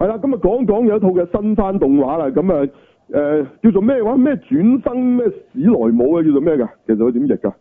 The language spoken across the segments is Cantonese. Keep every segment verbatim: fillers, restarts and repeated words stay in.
係啦，咁啊講講有一套嘅新番動畫啦，咁啊誒叫做咩話？咩轉生咩史萊姆啊？叫做咩㗎？其實佢點譯㗎？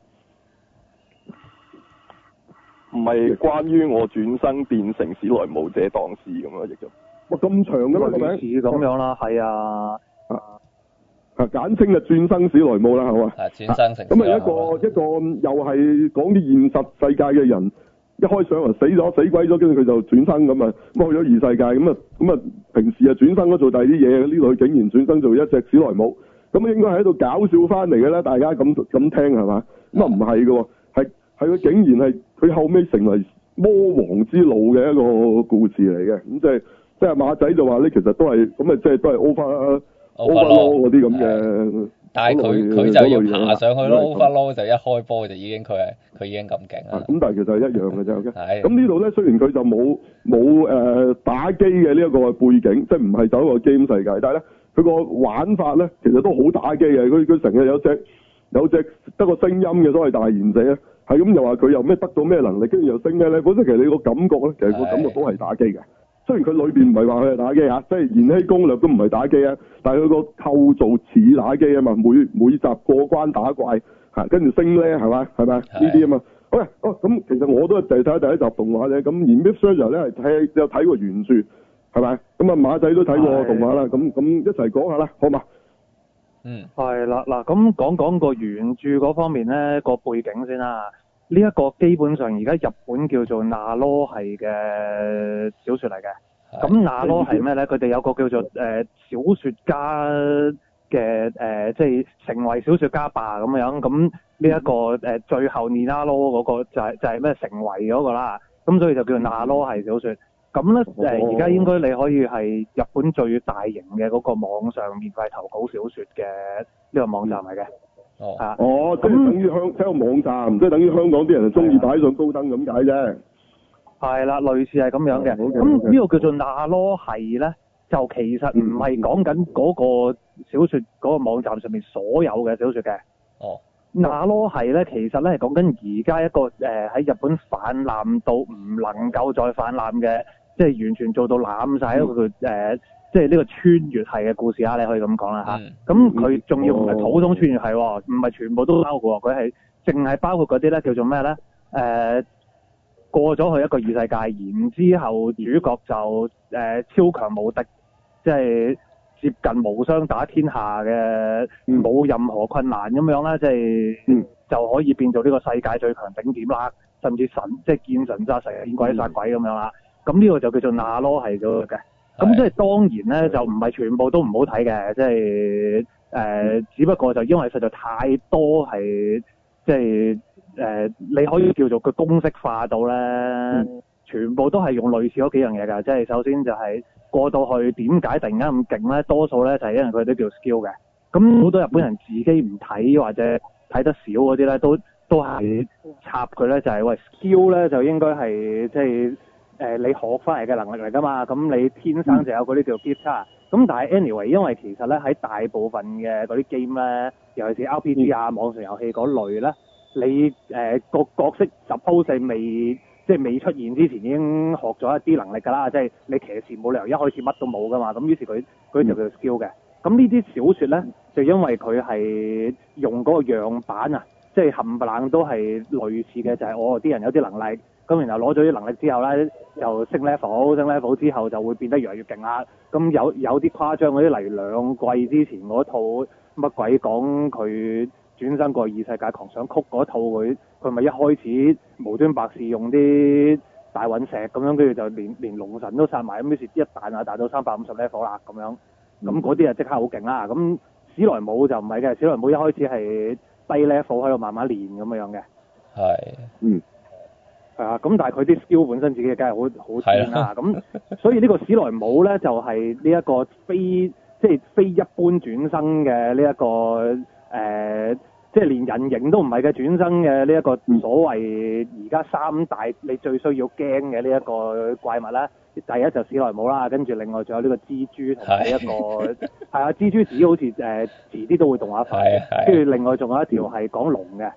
唔係關於我轉生變成史萊姆這檔事咁咯，譯咗。哇，咁長㗎嘛個名？ 似咁樣啦，係啊。 啊，簡稱就轉生史萊姆啦，係嘛？ 係轉生成。 咁啊一個一個又係講啲現實世界嘅人，一開上嚟死咗死鬼咗，跟住佢就轉生咁啊，咁去咗異世界，咁啊咁啊平時啊轉生咗做第二啲嘢，呢度佢竟然轉生做一隻史萊姆，咁應該係喺度搞笑翻嚟嘅啦，大家咁咁聽係嘛？咁啊唔係嘅喎，係係佢竟然係佢後尾成為魔王之路嘅一個故事嚟嘅，咁即係即係馬仔就話咧，其實都係咁啊，即係都係 over。Overlord 嗰啲咁嘅， 但係佢佢就要爬上去咯。Overlord 就一開波就已經佢係佢已經咁勁啦。咁但係其實係一樣嘅啫。 係。 咁呢度咧，雖然佢就冇冇誒打機嘅呢一個背景，即係唔係走一個 game 世界，但係咧佢個玩法咧，其實都好打機嘅。佢佢成日有隻有隻得個聲音嘅所謂大賢者咧，係咁又話佢又咩得到咩能力，跟住又升咩咧。本身其實你個感覺咧，其實個感覺都係打機嘅。雖然佢裏邊唔係話佢係打機啊，即係延禧攻略都唔係打機啊，但係佢個構造似打機啊嘛，每每集過關打怪嚇，跟住升咧係咪？係咪呢啲啊嘛？好嘅，哦咁其實我都係睇第一集動畫啫，咁而 MythSearcher 咧係睇有睇過原著係咪？咁啊馬仔都睇過動畫啦，咁咁一齊講下啦，好嘛？ 嗯， 係啦，嗱咁講講個原著嗰方面咧，個背景先啦。呢一個基本上而家日本叫做那羅系嘅小說嚟嘅，咁那羅係咩咧？佢哋有個叫做誒、呃、小說家嘅誒，即、呃、係、就是、成為小說家吧咁樣。咁呢一個誒、呃、最後尼那羅嗰個就係、是、就係、是、咩成為嗰個啦。咁所以就叫那羅系小說。咁咧誒，而家應該你可以係日本最大型嘅嗰個網上免費投稿小說嘅呢個網站嚟嘅。 哦， 啊， 哦，即係等於香，即係個網站，即係等於香港啲人中意擺上高登咁解啫。係啦，類似係咁樣嘅。咁呢個叫做那羅系咧，就其實唔係講緊嗰個小說嗰個網站上面所有嘅小說嘅。 哦。 那羅系咧，其實咧係講緊而家一個誒喺、呃、日本泛濫到唔能夠再泛濫嘅，即係完全做到攬晒一個誒。嗯呃即係呢個穿越系嘅故事啊，你可以咁講啦嚇。咁佢仲要唔係普通穿越系喎，唔係全部都包括喎，佢係淨係包括嗰啲咧叫做咩咧？誒、呃、過咗去一個異世界，然之後主角就誒、呃、超強無敵，即係接近無雙打天下嘅，冇、嗯、任何困難咁樣啦，即係、嗯、就可以變做呢個世界最強頂點啦，甚至神即係見神殺神，見鬼殺鬼咁樣啦。咁呢個就叫做那羅系咗嘅。咁即係當然咧，就唔係全部都唔好睇嘅，即係誒、呃，只不過就因為實在太多係，即係誒，你可以叫做佢公式化到咧、嗯，全部都係用類似嗰幾樣嘢㗎。即係首先就係過到去點解突然間咁勁咧？多數咧就係因為佢都叫 skill 嘅。咁好多日本人自己唔睇或者睇得少嗰啲咧，都都係插佢咧，就係、是、喂 skill 咧就應該係即係。誒、呃，你學翻嚟嘅能力嚟㗎嘛？咁你天生就有嗰啲叫 gift 卡。咁但係 anyway，因為其實咧喺大部分嘅嗰啲 game 咧，尤其是 R P G 啊、網上遊戲嗰類咧，你誒個、呃、角色 suppose 未即係未出現之前已經學咗一啲能力㗎啦。即係你騎士冇理由一開始乜都冇㗎嘛。咁於是佢佢就叫 skill 嘅。咁呢啲小説咧，就因為佢係用嗰個樣板啊，即係冚唪唥都係類似嘅，就係、是、我啲人有啲能力。咁然後攞咗啲能力之後咧，就升 level， 升 level 之後就會變得越嚟越勁啦。咁有有啲誇張嗰啲，例如兩季之前嗰套乜鬼講佢轉生過異世界狂想曲嗰套，佢佢咪一開始無端白事用啲大隕石咁樣，跟住就連連龍神都殺埋，咁於是一彈啊彈到三百五十 level 啦咁樣。咁嗰啲啊即刻好勁啦。咁史萊姆就唔係嘅，史萊姆一開始係低 level 喺度慢慢練咁樣嘅。 係。嗯。 係啊，咁但係佢啲 skill 本身自己梗係好好癲啦，咁所以呢個史萊姆咧就係呢一個非即係、就是、非一般轉生嘅呢一個誒，即、呃、係、就是、連人形都唔係嘅轉生嘅呢一個所謂而家三大你最需要驚嘅呢一個怪物啦。第一就史萊姆啦，跟住另外仲有呢個蜘蛛同埋呢一個係啊蜘蛛子好似誒遲啲都會動畫化，跟住另外仲有一條係講龍嘅。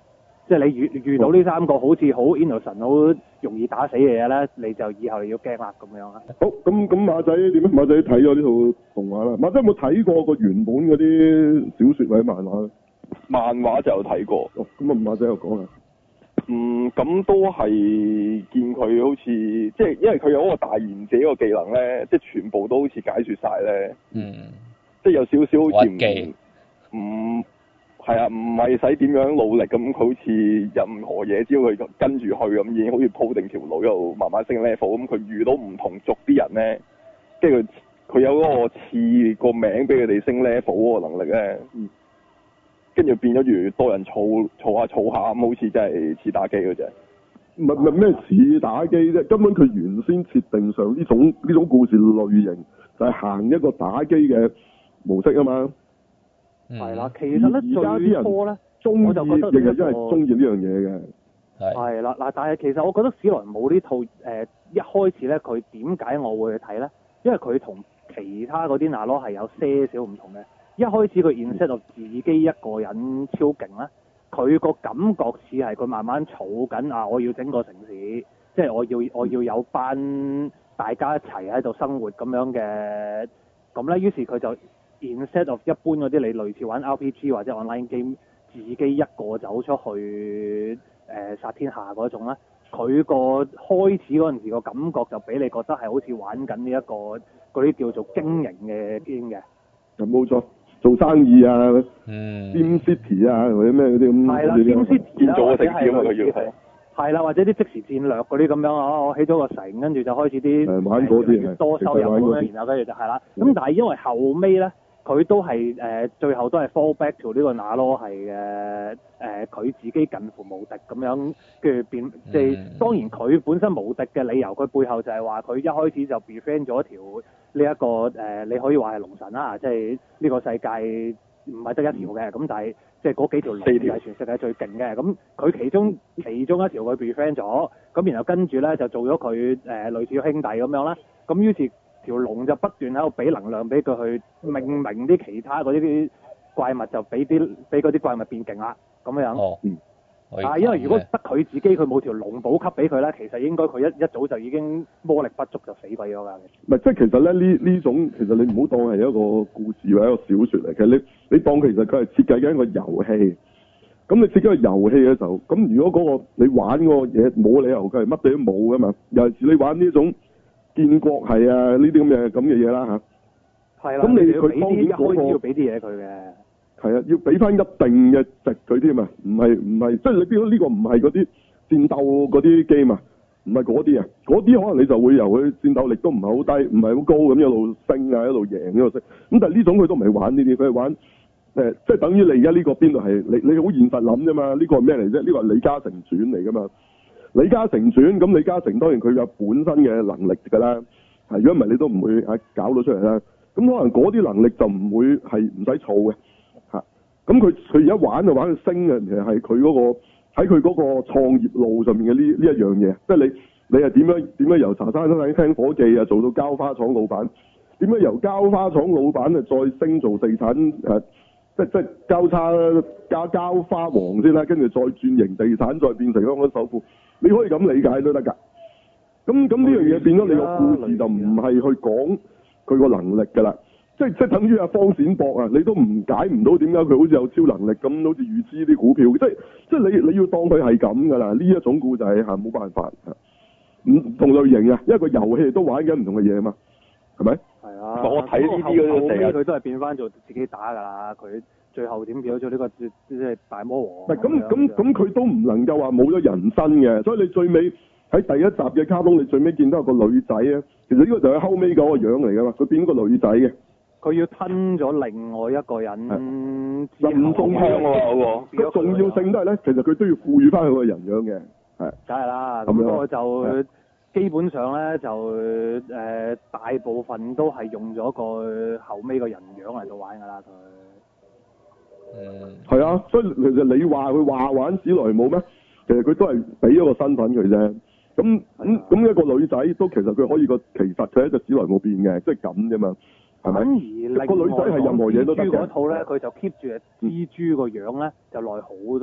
即係你遇遇到呢三個好似好 innocent 好容易打死嘅嘢咧，你就以後你要驚啦咁樣啊。 好，咁咁馬仔點啊？馬仔睇咗呢套動畫啦。馬仔有冇睇過個原本嗰啲小説或者漫畫咧？ 漫畫就有睇過。 哦，咁啊，馬仔又講下。 嗯，咁都係見佢好似，即係因為佢有嗰個大賢者個技能咧，即係全部都好似解説晒咧。 嗯。 即係有少少好似唔唔係啊，唔係使點樣努力咁，佢好似任何嘢只要佢跟住去咁，已經好似鋪定條路，一路慢慢升 level。咁佢遇到唔同族啲人咧，跟住佢佢有嗰個賜個名俾佢哋升 level 嗰個能力咧。嗯。跟住變咗越嚟越多人儲儲下儲下咁，好似真係似打機嗰隻。 唔係唔係咩似打機啫？根本佢原先設定上呢種呢種故事類型就係行一個打機嘅模式啊嘛。 係啦、嗯，其實咧而家啲人最多咧， 中意我就覺得亦係因為中意呢樣嘢嘅。 係。係啦，嗱，但係其實我覺得史萊姆呢套誒、呃、一開始咧，佢點解我會去睇咧？因為佢同其他嗰啲那羅係有些少唔同嘅。一開始佢 instead of 自己一個人超勁啦，佢個感覺似係佢慢慢儲緊啊！我要整個城市，即係我要我要有班大家一齊喺度生活咁樣嘅，咁咧於是佢就 instead of 一般嗰啲你類似玩 R P G 或者 online game 自己一個走出去誒、呃、殺天下嗰種咧，佢個開始嗰陣時個感覺就俾你覺得係好似玩緊呢一個嗰啲叫做經營嘅 game 嘅。 冇錯。做生意啊， 嗯 Sim City 啊，或者咩嗰啲咁， 係啦 Sim City 建造個城市啊嘛，佢要係， 係啦，或者啲即時戰略嗰啲咁樣啊，我起咗個城，跟住就開始啲玩嗰啲多收入咁樣，然後跟住就係啦。咁但係因為後尾咧，佢都係誒、呃、最後都係 fall back to 呢個那羅係嘅誒，佢、呃、自己近乎無敵咁樣，跟住變即係、嗯、當然佢本身無敵嘅理由，佢背後就係話佢一開始就 befriend 咗一條。呢、這、一個誒、呃，你可以話係龍神啦，即係呢個世界唔係得一條嘅，咁但係即係嗰幾條龍係全世界最勁嘅，咁佢其中其中一條佢 befriend 咗，咁然後跟住咧就做咗佢誒類似兄弟咁樣啦，咁於是條龍就不斷喺度俾能量俾佢去命名啲其他嗰啲怪物，就俾啲俾嗰啲怪物變勁啦，咁樣。哦。嗯。啊，因為如果得佢自己，佢冇條龍補給俾佢咧，其實應該佢一一早就已經魔力不足就死鬼咗㗎。 唔係，即係其實咧呢呢種其實你唔好當係一個故事或者一個小説嚟，其實你你當其實佢係設計緊一個遊戲。咁你設計個遊戲嘅時候，咁如果嗰個你玩嗰個嘢冇理由佢係乜嘢都冇㗎嘛？尤其是你玩呢種建國係啊呢啲咁嘅咁嘅嘢啦嚇。係啦。咁你佢當然一開始要俾啲嘢佢嘅。 係啊，要俾翻一定嘅值佢添啊，唔係唔係，即係你變咗呢個唔係嗰啲戰鬥嗰啲 game啊，唔係嗰啲啊，嗰啲可能你就會由佢戰鬥力都唔係好低，唔係好高咁一路升啊，一路贏一路升。咁但係呢種佢都唔係玩呢啲，佢係玩誒、呃，即係等於你而家呢個邊度係你你好現實諗啫嘛？呢、呢個係咩嚟啫？呢、呢個係李嘉誠傳嚟噶嘛？李嘉誠傳咁李嘉誠當然佢有本身嘅能力㗎啦，係如果唔係你都唔會啊搞到出嚟啦。咁可能嗰啲能力就唔會係唔使儲嘅。咁佢佢而家玩就玩佢升嘅，其實係佢嗰個喺佢嗰個創業路上面嘅呢呢一樣嘢，即係你你係點樣點樣由茶餐廳廳夥計啊做到膠花廠老闆，點樣由膠花廠老闆啊再升做地產誒、啊，即即交叉加膠花王先啦，跟住再轉型地產，再變成香港首富，你可以咁理解都得㗎。咁咁呢樣嘢變咗你個故事就唔係去講佢個能力㗎啦。即係即係等於阿方閃博啊，你都唔解唔到點解佢好似有超能力咁，好似預知啲股票，即係即係你你要當佢係咁㗎啦。呢一種故仔係冇辦法嚇，唔同類型啊，因為個遊戲都玩緊唔同嘅嘢啊嘛，係咪？係啊， 我睇呢啲嗰啲成日佢都係變翻做自己打㗎啦。佢最後點變咗做呢個即係大魔王？ 唔係咁咁咁，佢都唔能夠話冇咗人生嘅，所以你最尾喺第一集嘅卡通，你最尾見到有個女仔啊，其實呢個就係後尾嗰個樣嚟㗎嘛，佢變咗個女仔嘅。 佢要吞咗另外一個人， 唔重要喎，個重要性都係咧，其實佢都要賦予翻佢個人樣嘅，係。梗係啦，咁我就基本上咧就誒、呃、大部分都係用咗個後尾個人樣嚟到玩㗎啦，佢。嗯。係啊，所以其實你話佢話玩史萊姆咩？其實佢都係俾咗個身份佢啫。咁咁咁一個女仔都其實佢可以個其實佢係一隻史萊姆變嘅，即係咁啫嘛。反而另外個女仔係任何嘢都得嘅。蜘蛛嗰套咧，佢就 keep 住蜘蛛個樣咧，就耐好多嘅。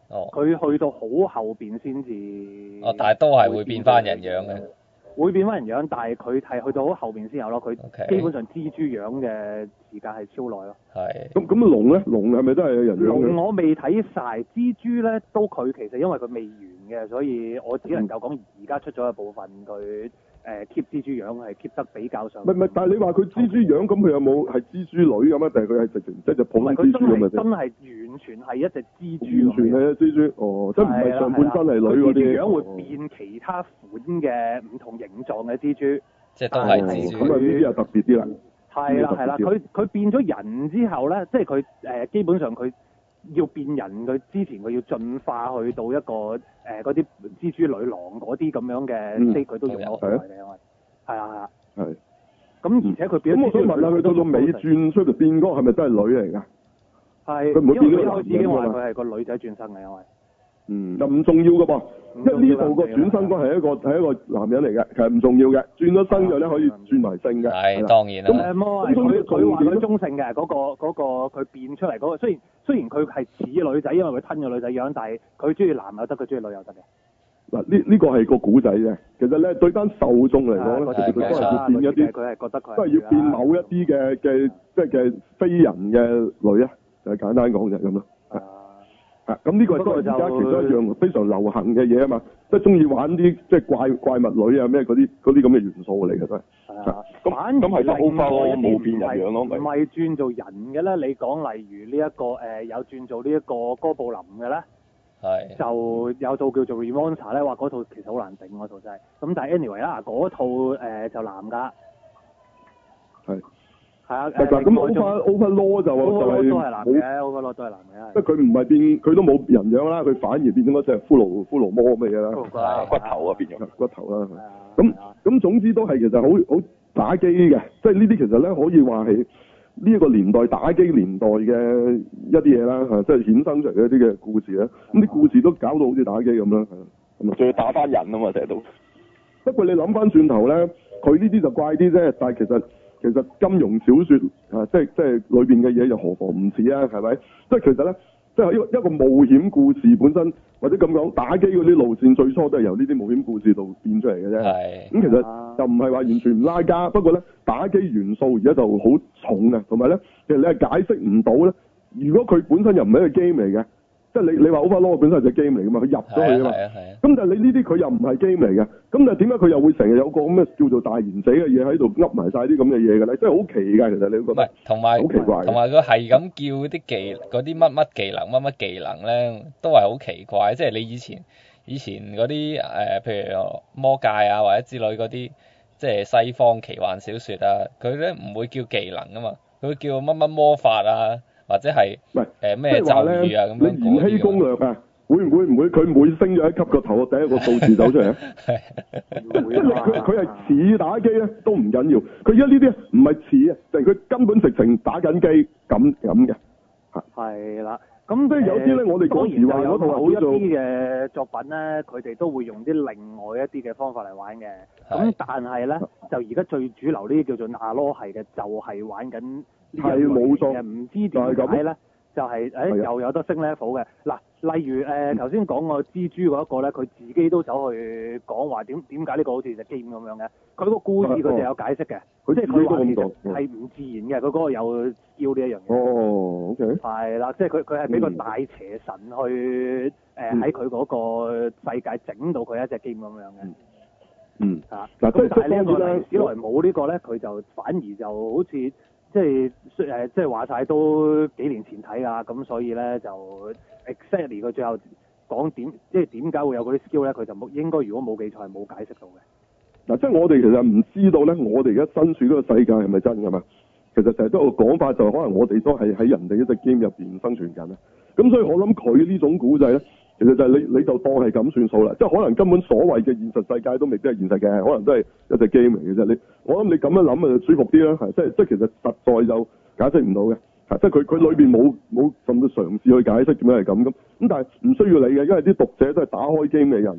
哦。 佢去到好後邊先至。 哦，但係都係會變翻人樣嘅。 會變翻人樣，但係佢係去到好後邊先有咯。佢 Okay 基本上蜘蛛樣嘅時間係超耐咯。 係。 咁咁龍咧，龍係咪真係人樣嘅？ 龍我未睇晒，蜘蛛咧都佢其實因為佢未完嘅，所以我只能夠講而家出咗嘅部分佢。誒 keep 蜘蛛樣係 keep 得比較上。唔係唔係，但係你話佢蜘蛛樣咁，佢有冇係蜘蛛女咁啊？定係佢係直情即係隻普通蜘蛛咁啊？ 真係完全係一隻蜘蛛。 完全係啊蜘蛛，哦，即係唔係上半身係女嗰啲。 蜘蛛樣會變其他款嘅唔同形狀嘅蜘蛛。 即係都係蜘蛛。 咁啊，呢啲又特別啲啦。 係啦係啦，佢佢變咗人之後咧，即係佢誒基本上佢。要變人，佢之前佢要進化去到一個誒嗰啲蜘蛛女郎嗰啲咁樣嘅 stage，佢都用咗好耐嘅，因為係啊係啊。係。咁而且佢變咗。咁我想問下，佢到到尾轉出嚟變嗰個係咪真係女嚟㗎？係。佢唔會變咗男人㗎嘛？因為一開始已經話佢係個女仔轉生嘅，因為。嗯。就唔重要㗎噃，因為呢度個轉生嗰係一個係一個男人嚟嘅，其實唔重要嘅，轉咗生咗咧可以轉埋性嘅。 係當然啦。 咁誒，佢佢話佢中性嘅嗰個嗰個佢變出嚟嗰個，雖然。雖然佢係似女仔，因為佢吞咗女仔樣，但係佢中意男又得，佢中意女又得嘅。嗱，呢呢個係個古仔啫。其實咧，對單受眾嚟講咧，其實佢都係要變一啲，佢係覺得佢都係要變某一啲嘅嘅，即係嘅非人嘅女啊，就係簡單講就係咁咯。係啊，咁呢個都係而家其中一樣非常流行嘅嘢啊嘛，即係中意玩啲即係怪怪物女啊咩嗰啲嗰啲咁嘅元素嚟嘅都係。係啊，咁咁係得好快咯，冇變人樣咯，咪唔係轉做人嘅咧？你講例如呢、這、一個誒、呃、有轉做呢一個哥布林嘅咧，係就有套叫做 Remonster 咧，話嗰套其實好難頂嗰套真係。咁但係 anyway 啦，嗰套誒、呃、就男㗎。係。係啊。嗱咁 Over Overlord 就就係都係男嘅 Overlord 都係男嘅。即係佢唔係變，佢都冇人樣啦，佢反而變咗嗰隻骷髏骷髏魔咁嘅嘢啦。骨頭啊變咗。骨頭啦。咁咁總之都係其實好好打機嘅，即係呢啲其實咧可以話係呢一個年代打機年代嘅一啲嘢啦，嚇，即係衍生出嚟嘅一啲嘅故事啦。咁啲故事都搞到好似打機咁啦，係咁啊，仲要打翻人啊嘛，成日都。不過你諗翻轉頭咧，佢呢啲就怪啲啫，但係其實其實金庸小説啊，即係即係裏邊嘅嘢又何妨唔似啊？係咪？即係其實咧。即係一個一個冒險故事本身，或者咁講打機嗰啲路線，最初都係由呢啲冒險故事度變出嚟嘅啫。係。咁其實就唔係話完全唔拉家，不過咧打機元素而家就好重嘅，同埋咧其實你係解釋唔到咧。如果佢本身又唔係一個 game 嚟嘅，即係你你話 Overlord 本身係隻 game 嚟㗎嘛，佢入咗去啊嘛。係啊係啊。咁但係你呢啲佢又唔係 game 嚟嘅，咁但係點解佢又會成日有個咁嘅叫做大賢者嘅嘢喺度噏埋晒啲咁嘅嘢嘅咧？真係好奇㗎，其實你覺得？唔係，同埋好奇怪。同埋佢係咁叫啲技嗰啲乜乜技能乜乜技能咧，都係好奇怪。即係你以前以前嗰啲誒，譬如魔戒啊或者之類嗰啲，即係西方奇幻小説啊，佢咧唔會叫技能㗎嘛，佢會叫乜乜魔法啊。或者係誒咩咒語啊咁樣，你延禧攻略啊，會唔會唔會佢每升咗一級個頭，第一個數字走出嚟啊？即係佢佢係似打機咧，都唔緊要。佢而家呢啲唔係似啊，就係佢根本直情打緊機咁咁嘅。係啦，咁即係有啲咧，我哋嗰時話嗰套好一啲嘅作品咧，佢哋都會用啲另外一啲嘅方法嚟玩嘅。咁但係咧，就而家最主流呢啲叫做那羅系嘅，就係玩緊。係冇錯，唔知點解咧，就係、是、誒、哎、又有得升 level 嘅。嗱，例如誒頭先講個蜘蛛嗰一個咧，佢自己都走去講話點點解呢個好似隻 game 咁樣嘅。佢個故事佢就有解釋嘅，即係佢話其實係唔自然嘅。佢嗰個有叫呢一樣嘢。哦，OK。係啦，即係佢佢係俾個大邪神去誒喺佢嗰個世界整到佢一隻 game 咁樣嘅。嗯。嚇！嗱，咁但係呢一個咧，史萊姆呢個咧，佢就反而就好似。即係誒，即係話晒都幾年前睇㗎，咁所以咧就 exactly 佢最後講點，即係點解會有嗰啲 skill 咧？佢就冇應該如果冇記錯係冇解釋到嘅。嗱，即係我哋其實唔知道咧，我哋而家身處嗰個世界係咪真㗎嘛？其實成日都有個講法，就可能我哋都係喺人哋一隻 game 入邊生存緊啊。咁所以我諗佢呢種古仔咧，其實就係你你就當係咁算數啦。即係可能根本所謂嘅現實世界都未必係現實嘅，可能都係一隻 game 嚟嘅啫。你我諗你咁樣諗啊，就舒服啲啦。係即係即係其實實在就解釋唔到嘅。係即係佢佢裏邊冇冇甚至嘗試去解釋點解係咁咁。咁但係唔需要你嘅，因為啲讀者都係打開 game 嘅人，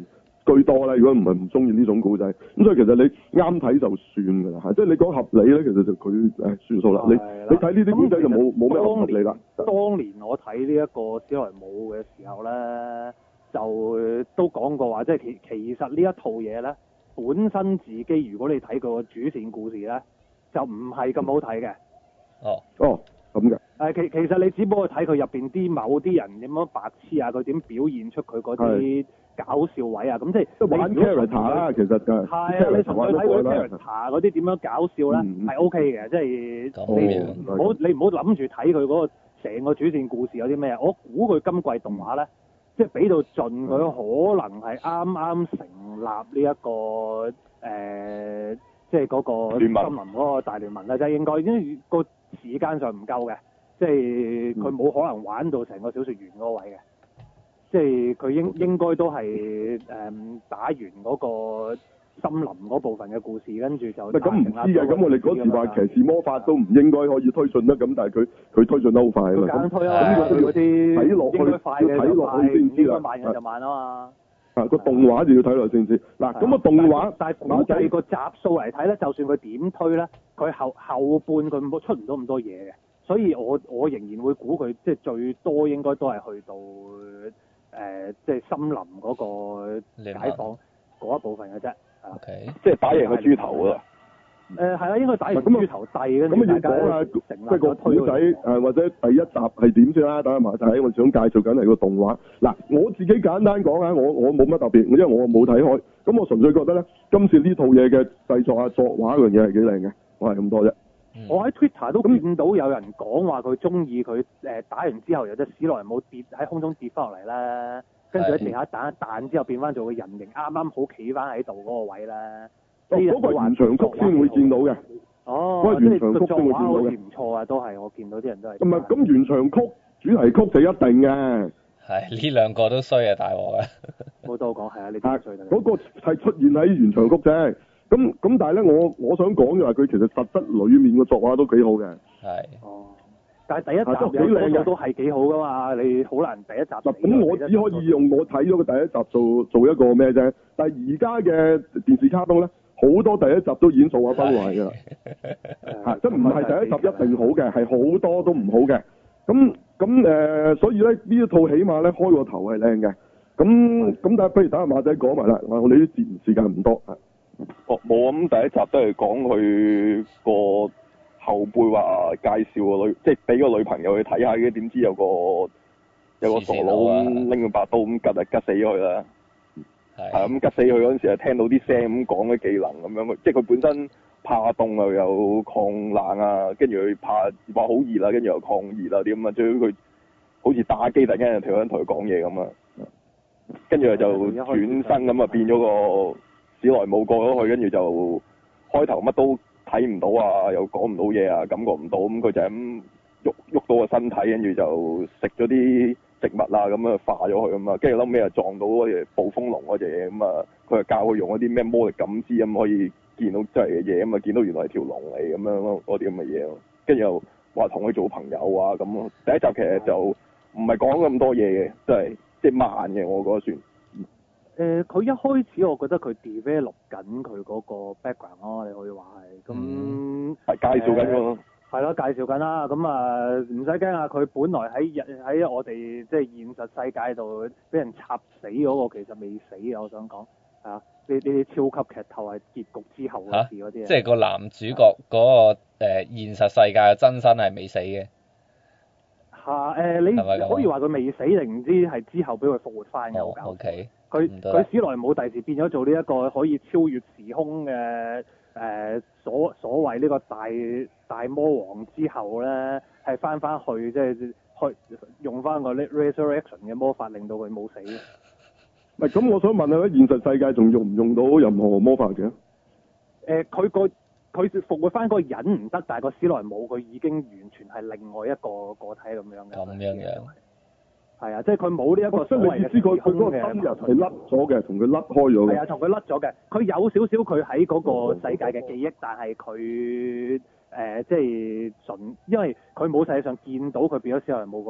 居多啦。如果唔係唔中意呢種故仔，咁所以其實你啱睇就算㗎啦，即係你講合理咧，其實就佢誒算數啦。你你睇呢啲故仔就冇冇咩合理啦。 當年我睇呢一個史萊姆嘅時候咧，就都講過話，即係其其實呢一套嘢咧，本身自己如果你睇佢個主線故事咧，就唔係咁好睇嘅。 哦。 哦，咁嘅。 誒其其實你只不過睇佢入邊啲某啲人點樣白痴啊，佢點表現出佢嗰啲搞笑位啊，咁即係即係玩 character 啦，其實就係。 係啊，你純粹睇佢 character 嗰啲點樣搞笑咧，係 O K 嘅，即係你唔好你唔好諗住睇佢嗰個成個主線故事有啲咩，我估佢今季動畫咧，即係俾到盡佢可能係啱啱成立呢、這、一個誒、呃，即係嗰個森林嗰個大聯盟咧，就應該因為個時間上唔夠嘅。即係佢冇可能玩到成個小説完嗰個位嘅，即係佢應應該都係誒、嗯、打完嗰個森林嗰部分嘅故事，跟住就咁唔知嘅，咁我哋嗰時話騎士魔法都唔應該可以推進得咁，但係佢佢推進得好快啊嘛。 佢推啊！咁佢嗰啲睇落去應該快嘅睇落去先知啦。 應該慢嘅就慢啊嘛。 啊，個動畫就要睇落先知。嗱，咁個動畫， 但係估計個集數嚟睇咧，就算佢點推咧，佢後後半佢冇出唔到咁多嘢嘅。所以我我仍然會估佢即係最多應該都係去到誒、呃、即係森林嗰個解放嗰一部分嘅啫。 OK， 即係打贏個豬頭啊！ 誒係啦，應該打贏豬頭帝嘅。 咁要講下即係個古仔誒，或者第一集係點先啦？等下埋睇，我想介紹緊係個動畫。嗱，我自己簡單講下，我我冇乜特別，因為我冇睇開。咁我純粹覺得咧，今次呢套嘢嘅製作啊、作畫嗰樣嘢係幾靚嘅，我係咁多啫。 我喺 Twitter 都見到有人講話佢中意佢誒打完之後有隻史萊姆跌喺空中跌翻落嚟啦，跟住喺地下彈一彈之後變翻做個人形，啱啱好企翻喺度嗰個位啦。 哦，嗰個原長曲先會見到嘅。 哦， 嗰個原長曲先會見到嘅。 好似唔錯啊，都係我見到啲人都係。 唔係，咁原長曲主題曲就一定嘅。 係呢兩個都衰啊，大鑊啊！ 冇多講係啊，你啲衰嗰個係出現喺原長曲啫。咁咁，但係咧，我我想講嘅話，佢其實實質裡面嘅作畫都幾好嘅。 係。 哦。但係第一集有幾靚都係幾好噶嘛，你好難第一集。嗱， 咁我只可以用我睇咗嘅第一集做做一個咩啫？但係而家嘅電視卡通咧，好多第一集都已經做下崩壞㗎啦。係，即係唔係第一集一定好嘅，係好多都唔好嘅。咁咁誒，所以咧呢一套起碼咧開個頭係靚嘅。咁咁，但係不如等阿馬仔講埋啦。我哋啲節目時間唔多。 哦，冇咁第一集都係講佢個後輩話介紹個女，即係俾個女朋友去睇下嘅，點知有個有個傻佬拎個把刀咁吉啊吉死咗佢啦。係。係咁吉死佢嗰陣時，係聽到啲聲咁講嘅技能咁樣，即係佢本身怕凍又有抗冷啊，跟住佢怕話好熱啦，跟住又抗熱啊啲咁啊，最後佢好似打機突然間有條友同佢講嘢咁啊，跟住就轉身咁啊變咗個史萊姆過咗去，跟住就開頭乜都睇唔到啊，又講唔到嘢啊，感覺唔到，咁佢就咁喐喐到個身體，跟住就食咗啲植物啊，咁啊化咗佢咁啊，跟住後尾又撞到嗰隻暴風龍嗰隻嘢，咁啊佢就教佢用一啲咩魔力感知咁可以見到真係嘅嘢，咁啊見到原來係條龍嚟咁樣咯，嗰啲咁嘅嘢咯，跟住又話同佢做朋友啊咁咯。第一集其實就唔係講咁多嘢嘅，即係即係慢嘅，我覺得算。 誒，佢、呃、一開始我覺得佢 develop 緊佢嗰個 background 咯，你可以話係，咁係介紹緊咯， 係咯、呃，介紹緊啦，咁啊唔使驚啊，佢本來喺喺我哋即係現實世界度俾人插死嗰個其實未死啊，我想講係啊，呢呢啲超級劇透係結局之後嘅事嗰啲啊， 即係個男主角嗰、那個誒、呃、現實世界嘅真身係未死嘅。 嚇誒、呃，你可以話佢未死定唔知係之後俾佢復活翻嘅，好搞笑。 O K。 佢佢史萊姆第時變咗做呢一個可以超越時空嘅誒、呃、所所謂呢個大大魔王之後咧，係翻翻去即係去用翻個 resurrection 嘅魔法，令到佢冇死。 唔係咁，我想問下咧，現實世界仲用唔用到任何魔法嘅？誒、 呃，佢個佢復活翻個人唔得，但係個史萊姆佢已經完全係另外一個個體咁樣嘅。 咁樣樣。 係啊，即係佢冇呢一個所謂嘅。 即係你意思佢佢嗰個心人係甩咗嘅，同佢甩開咗嘅。 係啊，同佢甩咗嘅。佢有少少佢喺嗰個世界嘅記憶，但係佢誒即係純，因為佢冇實際上見到佢變咗史萊姆嗰個嘅。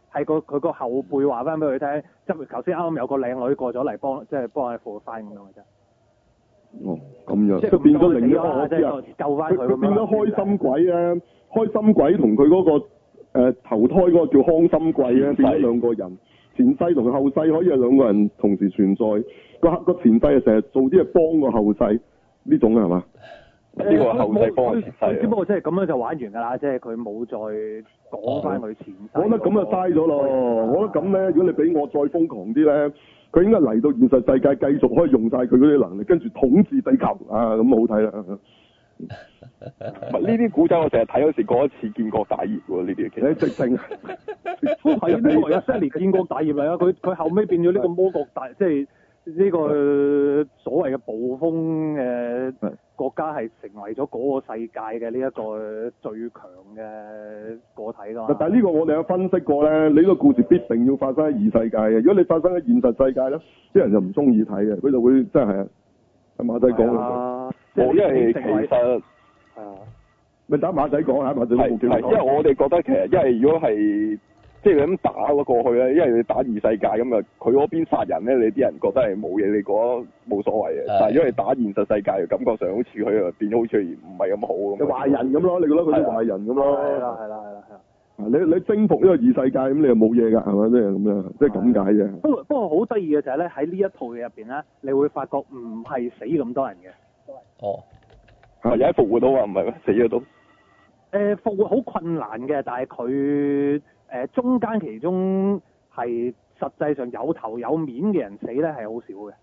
係個佢個後輩話翻俾佢聽，即係頭先啱啱有個靚女過咗嚟幫，即係幫佢復活翻咁樣嘅啫。 哦，咁樣， 即係即係變咗另一個即我知啊係救翻佢佢咁樣。 變咗開心鬼咧，開心鬼同佢嗰個誒、呃、投胎嗰個叫康心貴咧，變咗兩個人，前世同後世可以係兩個人同時存在。個個前世啊成日做啲嘢幫個後世，呢種係嘛？ 呢個係後世幫個前世啊。 只不過即係咁樣就玩完㗎啦，即係佢冇再講翻佢前世。 我覺得咁就嘥咗咯。我覺得咁咧，如果你俾我再瘋狂啲咧，佢應該嚟到現實世界繼續可以用晒佢嗰啲能力，跟住統治地球啊，咁好睇啦。 唔係呢啲古仔，我成日睇嗰時過一次建國大業喎，呢啲其實。 你直情係呢個有 Sally 建國大業嚟啊！佢佢後尾變咗呢個魔國大，即係呢個所謂嘅暴風嘅國家係成為咗嗰個世界嘅呢一個最強嘅個體㗎嘛。 但係呢個我哋有分析過咧，你呢個故事必定要發生喺異世界嘅。如果你發生喺現實世界咧，啲人就唔中意睇嘅，佢就會真係阿馬仔講啊， 冇，因為其實係啊， 咪打馬仔講下，馬仔都冇機會係，因為我哋覺得其實，因為如果係即係你咁打咗過去咧，因為你打異世界咁啊，佢嗰邊殺人咧，你啲人覺得係冇嘢，你覺得冇所謂嘅。但係如果你打現實世界，感覺上好似佢又變咗好似唔係咁好咁。 壞人咁咯，你覺得佢啲壞人咁咯？ 係啦係啦係啦係啦。 你你征服呢個異世界咁，你又冇嘢㗎，係咪？即係咁樣，即係咁解啫。 不過不過好得意嘅就係咧，喺呢一套嘢入邊咧，你會發覺唔係死咁多人嘅。 哦。 係有一復活到啊？唔係咩？死咗都。 誒復活好困難嘅，但係佢誒中間其中係實際上有頭有面嘅人死咧係好少嘅。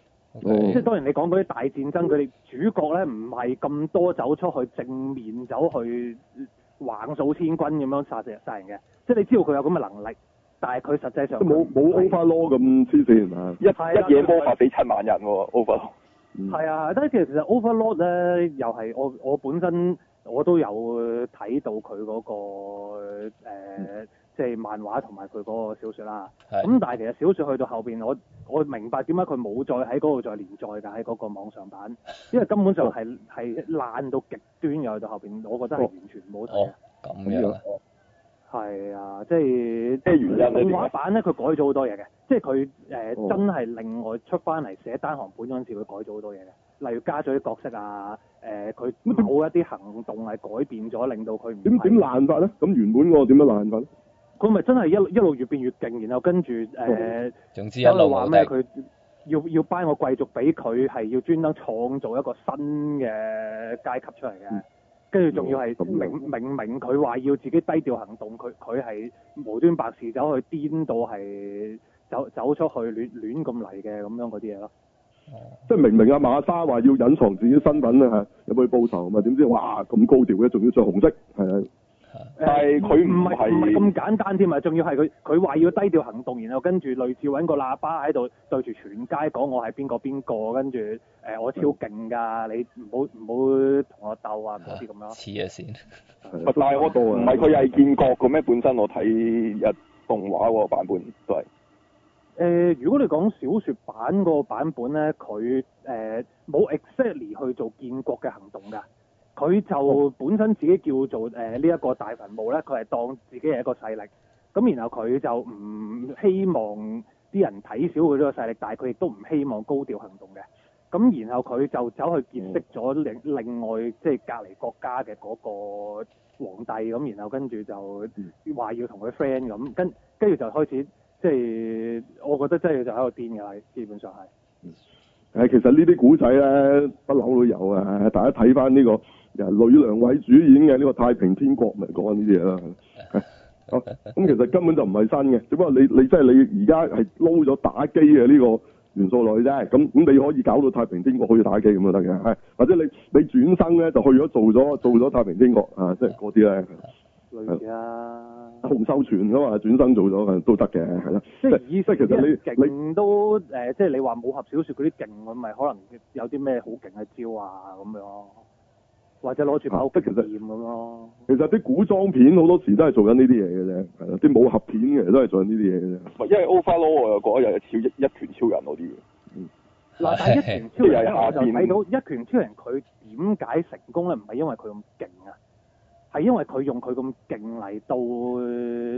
Okay. 即係當然你講嗰啲大戰爭，佢哋主角咧唔係咁多走出去正面走去橫掃千軍咁樣殺人殺人嘅，即係你知道佢有咁嘅能力，但係佢實際上冇冇 Overlord 咁黐線啊！ 一一嘢魔法死七萬人喎 Overlord。 係啊，但係其實 Overlord 咧又係我我本身我都有睇到佢嗰、嗰個誒、呃、即係漫畫同埋佢嗰個小説啦。咁但係其實小説去到後邊，我我明白點解佢冇再喺嗰度再連載㗎，喺嗰個網上版，因為根本就係係爛到極端嘅，去到後邊，我覺得係完全冇睇。 哦，咁樣啊。 係啊，即係即係原因咧。 動畫版咧，佢改咗好多嘢嘅，即係佢誒哦真係另外出翻嚟寫單行本嗰陣時，佢改咗好多嘢嘅，例如加咗啲角色啊，誒佢某一啲行動係改變咗，令到佢唔點點爛法咧？咁原本嗰個點樣爛法咧？ 佢咪真係一路一路越變越勁，然後跟住誒， 總之一路話咩佢要要頒個貴族俾佢，係要專登創造一個新嘅階級出嚟嘅。嗯跟住仲要係明明明佢話要自己低調行動，佢佢係無端白事走去顛到係走走出去亂亂咁嚟嘅咁樣嗰啲嘢咯。 即係明明阿馬莎話要隱藏自己身份啊，入去報仇嘛，點知哇咁高調嘅，仲要着紅色，係啊。 但係佢唔係唔係咁簡單添啊！仲要係佢佢話要低調行動，然後跟住類似揾個喇叭喺度對住全街講我係邊個邊個，跟住誒、呃、我超勁㗎，你唔好唔好同我鬥啊嗰啲咁樣。 黐咗線。 但係我唔係佢係建國嘅咩？本身我睇日動畫嗰個版本都係。誒、 呃，如果你講小説版嗰個版本咧，佢誒冇 exactly 去做建國嘅行動㗎。佢就本身自己叫做誒呢一個大墳墓咧，佢係當自己係一個勢力，咁然後佢就唔希望啲人睇少佢呢個勢力，但係佢亦都唔希望高調行動嘅，咁然後佢就走去結識咗另另外即係隔離國家嘅嗰個皇帝，咁然後跟住就話要同佢 friend 咁，跟跟住就開始即係我覺得真係就喺度癲㗎啦，基本上係。 誒，其實呢啲古仔咧，不嬲都有啊！大家睇翻呢個由呂良偉主演嘅呢個《太平天國》，咪講緊呢啲嘢啦。好，咁其實根本就唔係新嘅，只不過你你即係你而家係撈咗打機嘅呢個元素落去啫。咁咁你可以搞到太平天國可以打機咁就得嘅，係或者你你轉生咧就去咗做咗做咗太平天國啊，即係嗰啲咧。 類似啊。 洪秀全噶嘛，轉身做咗都得嘅，係啦。 即係以前其實你勁都誒、呃，即係你話武俠小説嗰啲勁咁，咪可能有啲咩好勁嘅招啊咁樣，或者攞住把劍咁咯。 其實啲古裝片好多時都係做緊呢啲嘢嘅啫，係啦，啲武俠片嘅都係做緊呢啲嘢嘅啫。 因為 Overlord 我又覺得又係似一一拳超人嗰啲嘅。 嗯。 嗱，但係一拳超人咧，我就睇到一拳超人佢點解成功咧？唔係因為佢咁勁啊。係因為佢用佢咁勁嚟到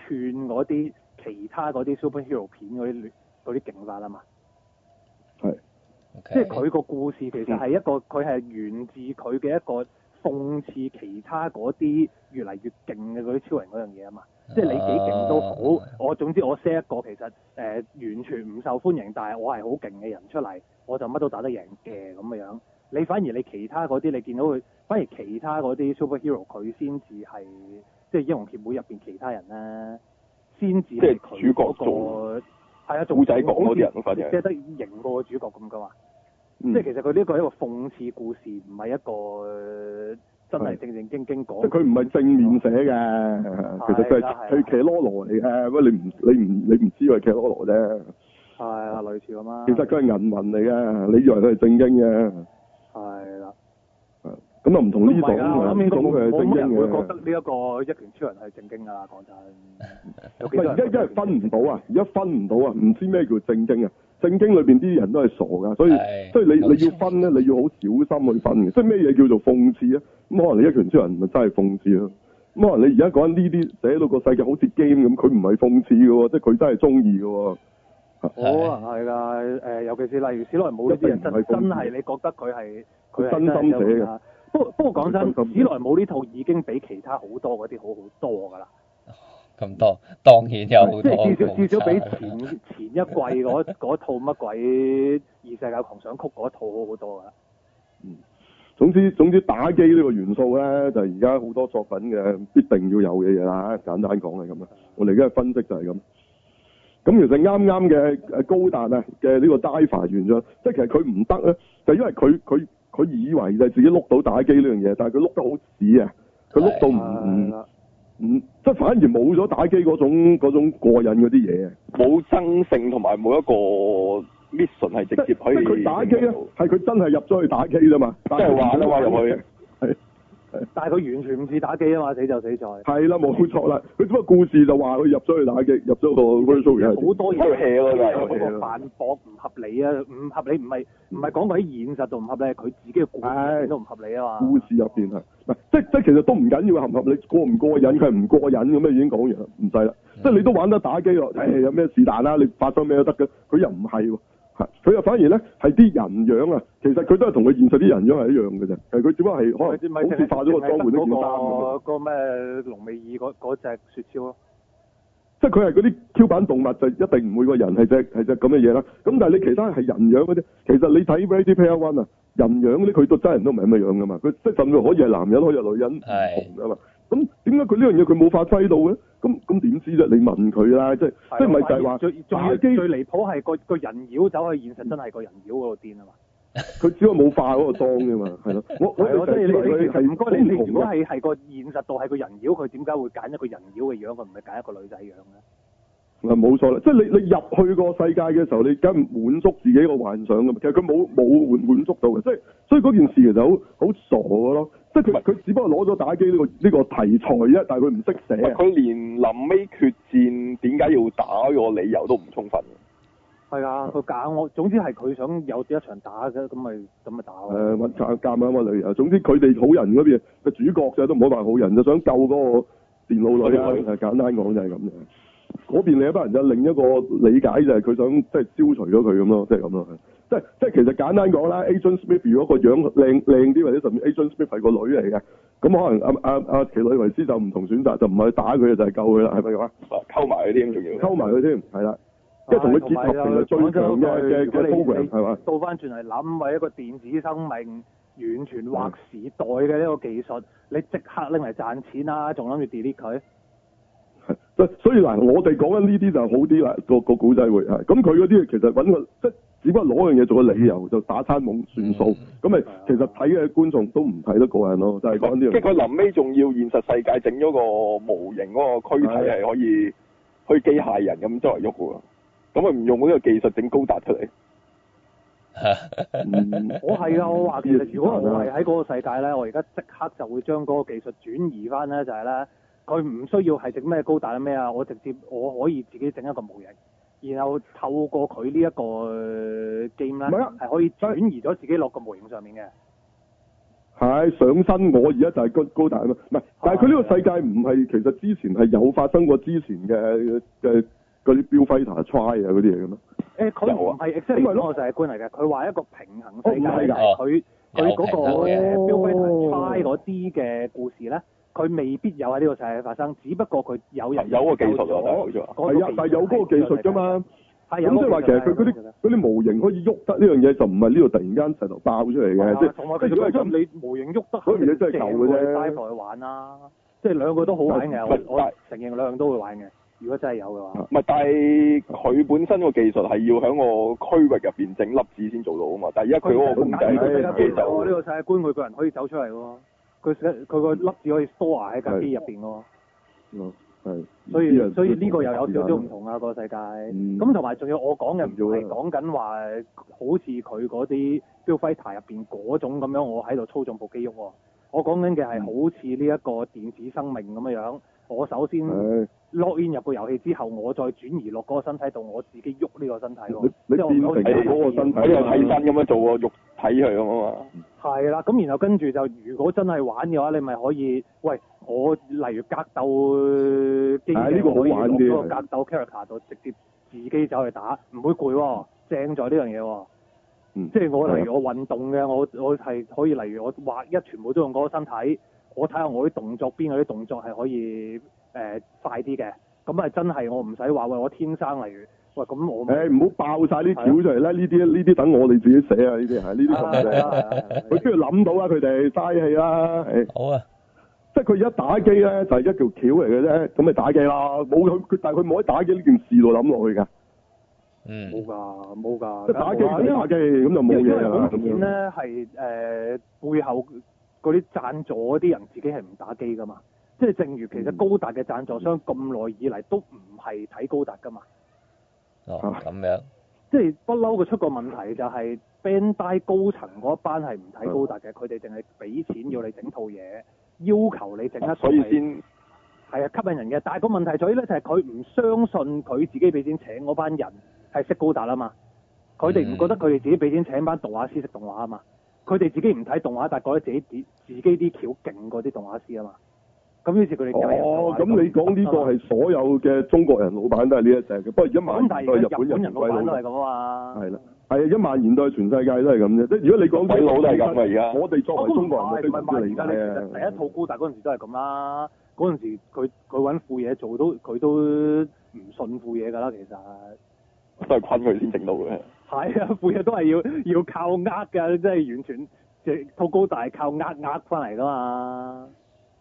嗰啲其他嗰啲 superhero 片嗰啲嗰啲勁法啊嘛。 係。 Okay. 即係佢個故事其實係一個，佢係源自佢嘅一個諷刺其他嗰啲越嚟越勁嘅嗰啲超人嗰樣嘢啊嘛。即係你幾勁都好，我總之我 set 一個其實誒、呃、完全唔受歡迎，但係我係好勁嘅人出嚟，我就乜都打得贏嘅咁嘅樣。你反而你其他嗰啲你見到佢，反而其他嗰啲 superhero 佢先至係即係英雄協會入邊其他人咧，先至係佢嗰個係啊， 故仔講嗰啲人，反而即係得型過個主角咁噶嘛。 嗯、 即係其實佢呢個係一個諷刺故事，唔係一個、呃、真係正正經經講。 即係佢唔係正面寫嘅，其實佢係佢騎羅羅嚟嘅，不過你唔你唔你唔知佢係騎羅羅啫。 係啊，類似咁啊。 其實佢係銀魂嚟嘅，你以為佢係正經嘅。 係啦。 咁啊唔同呢種啊， 呢種佢係正經嘅。 冇人會覺得呢一個一拳超人係正經㗎啦，講真。 唔係而家因為分唔到啊，而家分唔到啊，唔知咩叫正經啊。正經裏邊啲人都係傻㗎，所以所以你你要分咧，你要好小心去分嘅。即係咩嘢叫做諷刺啊？咁可能你一拳超人咪真係諷刺咯。咁可能你而家講緊呢啲寫到個世界好似 game 咁，佢唔係諷刺嘅喎，即係佢真係中意嘅喎。 可能係㗎，誒，尤其是例如史萊姆呢啲人真真係你覺得佢係佢真心寫嘅。 不過不過講真，史萊姆呢套已經比其他好多嗰啲好好多㗎啦。 咁多當然有好多。 即係至少至少比前前一季嗰嗰套乜鬼異世界狂想曲嗰套好好多㗎。 嗯。總之總之打機呢個元素咧，就係而家好多作品嘅必定要有嘅嘢啦。簡單講係咁啊。我哋而家嘅分析就係咁。咁其實啱啱嘅誒高達啊嘅呢個 Diver 完咗，即係其實佢唔得咧，就因為佢佢佢以為就係自己碌到打機呢樣嘢，但係佢碌得好屎啊！佢碌到唔唔唔，即係反而冇咗打機嗰種嗰種過癮嗰啲嘢， 冇爭勝同埋冇一個 mission 係直接可以。 即係佢打機咧，係佢真係入咗去打機啫嘛， 即係玩啊嘛入去。 係。 但係佢完全唔似打機啊嘛，死就死在。係啦，冇錯啦。佢只不過故事就話佢入咗去打機，入咗個 virtual 嘅。 好多嘢都 hea 咯，真係。 嗰個反駁唔合理啊！唔合理唔係唔係講佢喺現實度唔合理，係佢自己嘅故事都唔合理啊嘛。 故事入邊係，即即其實都唔緊要合唔合理，過唔過癮，佢係唔過癮咁樣已經講完啦，唔使啦。嗯、即係你都玩得打機咯，誒、哎、有咩是但啦，你發生咩都得嘅。佢又唔係喎。佢又反而咧係啲人樣啊，其實佢都係同佢現實啲人樣係一樣嘅啫，係佢只不過係可能好似化咗個妝換咗件衫咁。 個咩龍尾耳嗰嗰隻雪橇咯， 即係佢係嗰啲 Q 版動物就一定唔會個人係隻係隻咁嘅嘢啦。咁但係你其他係人樣嗰啲，其實你睇 Ready Player One 啊，人樣嗰啲佢都真人都唔係咁嘅樣噶嘛。佢即係甚至可以係男人，可以係女人唔同噶嘛。咁點解佢呢樣嘢佢冇發揮到嘅？咁咁點知啫？你問佢啦，即係即係咪就係話最最最離譜係個個人妖走去現實，真係個人妖嗰度癲啊嘛！ 佢只係冇化嗰個妝啫嘛，係咯。我我即係你你係唔該你你如果係係個現實度係個人妖，佢點解會揀一個人妖嘅樣？佢唔係揀一個女仔樣咧？ 嗱冇錯啦，即係你你入去個世界嘅時候，你梗係滿足自己個幻想噶嘛。其實佢冇冇滿滿足到嘅，即係所以嗰件事其實好好傻嘅咯。即係佢佢只不過攞咗打機呢個呢個題材啫，但係佢唔識寫。 佢連臨尾決戰點解要打個理由都唔充分。 係啊，佢揀我，總之係佢想有一場打嘅，咁咪咁咪打咯。 誒揾夾夾啱個理由，總之佢哋好人嗰邊個主角就都唔好話好人，就想救嗰個電腦女啊。係簡單講就係咁樣。嗰邊另一班人就另一個理解就係佢想即係消除咗佢咁咯，即係咁咯。即係即係其實簡單講啦 ，Agent Smith 如果個樣靚靚啲或者甚至 Agent Smith 係個女嚟嘅，咁可能阿阿阿奇女維斯就唔同選擇，就唔係打佢就係救佢啦，係咪咁啊？ 溝埋佢添，仲要溝埋佢添，係啦，即係同佢結合成為最強嘅嘅嘅 program 係嘛？ 倒翻轉嚟諗，為一個電子生命完全劃時代嘅呢個技術，你即刻拎嚟賺錢啦，仲諗住 delete 佢？ 所以嗱，我哋講緊呢啲就好啲啦，個個古仔會係咁，佢嗰啲其實揾個即係只不過攞樣嘢做個理由，就打餐懵算數，咁咪、嗯、其實睇嘅觀眾都唔睇得過癮咯，就係講呢樣。即係佢臨尾仲要現實世界整咗個模型嗰個軀體係可以可以機械人咁周圍喐喎，咁咪唔用嗰個技術整高達出嚟？ 嗯、我係啊，我話其實如果我係喺嗰個世界咧，我而家即刻就會將嗰個技術轉移翻咧，就係咧。佢唔需要係整咩高達咩啊，我直接我可以自己整一個模型，然後透過佢呢一個 game 咧，係、啊、可以轉移咗自己落個模型上面嘅。 係上身，我而家就係高高達啊嘛，唔係，但係佢呢個世界唔係其實之前係有發生過之前嘅嘅嗰啲標揮塔 try 啊嗰啲嘢嘅咩？ 誒，佢唔係 exactly 嗰個世界觀嚟嘅，佢話一個平衡世界嚟嘅，佢佢嗰個誒標揮塔 try 嗰啲嘅故事咧，佢未必有喺呢個世界發生，只不過佢有人有個技術啊， 係啊，但係有嗰個技術㗎嘛。咁即係話其實佢嗰啲嗰啲模型可以喐得呢樣嘢，就唔係呢度突然間石頭爆出嚟嘅，即係同埋佢如果係咁，你模型喐得， 嗰樣嘢真係舊嘅啫。 帶台玩啦，即係兩個都好玩嘅，我我承認兩樣都會玩嘅。如果真係有嘅話， 唔係，但係佢本身個技術係要喺個區域入邊整粒子先做到啊嘛。但係而家佢嗰個公仔嘅就呢個世界觀，佢個人可以走出嚟喎。佢佢個粒子可以 store 喺架機入邊喎。 嗯，係。 所以所以呢個又有少少唔同啊個世界。咁同埋仲有我講嘅唔係講緊話，好似佢嗰啲標揮塔入邊嗰種咁樣，我喺度操縱部機喐喎。我講緊嘅係好似呢一個電子生命咁樣樣。我首先 log in 入個遊戲之後，我再轉移落嗰個身體度，我自己喐呢個身體喎。 你你變成嗰個身體， 喺個替身咁樣做個肉體佢咁啊嘛。係啦，咁然後跟住就，如果真係玩嘅話，你咪可以，喂，我例如格鬥機， 呢個好玩啲。 嗰個格鬥 character 度直接自己走去打，唔會攰喎，正在呢樣嘢喎。嗯、即係我例如我運動嘅，我我係可以例如我畫一全部都用嗰個身體。我睇下我啲動作邊嗰啲動作係可以誒、呃、快啲嘅，咁啊真係我唔使話喂，我天生例如喂咁我誒唔好爆晒啲橋出嚟啦，呢啲呢啲等我哋自己寫啊，呢啲係呢啲同嘅，佢都要諗到啊，佢哋嘥氣啦， 好啊， 即係佢而家打機咧就係、是、一條橋嚟嘅啫，咁咪打機啦，冇佢佢但係佢冇喺打機呢件事度諗落去㗎， 嗯， 冇㗎冇㗎， 即係打機就打機咁就冇嘢㗎啦， 咁樣咧係誒背後。嗰啲贊助嗰啲人自己係唔打機噶嘛？即係正如其實高達嘅贊助商咁耐以嚟都唔係睇高達噶嘛。 哦，咁樣。 即係不嬲，佢出個問題就係 Bandai 高層嗰一班係唔睇高達嘅，佢哋淨係俾錢要你整套嘢，要求你整一套。 所以先係啊，吸引人嘅。但係個問題在於咧，就係佢唔相信佢自己俾錢請嗰班人係識高達啊嘛。佢哋唔覺得佢哋自己俾錢請班動畫師識動畫啊嘛。佢哋自己唔睇動畫，但係覺得自己啲自己啲橋勁過啲動畫師啊嘛。咁於是佢哋就哦，咁你講呢個係所有嘅中國人老闆都係呢一隻嘅，不過一萬年代日本人老闆都係咁啊嘛。 係啦，係啊，一萬年代全世界都係咁啫。即係如果你講鬼佬都係咁啊，而家我哋作為中國人，我哋唔係而家你其實第一套高達嗰陣時都係咁啦。嗰陣時佢佢揾副嘢做都佢都唔信副嘢㗎啦，其實都係昆佢先整到嘅。 係啊，副嘢都係要要靠呃㗎，即係完全即係套高達係靠呃呃翻嚟㗎嘛。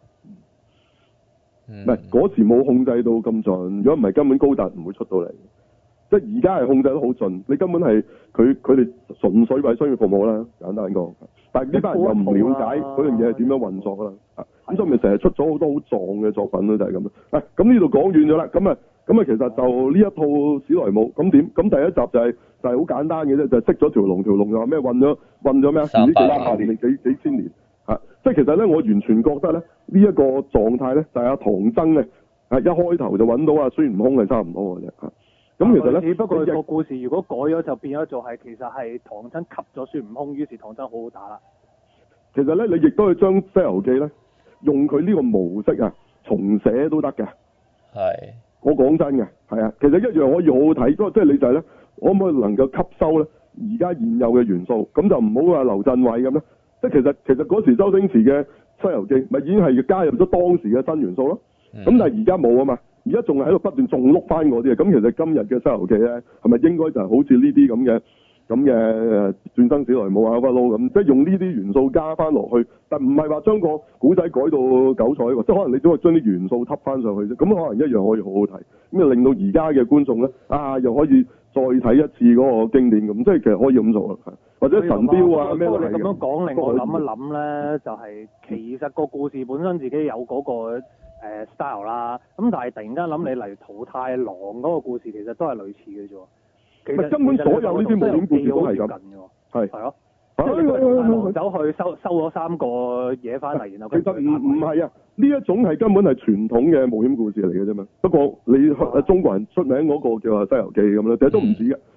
唔係嗰時冇控制到咁盡，如果唔係根本高達唔會出到嚟。即係而家係控制得好盡，你根本係佢佢哋純粹為商業服務啦，簡單講。但係呢班人又唔了解嗰樣嘢係點樣運作啦。啊，咁所以咪成日出咗好多好壯嘅作品咯，就係咁啦。啊，咁呢度講遠咗啦，咁啊咁啊，其實就呢一套史萊姆咁點？咁第一集就係、是、就係、是、好簡單嘅啫，就係、是、識咗條龍，條龍又話咩運咗運咗咩啊？唔知幾百年定幾幾千年啊！即係其實咧，我完全覺得咧呢一、這個狀態咧就係、是、阿唐僧咧啊一開頭就揾到阿孫悟空係差唔多嘅啫嚇。咁、啊、其實咧， 只不過個故事如果改咗就變咗做係其實係唐僧吸咗孫悟空，於是唐僧好好打啦。 其實咧，你亦都可以將《西遊記》咧用佢呢個模式啊重寫都得嘅。 係。 我講真嘅，係啊，其實一樣可以好好睇，不過即係你就係咧，可唔可以能夠吸收咧而家現有嘅元素，咁就唔好話劉鎮偉咁咧。即係其實其實嗰時周星馳嘅《西遊記》咪已經係加入咗當時嘅新元素咯。咁、嗯、但係而家冇啊嘛，而家仲係喺度不斷仲碌翻嗰啲啊。咁其實今日嘅《西遊記》咧，係咪應該就係好似呢啲咁嘅咁嘅轉生史萊姆啊、不嬲咁，即係用呢啲元素加翻落去，但唔係話將個古仔改到九彩喎，即係可能你只可以將啲元素揼翻上去啫。咁可能一樣可以好好睇，咁就令到而家嘅觀眾咧啊，又可以再睇一次嗰個經典咁，即係其實可以咁做啦。或者神雕啊咩都係。 你咁樣講令我諗一諗咧，就係、是、其實個故事本身自己有嗰、那個、呃、style 啦，咁但係突然間諗你嚟桃太郎嗰個故事，其實都係類似嘅啫。其實根本所有呢啲冒險故事都係咁，係係咯，即係走去收收咗三個嘢翻嚟，然後其實唔唔係啊，呢一種係根本係傳統嘅冒險故事嚟嘅啫嘛。不過你中國人出名嗰個叫《西遊記》咁啦，其實都唔止嘅。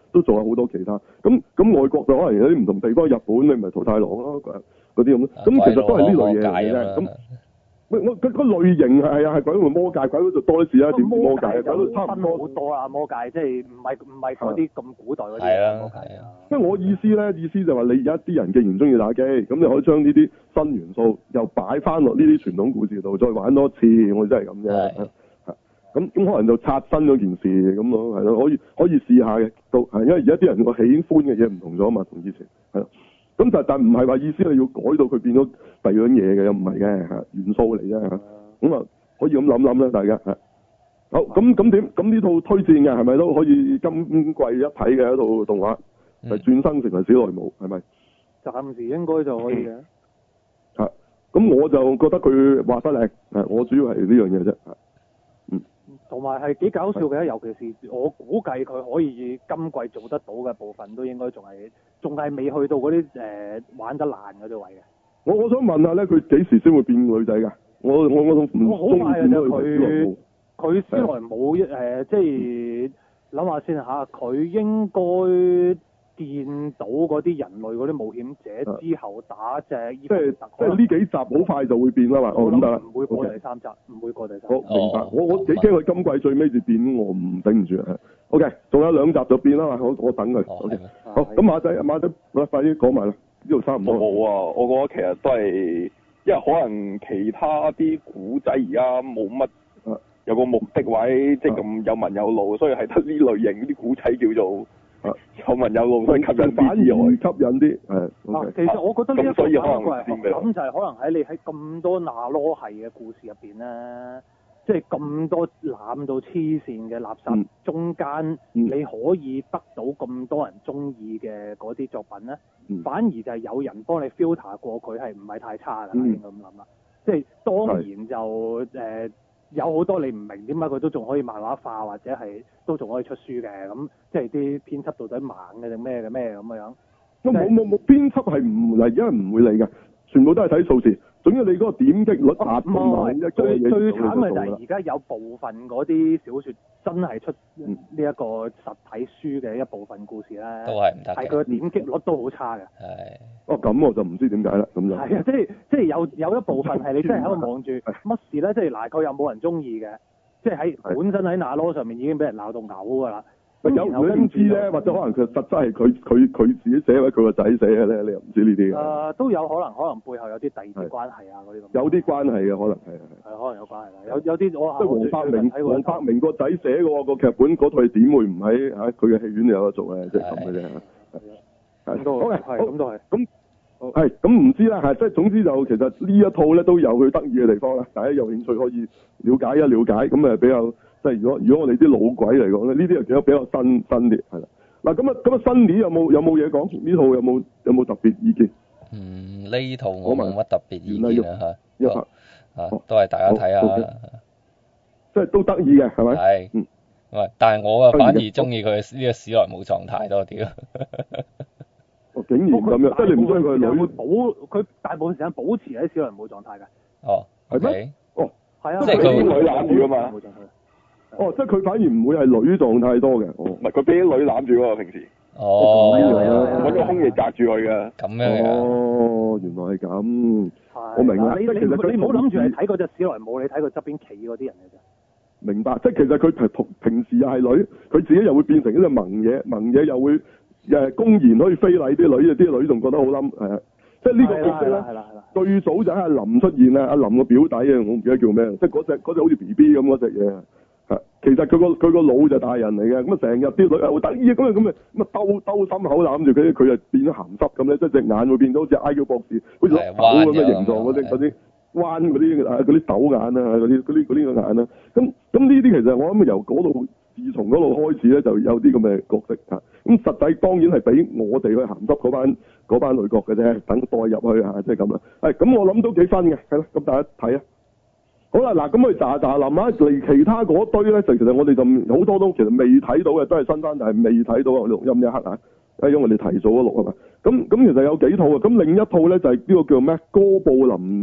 都仲有好多其他。咁咁外國就可能有啲唔同地方，日本你咪桃太郎咯，嗰啲咁咯。咁其實都係呢類嘢嚟嘅啫。咁喂，我個個類型係啊係鬼魂魔界，鬼嗰度多啲事啦，點魔界啊，鬼都差唔多好多啊魔界，即係唔係唔係嗰啲咁古代嗰啲係啊魔界啊。 即係我意思咧，意思就話你而家啲人既然中意打機，咁你可以將呢啲新元素又擺翻落呢啲傳統故事度，再玩多次，我真係咁啫。咁咁可能就刷新咗件事咁咯，係咯，可以可以試下嘅，都係因為而家啲人個喜歡嘅嘢唔同咗啊嘛，同以前係咯。咁但但唔係話意思你要改到佢變咗第二樣嘢嘅，又唔係嘅嚇，元素嚟啫嚇。咁啊可以咁諗諗啦，大家係。好咁咁點？咁呢套推薦嘅係咪都可以今季一睇嘅一套動畫？係轉生成為史萊姆係咪？ 暫時應該就可以嘅。 嚇！咁我就覺得佢畫得靚，係我主要係呢樣嘢啫。嗯。 同埋係幾搞笑嘅，尤其是我估計佢可以今季做得到嘅部分，都應該仲係仲係未去到嗰啲誒玩得爛嗰啲位嘅。 我我想問下咧，佢幾時先會變女仔㗎？我我我唔好快嘅啫， 佢佢史萊姆一誒，即係諗下先嚇，佢應該見到嗰啲人類嗰啲冒險者之後打隻伊芙特， 即係呢幾集好快就會變啦嘛。 我諗得啦， 唔會過第三集，唔會過第三集。 好明白，我我幾驚佢今季最尾就變，我唔頂唔住啊。OK，仲有兩集就變啦嘛，我我等佢。OK，好，咁馬仔馬仔，快啲講埋啦，呢度差唔多。 冇啊，我覺得其實都係，因為可能其他啲古仔而家冇乜。有個目的位，即係咁有文有路，所以係得呢類型啲古仔叫做有文有路，所以吸引啲之外， 吸引啲係。 嗱，其實我覺得呢一個所以可能咁就係可能喺你喺咁多那羅系嘅故事入邊咧，即係咁多濫到黐線嘅垃圾、嗯、中間，你可以得到咁多人中意嘅嗰啲作品咧，嗯、反而就係有人幫你 filter 過佢係唔係太差㗎，應該咁諗啦。即係當然就誒。呃有好多你唔明點解佢都仲可以漫畫化，或者係都仲可以出書嘅，咁即係啲編輯到底盲嘅定咩嘅咩咁嘅樣？ 冇冇冇，編輯係唔嚟，因為唔會嚟嘅，全部都係睇數字。總之你嗰個點擊率達到某一個最嘢， 最慘嘅就係而家有部分嗰啲小説真係出呢一個實體書嘅一部分故事咧， 都係唔得嘅， 係佢個點擊率都好差嘅。 係。 哦，咁我就唔知點解啦，咁就係啊，即係即係有有一部分係你真係喺度望住乜事咧，即係嗱佢又冇人中意嘅，即係喺本身喺那羅上面已經俾人鬧到嘔㗎啦。 有你唔知咧，或者可能佢實質係佢佢佢自己寫或者佢個仔寫嘅咧，你又唔知呢啲嘅。誒、 呃，都有可能，可能背後有啲第二啲關係啊，嗰啲咁。 有啲關係嘅可能係係。 係可能有關係啦，有有啲我即係黃百鳴，黃百鳴個仔寫嘅喎個劇本，嗰套點會唔喺喺佢嘅戲院有得做咧？即係咁嘅啫。係。咁都係。係咁都係。咁係咁唔知啦，係即係總之就其實呢一套咧都有佢得意嘅地方啦，大家有興趣可以了解一了解，咁誒比較。即係如果如果我哋啲老鬼嚟講咧，呢啲又比較比較新新啲，係啦。嗱咁啊咁啊，新年有冇有冇嘢講？呢套有冇有冇特別意見？ 嗯，呢套我冇乜特別意見啊嚇， 嚇嚇都係大家睇下， 即係都得意嘅係咪？ 係，嗯，喂，但係我啊反而中意佢呢個史萊姆狀態多啲咯。 哦，竟然咁樣，即係你唔中意佢女保佢大部分時間保持喺史萊姆狀態嘅。 哦， 係咩？哦， 係啊， 即係佢啲女攬住㗎嘛。 哦，即係佢反而唔會係女狀態多嘅， 唔係佢俾啲女攬住喎，平時。 哦。 揾個空氣隔住佢嘅。 咁樣哦，原來係咁。我明啦。 你你你唔好諗住係睇嗰隻史萊姆，你睇佢側邊企嗰啲人嘅啫。 明白，即係其實佢平平時又係女，佢自己又會變成一隻萌嘢，萌嘢又會誒公然可以非禮啲女，啲女仲覺得好冧，係啊。即係呢個角色咧，最早就係阿林出現啦，阿林個表弟啊，我唔記得叫咩，即係嗰隻嗰隻好似 B B 咁嗰隻嘢。其實佢個佢個腦就大人嚟嘅，咁啊成日啲女又得意咁啊咁啊咁啊兜兜心口攬住佢，佢就變咗鹹濕咁咧，即係隻眼會變到好似 I Q 博士，好似粒豆咁嘅形狀嗰啲嗰啲彎嗰啲啊嗰啲豆眼啊嗰啲嗰啲嗰啲個眼啊，咁咁呢啲其實我諗由嗰度自從嗰度開始咧就有啲咁嘅角色嚇，咁實際當然係俾我哋去鹹濕嗰班嗰班女角嘅啫，等代入去嚇，即係咁啦。係咁我諗都幾分嘅，係咯，咁大家睇啊。好啦，嗱咁我哋喳喳臨啊，嚟其他嗰堆咧，就其實我哋就好多都其實未睇到嘅，都係新番，但係未睇到啊！錄音一刻啊，因為我哋提早咗錄啊嘛。咁咁其實有幾套啊，咁另一套咧就係呢個叫咩哥布林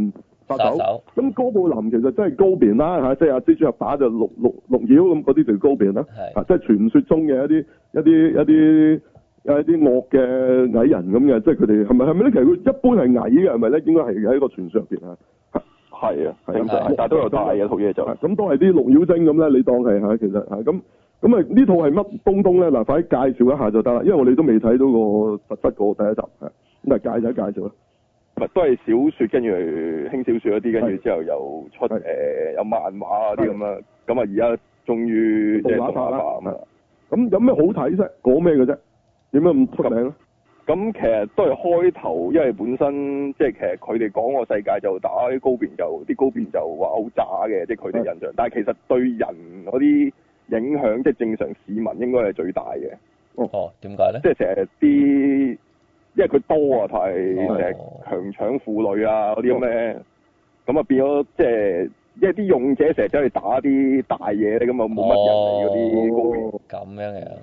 殺手。 殺手咁哥布林其實真係高邊啦嚇，即係阿蜘蛛俠打就綠綠綠妖咁嗰啲就高邊啦。 係啊，即係傳說中嘅一啲一啲一啲有一啲惡嘅矮人咁嘅，即係佢哋係咪係咪咧？其實佢一般係矮嘅，係咪咧？應該係喺一個傳說入邊啊。 係啊， 係正常，但係都有大嘅套嘢就。 咁都係啲綠妖精咁咧，你當係嚇，其實嚇咁咁啊呢套係乜東東咧？嗱，快啲介紹一下就得啦，因為我哋都未睇到個實質個第一集，係咁啊，介紹一介紹啦。 都係小説，跟住輕小説嗰啲，跟住之後又出誒、呃、有漫畫嗰啲咁啊，咁啊而家終於即係動畫化咁啊。 咁有咩好睇啫？講咩嘅啫？點解咁出名咧？ 咁其實都係開頭，因為本身即係其實佢哋講個世界就打啲高邊就啲高邊就話好渣嘅，即係佢哋印象。但係其實對人嗰啲影響，即係正常市民應該係最大嘅。 哦，點解咧？ 即係成日啲。因為佢多啊，太成日哦強搶婦女啊嗰啲咁嘅，咁啊變咗即係，因為啲勇者成日走去打啲大嘢咧，咁啊冇乜人嚟嗰啲高邊。 咁樣嘅。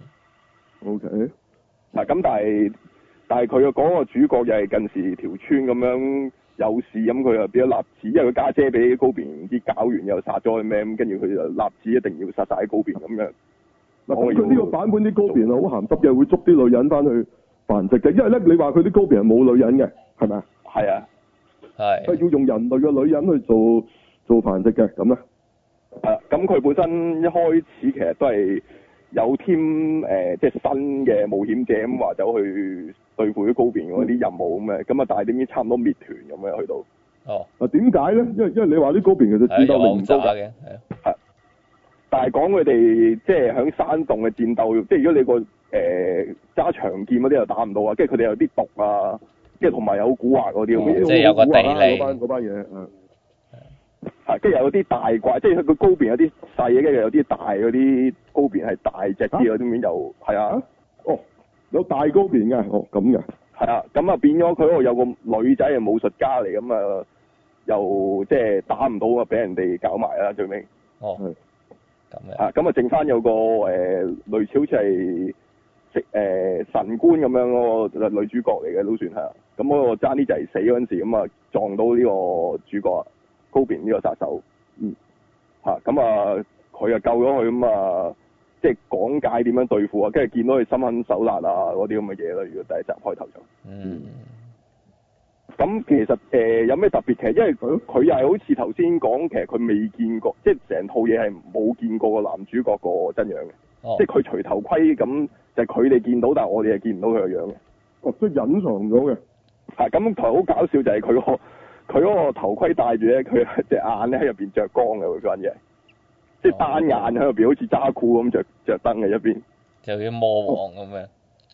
O K。 嗱咁但係但係佢嘅講個主角又係近時條村咁樣有事，咁佢又變咗立志，因為佢家姐俾高邊唔知搞完又殺咗佢咩，咁跟住佢就立志一定要殺晒啲高邊咁樣。 嗱，咁佢呢個版本啲高邊啊好鹹濕嘅，會捉啲女人翻去繁殖嘅，因為咧你話佢啲高邊係冇女人嘅，係咪啊？ 係啊， 係。 係。 要用人類嘅女人去做做繁殖嘅，咁咧？ 係啦，咁佢本身一開始其實都係有添誒，即係新嘅冒險者咁話走去對付啲高邊嗰啲任務咁嘅，咁啊但係點知差唔多滅團咁樣去到。 哦。 啊點解咧？因為因為你話啲高邊其實戰鬥力唔高嘅， 係。但係講佢哋即係喺山洞嘅戰鬥，即係如果你個誒揸長劍嗰啲又打唔到啊，跟住佢哋有啲毒啊，跟住同埋有蠱惑嗰啲咁嘅嘢， 即係有個地理嗰班嗰班嘢，嗯， 係跟住有啲大怪，即係佢個高邊有啲細嘅，跟住有啲大嗰啲高邊係大隻啲嗰啲面又係啊， 哦，有大高邊嘅，哦咁嘅， 係啊，咁啊變咗佢嗰度有個女仔係武術家嚟，咁啊又即係打唔到啊，俾人哋搞埋啦最尾。 哦。 係。 啊，咁啊，剩翻有個誒、呃、類似好似係食誒神官咁樣嗰個女主角嚟嘅都算係，咁嗰個爭啲就係死嗰陣時，咁啊撞到呢個主角啊高邊呢個殺手， 嗯， 嚇咁啊佢啊救咗佢，咁啊即係講解點樣對付啊，跟住見到佢心狠手辣啊嗰啲咁嘅嘢啦，如果第一集開頭就， 嗯。 咁其實誒、呃、有咩特別？其實因為佢佢又係好似頭先講，其實佢未見過，即係成套嘢係冇見過個男主角個真樣嘅， 哦、 即係佢除頭盔咁，就係佢哋見到，但係我哋係見唔到佢個樣嘅。 哦，即係隱藏咗嘅。 係咁，台好搞笑就係佢個佢嗰個頭盔戴住咧，佢隻眼咧喺入邊着光嘅嗰樣嘢，即係單眼喺入邊好似渣酷咁着着燈嘅一邊， 就叫魔王咁樣。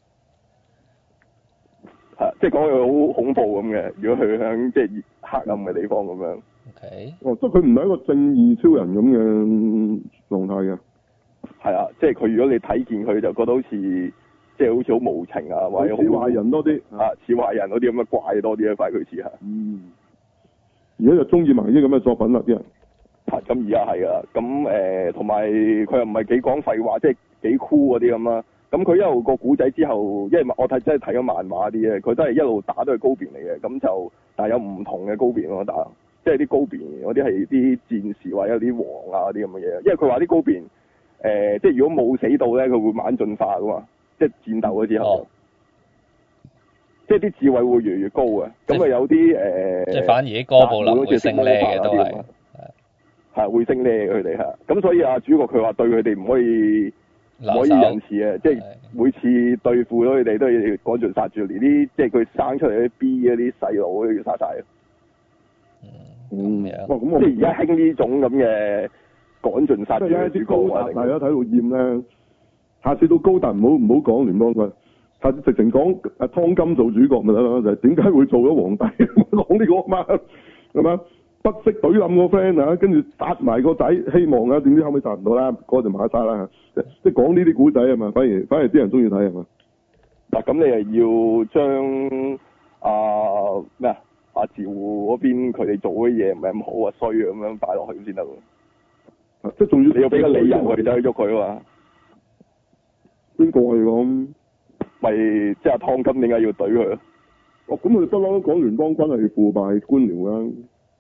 係即係講佢好恐怖咁嘅。如果佢喺即係黑暗嘅地方咁樣。 O K。 哦，即係佢唔係一個正義超人咁嘅狀態嘅。 係啊，即係佢如果你睇見佢就覺得好似即係好似好無情啊，或者好似壞人多啲啊，似壞人嗰啲咁嘅怪多啲啊，快佢似係。 嗯。而家就中意埋啲咁嘅作品啦，啲人。 係咁而家係啊，咁誒同埋佢又唔係幾講廢話，即係幾酷嗰啲咁啦。咁佢一路個古仔之後，因為我睇真係睇咗漫畫啲嘅，佢都係一路打都係高邊嚟嘅，咁就但係有唔同嘅高邊咯打，即係啲高邊嗰啲係啲戰士或者有啲王啊嗰啲咁嘅嘢，因為佢話啲高邊誒、呃，即係如果冇死到咧，佢會慢慢進化噶嘛，即係戰鬥咗之後，哦、即係啲智慧會越嚟越高嘅，咁啊有啲誒，呃、 即係反而啲哥布林會升呢嘅都係， 係會升呢佢哋嚇，咁所以啊主角佢話對佢哋唔可以。唔可以仁慈啊！即係每次對付咗佢哋都要趕盡殺絕，連啲即係佢生出嚟啲 B 嗰啲細路都要殺晒。 嗯， 咁樣。即係而家興呢種咁嘅趕盡殺絕嘅主角啊！ 大家睇到厭咧，下次到高達唔好唔好講聯邦軍，下次直情講阿湯金做主角咪得咯，就係點解會做咗皇帝？講呢個嘛，係嘛？不惜懟冧個 friend 啊，跟住殺埋個仔，希望啊，點知後尾殺唔到啦，嗰就馬沙啦，即即講呢啲古仔啊嘛，反而反而啲人中意睇係嘛？ 嗱，咁你又要將啊咩啊阿趙嗰邊佢哋做嘅嘢唔係咁好啊衰咁樣擺落去先得喎， 即仲要你要俾個理由佢哋走去喐佢啊嘛？ 邊個嚟講？ 咪即係阿湯金點解要懟佢啊？ 哦，咁佢不嬲都講聯邦軍係腐敗官僚啦。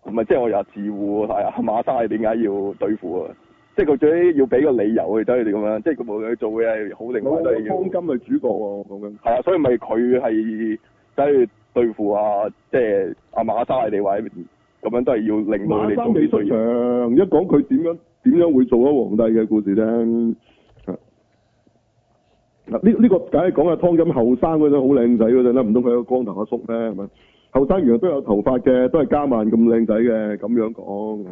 唔係即係我又自護，係啊馬沙係點解要對付啊？即係佢最要俾個理由去走佢哋咁樣，即係佢無論佢做嘅係好定壞都係要。 湯金係主角喎，講緊。 係啊，所以咪佢係走去對付啊，即係阿馬沙佢哋或者咁樣都係要令到佢哋做馬沙未出場，一講佢點樣點樣會做咗皇帝嘅故事啫。嗱呢呢個梗係講阿湯金後生嗰陣好靚仔嗰陣啦，唔通佢係個光頭阿叔咩？係咪？後生原來都有頭髮嘅，都係加曼咁靚仔嘅，咁樣講。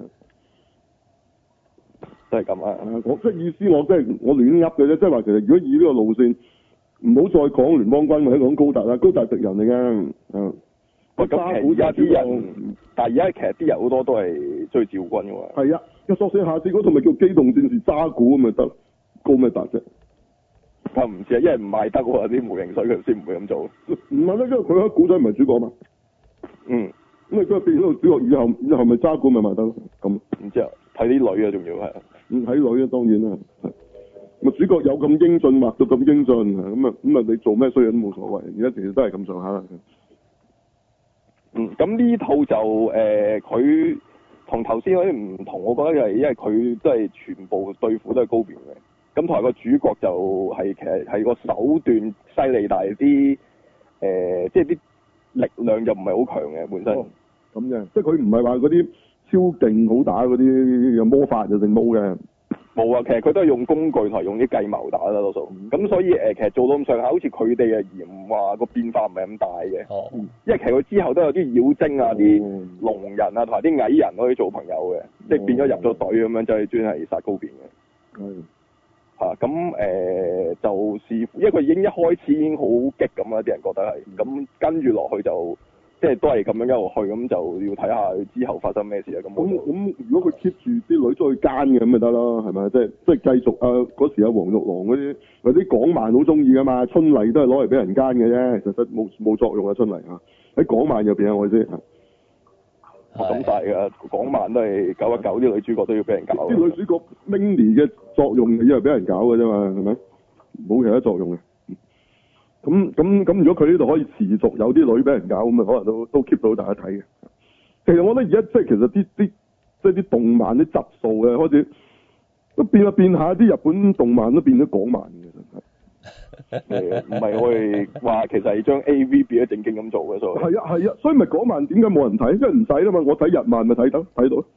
都係咁啊！ 我即係意思我，我即係我亂噏嘅啫，即係話其實如果以呢個路線，唔好再講聯邦軍或者講高達啦，高達敵人嚟嘅，嗯。 喂，咁其實而家啲人，但係而家其實啲人好多都係追趙軍嘅喎。係啊，一索性下次嗰套咪叫機動戰士渣古咁咪得，高咩達啫？ 我唔知啊，因為唔賣得喎，啲模型水佢先唔會咁做。 唔係咧，因為佢喺古仔唔係主角嘛。 嗯。 咁你佢變咗主角以後，以後咪渣古咪賣得咯？咁。唔知啊，睇啲女啊，仲要係。 嗯，睇女啊，當然啦。咪主角有咁英俊，畫到咁英俊，咁啊咁啊，你做咩衰嘢都冇所謂。而家其實都係咁上下啦。 嗯，咁呢套就誒，佢同頭先嗰啲唔同，我覺得係因為佢都係全部對付都係高邊嘅。咁同埋個主角就係、是、其實係個手段犀利，但係啲誒即係啲力量就唔係好強嘅本身。咁、 哦、嘅，即係佢唔係話嗰啲超勁好打嗰啲有魔法就定冇嘅。 冇啊，其實佢都係用工具同埋用啲計謀打啦多數。咁、嗯、所以誒、呃，其實做到咁上下，好似佢哋啊嫌話個變化唔係咁大嘅。哦。因為其實佢之後都有啲妖精啊、啲、嗯、龍人啊同埋啲矮人可以做朋友嘅、嗯，即係變咗入咗隊咁樣，就係專係殺高邊嘅。嗯。嚇咁誒就視乎，因為佢已經一開始已經好激咁啦，啲人覺得係，咁跟住落去就即係都係咁樣一路去，咁就要睇下佢之後發生咩事啊。咁咁咁，如果佢 keep 住啲女出去奸嘅咁咪得咯，係咪？即係即係繼續啊！嗰時阿黃玉郎嗰啲，嗰啲港漫好中意噶嘛，春麗都係攞嚟俾人奸嘅啫，其實冇冇作用啊！春麗啊，喺港漫入邊啊，我意思係。咁大㗎，港漫都係九一九啲女主角都要俾人搞。啲女主角 mini 嘅作用以為俾人搞嘅啫嘛，係咪？冇其他作用嘅。咁咁咁，如果佢呢度可以持續有啲女俾人搞，咁啊可能都都 keep 到大家睇嘅。其實我覺得而家即係其實啲啲即係啲動漫啲質素嘅開始都變下變下，啲日本動漫都變咗港漫嘅，真係。誒唔係我哋話其實係將 A V 變咗正經咁做嘅，所以係啊係啊，所以咪港漫點解冇人睇？因為唔使啦嘛，我睇日漫咪睇到睇到。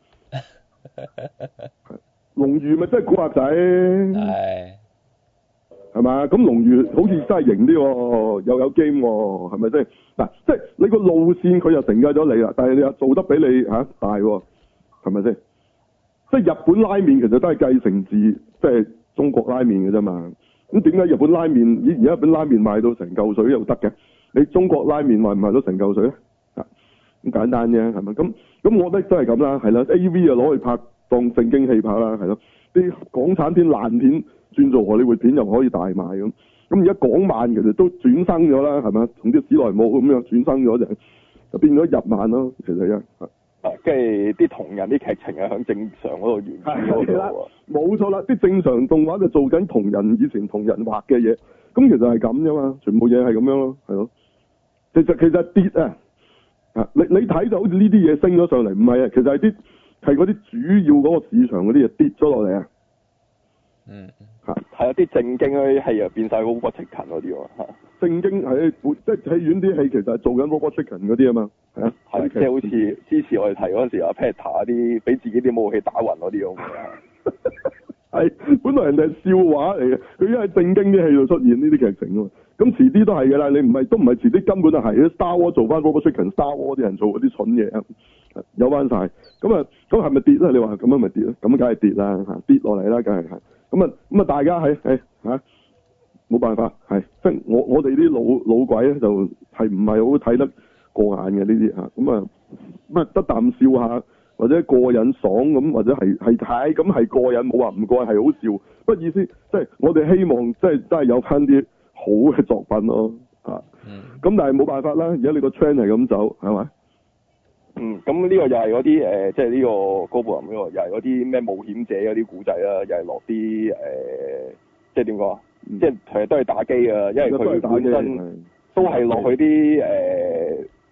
龍魚咪真係古惑仔，係係嘛？咁龍魚好似真係型啲喎，又有 game 喎，係咪先？嗱，即係你個路線佢又承繼咗你啦，但係你又做得比你嚇、啊、大喎，係咪先？即係日本拉麵其實都係繼承自即係中國拉麵嘅啫嘛。咁點解日本拉麵以而家日本拉麵賣到成嚿水又得嘅？你中國拉麵賣唔賣到成嚿水咧？啊，咁簡單啫，係咪？咁咁我覺得都係咁啦，係啦 ，A V 啊攞去拍當正經戲拍啦，係咯。啲港產片爛片轉做荷里活片又可以大賣咁。咁而家港漫其實都轉生咗啦，係咪？同啲史萊姆咁樣轉生咗就就變咗日漫咯，其實啊。啊，即係啲同人啲劇情係響正常嗰度完結嗰度冇錯啦，啲正常動畫就做緊同人以前同人畫嘅嘢，咁其實係咁啫嘛，全部嘢係咁樣咯，係咯。其實其實跌啊，啊你你睇就好似呢啲嘢升咗上嚟，唔係啊，其實係啲係嗰啲主要嗰個市場嗰啲嘢跌咗落嚟啊。嗯，嚇係啊，啲正經嗰啲戲又變晒 Robot Chicken 嗰啲喎嚇。正經係即係戲院啲戲其實係做緊 Robot Chicken 嗰啲啊嘛，係啊，係即係好似之前我哋提嗰陣時阿 Peter 啲俾自己啲武器打暈嗰啲咁嘅。係，本來人哋係笑話嚟嘅，佢因為正經啲戲度出現呢啲劇情啊嘛。咁遲啲都係㗎啦，你唔係都唔係遲啲根本就係 Star Wars 做翻 Robot Chicken，Star Wars 啲人做嗰啲蠢嘢啊，有翻晒。咁啊，咁係咪跌咧？你話咁樣咪跌咯？咁梗係跌啦嚇，跌落嚟啦，梗係係。咁啊咁啊，大家係係嚇。冇辦法，係即係我我哋啲老老鬼咧，就係唔係好睇得過眼嘅呢啲嚇，咁啊咁啊得啖笑下，或者過癮爽咁，或者係係睇咁係過癮，冇話唔過癮係好笑。不過意思即係我哋希望即係真係有翻啲好嘅作品咯嚇。咁、嗯、但係冇辦法啦，而家你個 trend 係咁走，係咪？嗯，咁呢個又係嗰啲誒，即係呢個高布林呢個又係嗰啲咩冒險者嗰啲古仔啦，又係落啲誒，即係點講？即係其實都係打機啊，因為佢本身都係落去啲誒，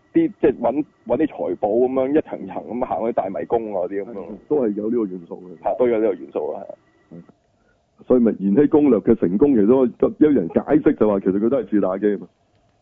啲即係揾揾啲財寶咁樣一層層咁行去大迷宮啊啲咁樣， 都係有呢個元素嘅。 係都有呢個元素啊。 所以咪《延禧攻略》嘅成功，其實有人解釋就話，其實佢都係似打機啊嘛。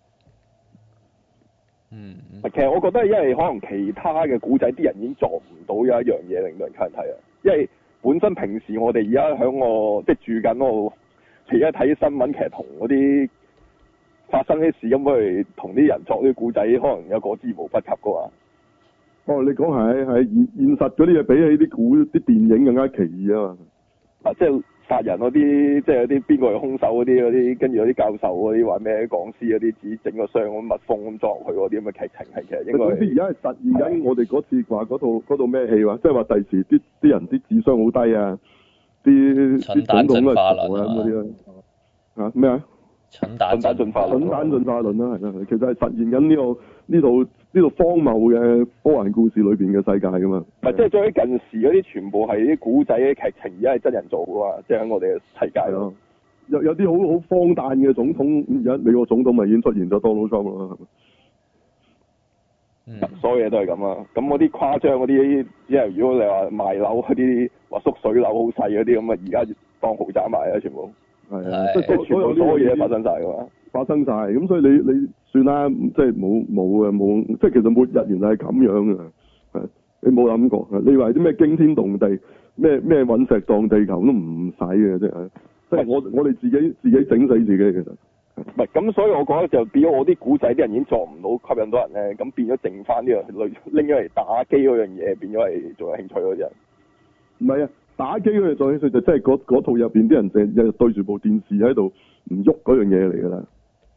嗯， 其實我覺得係因為可能其他嘅古仔啲人已經做唔到有一樣嘢令到人吸引睇啊，因為本身平時我哋而家喺我即係住緊嗰度，而家睇新聞，其實同嗰啲發生啲事咁去同啲人作啲古仔，可能有個之無不及噶嘛。 哦，你講係係現現實嗰啲嘢比起啲古啲電影更加奇異啊嘛。 啊，即係殺人嗰啲，即係有啲邊個係兇手嗰啲嗰啲，跟住有啲教授嗰啲話咩講師嗰啲，自己整個箱咁密封咁裝落去嗰啲咁嘅劇情係其實應該。總之而家係實現緊我哋嗰次話嗰套嗰套咩戲話，即係話第時啲啲人啲智商好低啊，啲啲總統都係傻啊咁嗰啲啊。啊咩啊？ 蠢蛋進化論。 蠢蛋進化論啦，係啦，其實係實現緊呢個呢套呢套荒謬嘅科幻故事裏邊嘅世界噶嘛。係即係將啲近時嗰啲全部係啲古仔嘅劇情，而家係真人做噶嘛，即係喺我哋嘅世界咯。有有啲好好荒誕嘅總統，而家美國總統咪已經出現咗 Donald Trump 咯。 嗯， 所有嘢都係咁啊！咁嗰啲誇張嗰啲，即係如果你話賣樓嗰啲，話縮水樓好細嗰啲咁啊，而家當豪宅賣啊，全部。係啊，即係所有所有嘢發生晒噶嘛，發生晒，咁所以你你算啦，即係冇冇嘅冇，即係其實末日原來係咁樣嘅，係你冇諗過，你話啲咩驚天動地，咩咩隕石撞地球都唔使嘅，即係，即係我我哋自己自己整死自己其實。唔係咁，所以我覺得就變咗我啲古仔啲人已經做唔到吸引到人咧，咁變咗剩翻呢個類拎咗嚟打機嗰樣嘢，變咗係仲有興趣嗰啲人。唔係啊。打機嗰樣做起上就真係嗰套入邊啲人成日對住部電視喺度唔喐嗰樣嘢嚟㗎啦。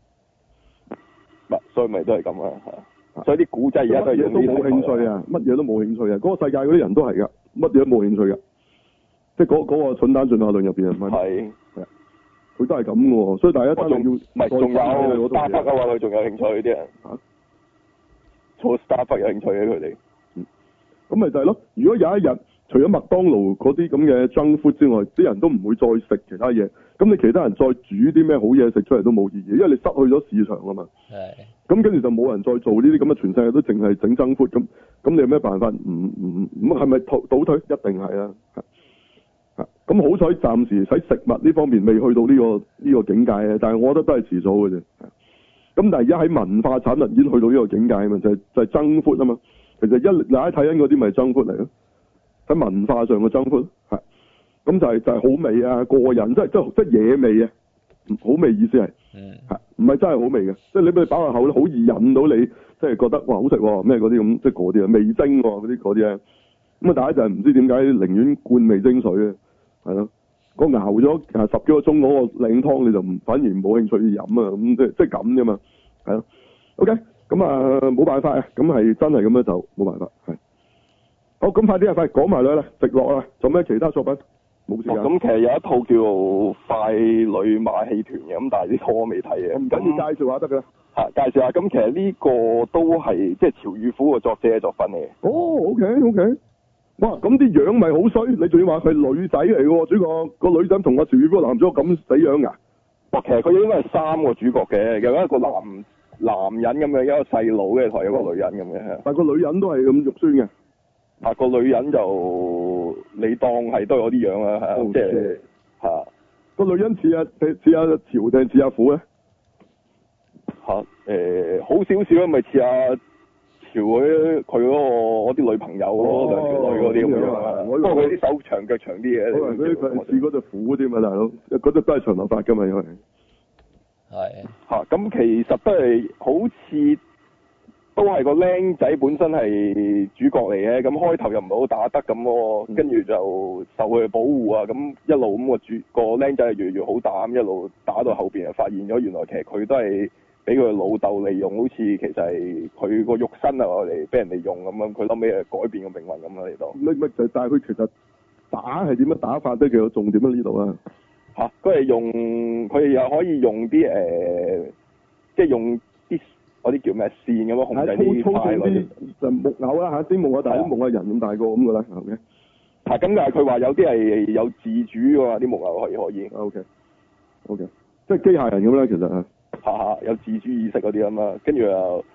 所以咪都係咁啊，所以啲古仔而家都係都冇興趣啊，乜嘢都冇興趣啊。嗰、嗰個世界嗰啲人都係㗎，乜嘢都冇興趣㗎。即係嗰嗰個蠢蛋進化論入邊係咪？係。佢都係咁嘅喎，所以大家真係要唔係仲有 Starbucks 嘅話，佢仲有興趣啲人嚇。做 Starbucks 有興趣嘅佢哋。咁咪就係咯。如果有一日，除咗麥當勞嗰啲咁嘅 junk food 之外，啲人都唔會再食其他嘢。咁你其他人再煮啲咩好嘢食出嚟都冇意義，因為你失去咗市場啊嘛。係。咁跟住就冇人再做呢啲咁嘅，全世界都淨係整 junk food。咁咁你有咩辦法？唔唔咁係咪倒倒退？一定係啦。係。咁好彩暫時喺食物呢方面未去到呢個呢個境界啊，但係我覺得都係遲早嘅啫。咁但係而家喺文化產物已經去到呢個境界啊嘛，就係就係 junk food啊嘛。其實一大家睇緊嗰啲咪 junk food 嚟咯。喺文化上嘅 junk food，係咁就係、是、就係、是、好味啊，過癮，即係即係即係野味啊，好味意思係，係唔係真係好味嘅？即係你俾你擺落口咧，好易引到你，即係覺得哇好食喎，咩嗰啲咁，即係嗰啲啊味精喎嗰啲嗰啲咧，咁啊大家就係唔知點解寧願灌味精水啊，係咯，嗰熬咗十幾個鐘嗰個靚湯你就唔反而冇興趣飲啊，咁即係即係咁啫嘛，係咯 ，OK，咁啊冇辦法啊，咁係真係咁樣就冇辦法係。好，咁快啲啊！快講埋佢啦，直落啦，仲有咩其他作品？冇時間。咁、哦、其實有一套叫做《快女馬戲團》嘅，咁但係啲套我未睇嘅。唔緊要，介紹下得㗎啦。嚇，介紹下。咁其實呢個都係即係潮與虎嘅作者嘅作品嚟嘅。哦，OK OK。哇，咁啲樣咪好衰？你仲要話佢女仔嚟喎？主角個女仔同個潮與虎男主角咁死樣㗎？哇，其實佢應該係三個主角嘅，有一個男男人咁樣，一個細佬嘅，同埋一個女人咁嘅。但係個女人都係咁肉酸嘅。啊，個女人就你當係都有啲樣啊，係、oh, 即係嚇個女人似啊似阿潮定似阿虎咧嚇誒好少少咪似阿潮佢佢嗰個啲女朋友咯，兩條女嗰啲咁樣啊，不過佢啲手長腳長啲嘅，可能佢佢似嗰隻虎啲嘛大佬，嗰隻都係長頭髮㗎嘛因為係嚇咁其實都係好似。都係個僆仔本身係主角嚟嘅，咁開頭又唔係好打得咁咯，跟住就受佢保護啊，咁一路咁個主個僆仔係越嚟越好打，咁一路打到後邊就發現咗原來其實佢都係俾佢老豆利用，好似其實係佢個肉身啊嚟俾人哋用咁樣，佢後尾誒改變個命運咁啦嚟到。咪咪就但係佢其實打係點樣打法咧？其實重點喺呢度啊！嚇，佢係用佢又可以用啲誒、呃，即係用啲。嗰啲叫咩線咁樣控制啲派啲就木偶啦嚇，啲木偶大啲木偶人咁大個咁嘅啦，OK。係咁，但係佢話有啲係有自主嘅嘛，啲木偶可以可以。OK，OK，即係機械人咁啦，其實嚇。嚇嚇，有自主意識嗰啲咁啊，跟住又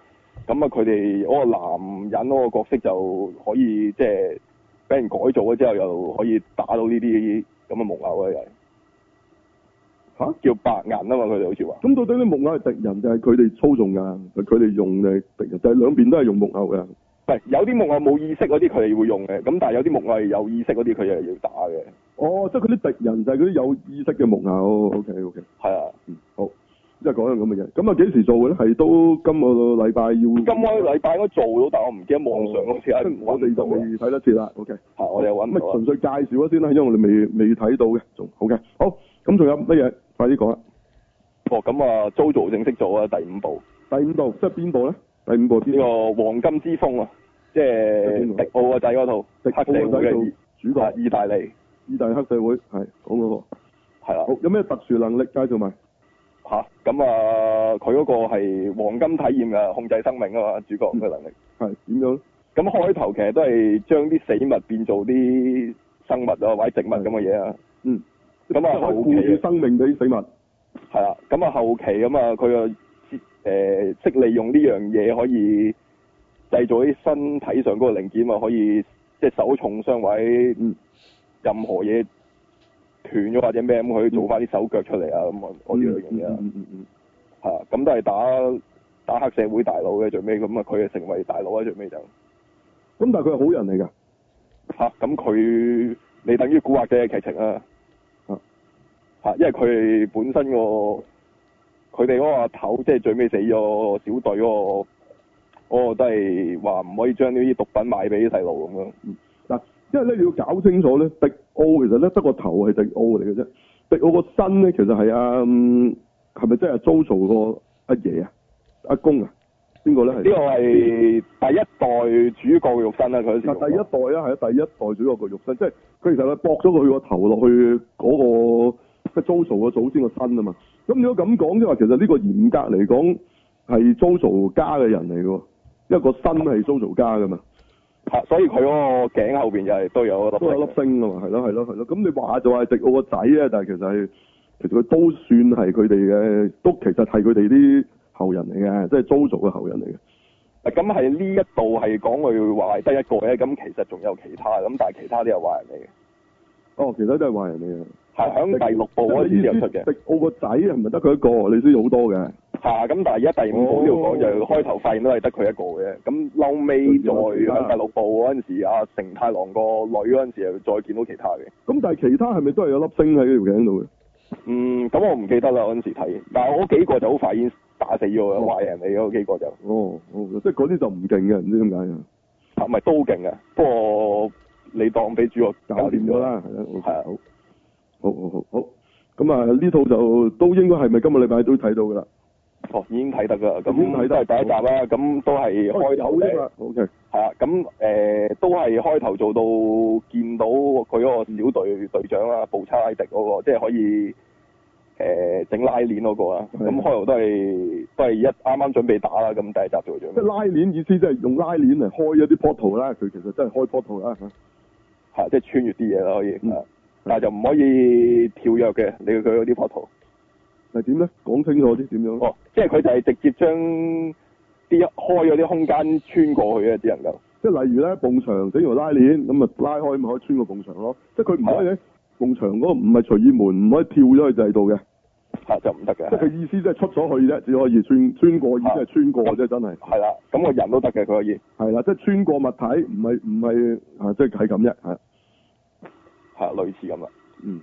咁啊，佢哋嗰個男人嗰個角色就可以即係俾人改造咗之後，又可以打到呢啲咁嘅木偶咧，又嚇叫白銀啊嘛，佢哋好似話。 咁到底啲木偶係敵人定係佢哋操縱㗎？係佢哋用嘅敵人，就係兩邊都係用木偶㗎。 唔係有啲木偶冇意識嗰啲，佢哋會用嘅。咁但係有啲木偶係有意識嗰啲，佢哋係要打嘅。 哦，即係佢啲敵人就係嗰啲有意識嘅木偶。O K O K。 係啊。 嗯，好。即係講緊咁嘅嘢。咁啊幾時做嘅咧？係都今個禮拜要。 今個禮拜應該做到，但我唔記得網上好似係我哋就未睇得切啦。O K。 係，我哋揾唔到啊。 咁純粹介紹咗先啦，因為我哋未未睇到嘅，仲好嘅。好，咁仲有乜嘢？快啲講啦。 哦，咁啊，JoJo 正式做啊，第五部。 第五部即係邊部咧？第五部邊？ 呢個黃金之風啊，即係迪奧個仔嗰套黑社會嘅主角， 意大利。 意大利黑社會係講嗰個。 係啦。 好，有咩特殊能力介紹埋？ 吓，咁啊，佢嗰個係黃金體驗嘅控制生命啊嘛，主角嘅能力。 係點樣？ 咁開頭其實都係將啲死物變做啲生物啊，或者植物咁嘅嘢啊。 嗯。 咁啊，後期賦予生命俾死物。 係啦，咁啊後期咁啊，佢又誒識利用呢樣嘢可以製造啲身體上嗰個零件啊，可以即係手重傷或者任何嘢斷咗或者咩咁，可以做翻啲手腳出嚟啊咁啊，嗰啲類型嘢啊。 嗯嗯嗯。 係啊，咁都係打打黑社會大佬嘅最尾，咁啊佢就成為大佬啊最尾就。咁但係佢係好人嚟㗎。 嚇，咁佢你等於古惑仔嘅劇情啊。嚇，因為佢哋本身個佢哋嗰個阿頭，即係最尾死咗小隊嗰個，嗰個都係話唔可以將呢啲毒品賣俾啲細路咁樣。 嗱、嗯，因為咧你要搞清楚咧，迪奧其實咧得個頭係迪奧嚟嘅啫，迪奧個身咧其實係阿係咪真係 JoJo 個阿爺啊？阿公啊？邊個咧？係呢個係第一代主角嘅肉身啊！佢嗱第一代啊，係啊，第一代主角嘅肉身，即係佢其實係駁咗佢個頭落去嗰、嗰個。即係 JoJo 個祖先個身啊嘛，咁如果咁講，即係話其實呢個嚴格嚟講係 JoJo 家嘅人嚟嘅，因為個身係 JoJo 家噶嘛， 嚇，所以佢嗰個頸後邊又係都有粒都有粒星啊嘛，係咯係咯係咯，咁你話就話係迪奧個仔啊，但係其實係其實佢都算係佢哋嘅，都其實係佢哋啲後人嚟嘅，即係 JoJo 嘅後人嚟嘅。 咁係呢一度係講佢話係得一個嘅，咁其實仲有其他，咁但係其他都係壞人嚟嘅。 哦，其他都係壞人嚟嘅。 係響第六部嗰時先出嘅。 迪奧個仔係唔係得佢一個？你知好多嘅。 係咁但係而家第五部呢度講就開頭發現都係得佢一個嘅，咁後尾再響第六部嗰陣時，阿成太郎個女嗰陣時又再見到其他嘅。 咁但係其他係咪都係有粒星喺條頸度嘅？ 嗯，咁我唔記得啦嗰陣時睇，但係我幾個就好快已經打死咗嘅壞人嚟嘅嗰幾個就。 哦，哦即係嗰啲就唔勁嘅，唔知點解啊？ 啊，唔係都勁嘅，不過你當俾主角搞掂咗啦，係啊， 係啊， 好，好好好好，咁啊呢套就都應該係咪今個禮拜都睇到㗎啦？ 哦，已經睇得㗎，咁已經睇都係第一集啦，咁都係開頭嘅。 O K。 係啊，咁誒、呃、都係開頭做到見到佢嗰個小隊隊長啊，布差拉迪嗰、那個，即係可以誒整、呃、拉鏈嗰、那個啊。咁開頭都係都係一啱啱準備打啦，咁第一集做咗。 即係拉鏈意思即係用拉鏈嚟開一啲 portal 啦，佢其實真係開 portal 啦嚇。 係即係穿越啲嘢啦，可以。嗯、但係就唔可以跳躍嘅，你佢嗰啲 portal。 係點咧？講清楚啲點樣？ 哦，即係佢就係直接將啲開咗啲空間穿過去嘅，只能夠。即係例如咧，埲牆整條拉鏈，咁啊拉開咪可以穿過埲牆咯。即係佢唔可以喺埲牆嗰個唔係隨意門，唔可以跳咗去第度嘅。 係就唔得嘅。 即係佢意思即係出咗去啫，只可以穿穿過，意思係穿過啫，真係。 係啦，咁個人都得嘅，佢可以。 係啦，即係穿過物體，唔係唔係啊，即係係咁啫，係。 係類似咁啦。 嗯。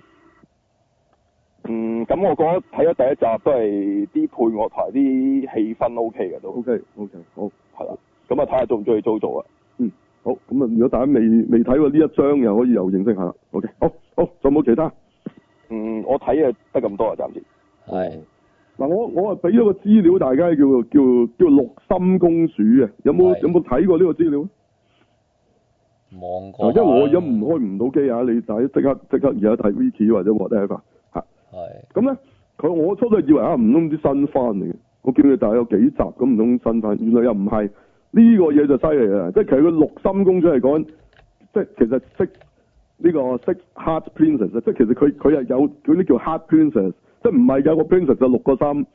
嗯，咁我覺得睇咗第一集都係啲配樂台啲氣氛 O K 嘅都。O K O K 好， 係啦，咁啊睇下中唔中意租做啊。 嗯，好，咁啊如果大家未未睇過呢一章，又可以又認識下啦。O K，好，好，仲有冇其他？ 嗯，我睇啊得咁多啊，暫時。 係。 嗱，我我啊俾咗個資料，大家叫叫叫綠心公主啊，有冇有冇睇過呢個資料？ 望過。 因為我而家唔開唔到機啊，你大家即刻即刻而家睇 Wiki 或者 whatever。係，咁咧佢我初都以為啊唔通啲新番嚟嘅，我見佢大概有幾集咁唔通新番，原來又唔係，呢、這個嘢就犀利啦，即係其實佢綠心公主嚟講，即係其實識呢個識 Heart Princess，即係其實佢佢係有嗰啲叫 Heart Princess，即係唔係有個 Princess 就六個心，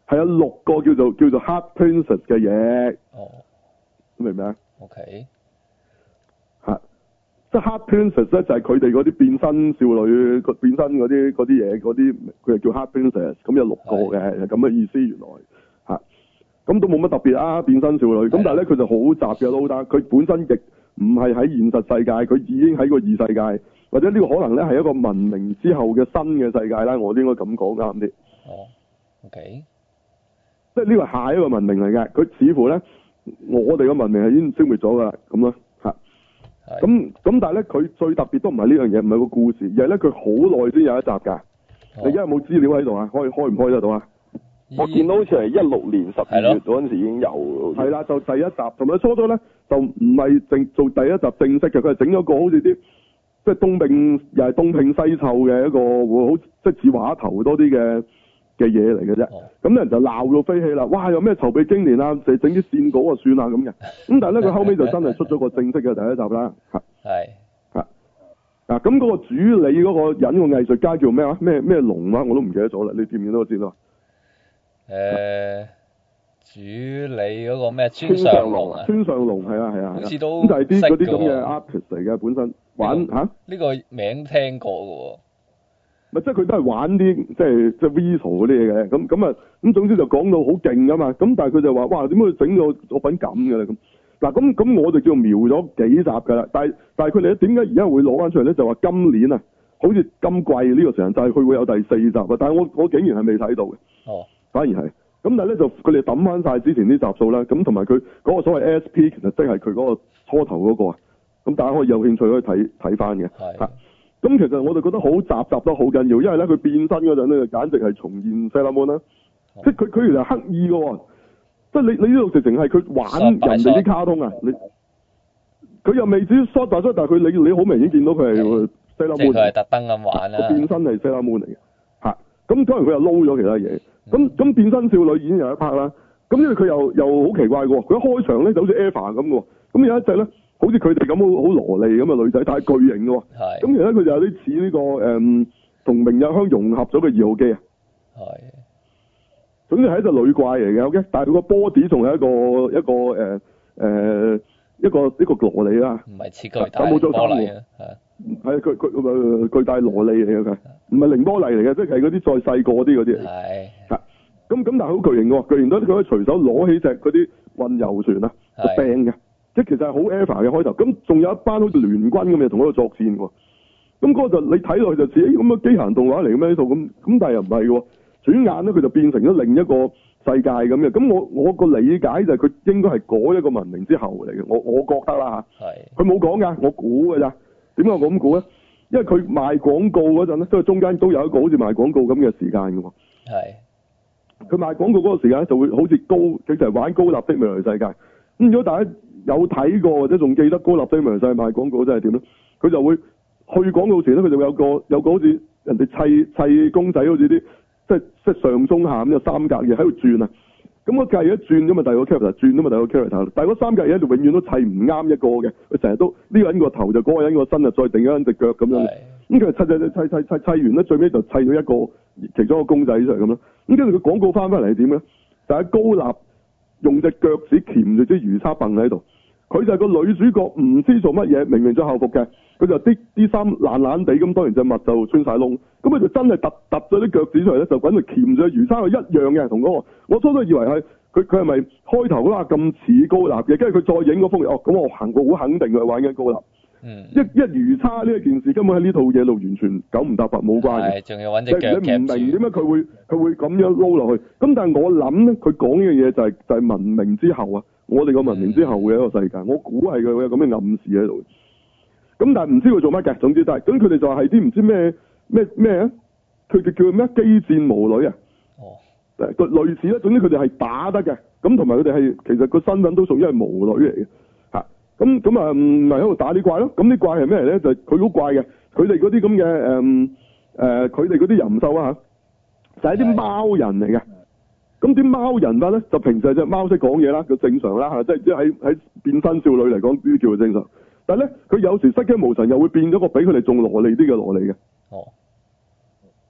係有六個叫做叫做 Heart Princess 嘅嘢。 哦。 明唔明啊 ？OK。 嚇，即係 Heart Princess 咧，就係佢哋嗰啲變身少女，變身嗰啲嗰啲嘢，嗰啲佢就叫 Heart Princess。咁有六個嘅，係咁嘅意思原來嚇。咁都冇乜特別啊，變身少女。咁但係咧，佢就好雜嘅撈得，佢本身亦唔係喺現實世界，佢已經喺個異世界，或者呢個可能咧係一個文明之後嘅新嘅世界啦。我都應該咁講啱啲。 哦。OK。 即係呢個係下一個文明嚟嘅，佢似乎咧，我哋嘅文明係已經消滅咗噶啦，咁咯嚇。咁咁，但係咧，佢最特別都唔係呢樣嘢，唔係個故事，而係咧佢好耐先有一集㗎。哦、你而家有冇資料喺度啊？可以開唔開得到啊？ 我見到好似係一六年十二月嗰陣時已經有。係啦，就第一集，同埋初初咧就唔係正做第一集正式嘅，佢係整咗個好似啲即係東拼又係東拼西湊嘅一個好即係似畫頭多啲嘅嘅嘢嚟嘅啫。咁啲、哦、人就鬧到飛起啦！哇，有咩籌備經年啊？就整啲線稿啊算啦咁嘅。咁但係咧，佢後尾就真係出咗個正式嘅第一集啦。係係嗱，咁嗰個主理嗰個人個藝術家叫咩啊？咩咩龍啊？我都唔記得咗啦。你見唔見到我知道？ 誒、呃，主理嗰個咩？村上龍啊？ 村上龍係啊係啊， 好似都咁就係啲嗰啲咁嘅 artist 嚟嘅本身玩嚇。呢、 這個啊、個名聽過嘅喎。咪即係佢都係玩啲即係即係 visual 嗰啲嘢嘅，咁咁啊咁總之就講到好勁㗎嘛。咁但係佢就話哇點解整個作品咁嘅咧咁？嗱咁咁我就叫瞄咗幾集㗎啦。但係但係佢哋點解而家會攞翻出嚟咧？就話今年啊，好似今季呢個時間就係佢會有第四集啊。但係我我竟然係未睇到嘅。哦。反而係，咁但係咧就佢哋抌翻晒之前啲集數啦，咁同埋佢嗰個所謂 S P 其實即係佢嗰個初頭嗰、嗰個啊，咁大家可以有興趣可以睇睇翻嘅。係。咁其實我哋覺得好集集都好緊要，因為咧佢變身嗰陣咧，簡直係重現 Sailor Moon 啦。即係佢佢原來刻意嘅喎，即係你你呢度直情係佢玩人哋啲卡通啊，你佢又未至於 short 大 short，但係佢你你好明顯見到佢係 Sailor Moon。即係佢係特登咁玩啦。變身係 Sailor Moon 嚟嘅，嚇。咁當然佢又撈咗其他嘢。咁咁變身少女已經有一 part 啦，咁因為佢又又好奇怪嘅喎，佢一開場咧就好似 Eva 咁嘅喎，咁有一隻咧好似佢哋咁好好蘿莉咁嘅女仔，但係巨型嘅喎，咁其實佢就有啲似呢個誒同明日香融合咗嘅二號機啊，係，總之係一隻女怪嚟嘅 ，OK， 但係佢個波子仲係一個一個誒誒、呃、一個一個蘿莉啦，唔係似巨大冇咗三個。係佢佢誒巨大蘿莉嚟嘅佢，唔係綾波麗嚟嘅，即係嗰啲再細個啲嗰啲嚟。係。嚇，咁咁但係好巨型喎，巨型到佢可以隨手攞起隻嗰啲運油船啊，就掟嘅，即係其實係好 Eva 嘅開頭。咁仲有一班好似聯軍咁嘅同嗰度作戰喎。咁嗰個就你睇落去就似咁嘅機械人動畫嚟嘅咩呢套咁，咁但係又唔係喎。轉眼咧佢就變成咗另一個世界咁嘅。咁我我個理解就係佢應該係嗰一個文明之後嚟嘅，我我覺得啦嚇。係。佢冇講㗎，我估㗎咋。點解我咁估咧？因為佢賣廣告嗰陣咧，都係中間都有一個好似賣廣告咁嘅時間嘅喎。係。佢賣廣告嗰個時間就會好似高，佢就係玩高立的未來世界。咁如果大家有睇過或者仲記得高立的未來世界賣廣告真係點咧？佢就會去廣告前咧，佢就會有個有個好似人哋砌砌公仔，好似啲即係即係上中下咁有三格嘢喺度轉啊！咁個計一轉咗嘛，第二個 character 轉咗嘛，第二個 character，但係嗰三格嘢就永遠都砌唔啱一個嘅，佢成日都呢個人個頭就嗰個人個身就再定咗隻腳咁樣。咁佢砌砌砌砌砌砌完咧，最尾就砌咗一個其中一個公仔出嚟咁咯。咁跟住佢廣告翻翻嚟係點咧？就係高立用隻腳趾鉗住啲魚叉蹦喺度，佢就係個女主角唔知做乜嘢，明明着校服嘅，佢就啲啲衫爛爛地咁，當然隻襪就穿晒窿，咁佢就真係突突咗啲腳趾出嚟咧，就揾佢鉗住魚叉，佢一樣嘅，同嗰、那個我初初以為係佢佢係咪開頭嗰下咁似高立嘅，跟住佢再影嗰幅哦，咁我行過好肯定佢玩緊高立。嗯，一一魚叉呢一件事根本喺呢套嘢度完全九唔搭八冇關嘅，仲要揾隻腳夾住。你唔明點解佢會佢會咁樣撈落去？咁但係我諗咧，佢講呢樣嘢就係、是、就係、是、文明之後啊，我哋個文明之後嘅一個世界，嗯、我估係佢有咁嘅暗示喺度。咁但係唔知佢做乜嘅，總之就係咁，佢哋就係啲唔知咩咩咩啊，佢哋叫咩機戰巫女啊。哦，誒，類似咧，總之佢哋係打得嘅，咁同埋佢哋係其實個身份都屬於係巫女嚟嘅。咁咁啊，唔係喺度打啲怪咯。咁啲怪係咩嚟咧？就係佢好怪嘅，佢哋嗰啲咁嘅誒誒，佢哋嗰啲淫獸啊嚇，就係啲貓人嚟嘅。咁啲貓人法咧，就平時係隻貓識講嘢啦，佢正常啦嚇，即係即係喺喺變身少女嚟講，呢啲叫做正常。但係咧，佢有時失驚無神，又會變咗個比佢哋仲蘿莉啲嘅蘿莉嘅。哦。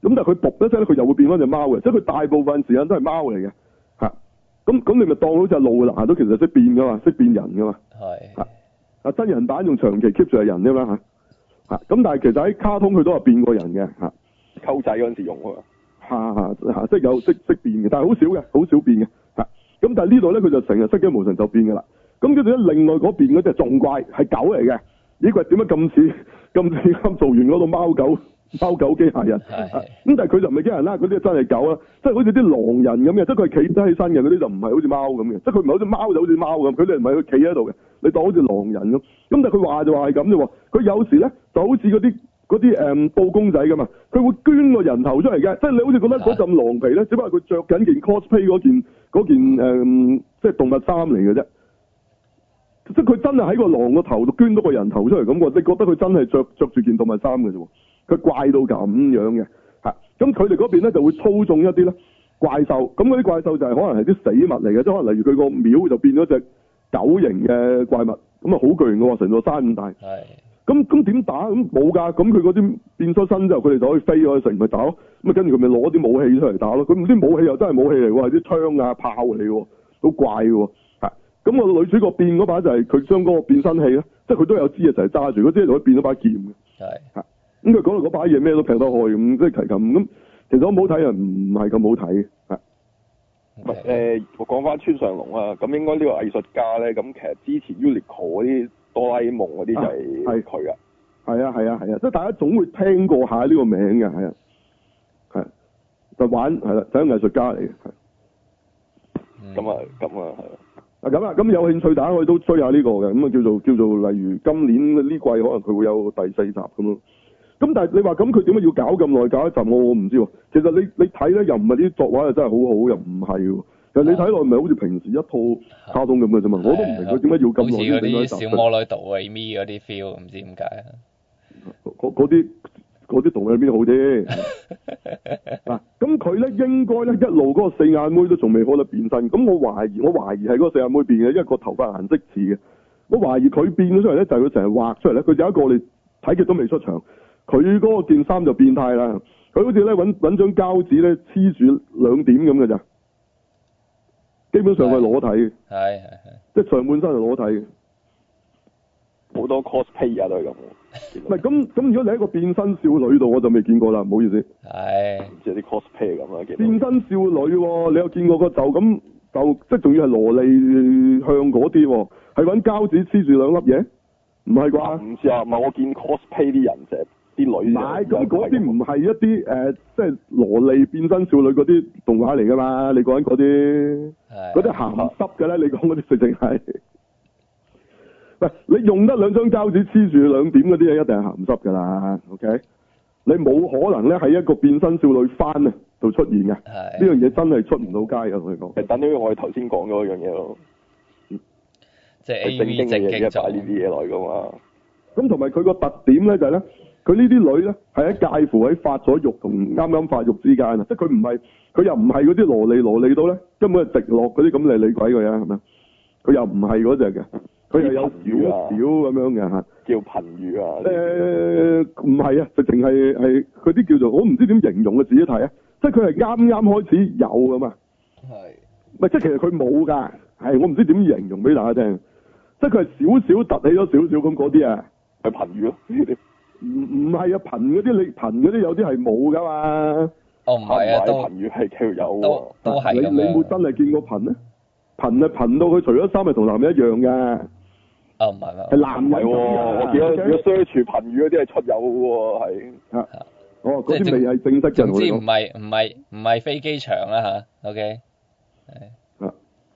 咁但係佢噗一聲咧，佢又會變翻隻貓嘅，即係佢大部分時間都係貓嚟嘅嚇。咁咁你咪當好似露娜都其實識變噶嘛，識變人噶嘛。 係。 嚇啊！真人版仲長期 keep 住係人啫嘛嚇嚇。咁但係其實喺卡通佢都係變過人嘅嚇。 溝仔嗰陣時用啊嘛。嚇嚇嚇，即係有識識變嘅，但係好少嘅，好少變嘅嚇。咁但係呢度咧，佢就成日識咗無神就變㗎啦。咁跟住咧，另外嗰邊嗰隻仲怪係狗嚟嘅。呢個點解咁似咁似啱做完嗰個貓狗貓狗機械人？咁、啊、但係佢就唔係機械人啦，嗰啲真係狗啦，即係好似啲狼人咁嘅，即係佢係企得起身嘅嗰啲就唔係好似貓咁嘅，即係佢唔係好似貓就好似貓咁，佢哋唔係佢企喺度嘅，你當好似狼人咁。咁但係佢話就話係咁啫喎，佢有時咧就好似嗰啲嗰啲誒布公仔咁嘛，佢會捐個人頭出嚟嘅，即係你好似覺得嗰陣狼皮咧，只不過佢着緊件 cosplay 嗰件嗰件誒、嗯、即係動物衫嚟嘅啫。即係佢真係喺個狼個頭度捐到個人頭出嚟咁喎，你覺得佢真係着着住件動物衫嘅啫喎，佢怪到咁樣嘅嚇。咁佢哋嗰邊咧就會操縱一啲咧怪獸，咁嗰啲怪獸就係可能係啲死物嚟嘅，即係可能例如佢個廟就變咗隻狗型嘅怪物，咁啊好巨型嘅喎，成座山咁大。係。咁咁點打？咁冇㗎，咁佢嗰啲變咗身之後，佢哋就可以飛咗成咪打咯。咁啊跟住佢咪攞啲武器出嚟打咯。佢唔知武器又真係武器嚟喎，係啲槍啊炮嚟喎，好怪嘅喎。咁個女主角變嗰把就係佢將嗰個變身器咧，即係佢都有支嘢就係揸住，嗰支就可以變咗把劍嘅。係嚇，咁佢講到嗰把嘢咩都劈得開咁，即係係咁。咁其實好唔好睇啊？唔係咁好睇嘅。 唔係誒，我講翻村上隆啊，咁應該呢個藝術家咧，咁其實之前 Uniqlo 嗰啲哆啦 A 夢嗰啲就係佢啊。 係啊係啊係啊，即係大家總會聽過下呢個名嘅，係啊係，就玩係啦，就係藝術家嚟嘅。 咁啊咁啊係。 啊咁啊，咁有興趣大家可以都追下呢個嘅，咁啊叫做叫做例如今年呢季可能佢會有第四集咁咯。咁但係你話咁佢點解要搞咁耐搞一集我我唔知喎。其實你你睇咧又唔係啲作畫又真係好好，又唔係喎。其實你睇落唔係好似平時一套卡通咁嘅啫嘛。我都唔明佢點解要咁耐先整一集。好似嗰啲小魔女度啊咪嗰啲 feel，唔知點解啊。嗰啲。嗰啲動畫邊好啲嗱，咁佢咧應該咧一路嗰個四眼妹都仲未可得變身，咁我懷疑我懷疑係嗰個四眼妹變嘅，因為個頭髮顏色似嘅，我懷疑佢變咗出嚟咧就係佢成日畫出嚟咧，佢有一個我哋睇極都未出場，佢嗰個件衫就變態啦，佢好似咧揾揾張膠紙咧黐住兩點咁嘅咋，基本上係裸體嘅，係係係，即係上半身係裸體嘅。 好多 cosplay 啊都係咁， 唔係咁咁，如果你喺個變身少女度，我就未見過啦，唔好意思。 係，即係啲 cosplay 咁啊， 變身少女喎，你有見過個就咁就即係仲要係蘿莉向嗰啲喎，係揾膠紙黐住兩粒嘢？唔係啩？ 唔知啊，唔係我見 cosplay 啲人成啲女。唔係， 咁嗰啲唔係一啲誒，即係蘿莉變身少女嗰啲動畫嚟㗎嘛？你講緊嗰啲，嗰啲鹹濕嘅咧？你講嗰啲直情係。喂，你用得兩張膠紙黐住兩點嗰啲嘢，一定係鹹濕㗎啦。OK，你冇可能咧喺一個變身少女番啊度出現嘅。呢樣嘢真係出唔到街嘅，同你講。係等於我哋頭先講嗰樣嘢咯。即係 A V 正經就擺呢啲嘢來㗎嘛。咁同埋佢個特點咧就係咧，佢呢啲女咧係喺介乎喺發咗育同啱啱發育之間啊，即係佢唔係佢又唔係嗰啲蘿莉蘿莉到咧，根本係直落嗰啲咁嚟理鬼佢啊，係咪？佢又唔係嗰隻嘅。佢又有少少咁樣嘅嚇，叫貧乳啊？誒唔係啊，直情係係佢啲叫做我唔知點形容嘅，自己睇啊！即係佢係啱啱開始有㗎嘛。係。唔係即係其實佢冇㗎，係我唔知點形容俾大家聽。即係佢係少少突起咗少少咁嗰啲啊，係貧乳咯。唔唔係啊，貧嗰啲你貧嗰啲有啲係冇㗎嘛。哦唔係啊，都貧乳係叫有喎。都都係咁樣。你你冇真係見過貧咧？貧啊貧到佢除咗衫係同男人一樣嘅。哦唔係啦，係男人喎，我記得如果 search 貧乳嗰啲係出有喎，係啊，哦嗰啲未係正式嘅，總之唔係唔係唔係飛機場啦吓 ，OK，係啊，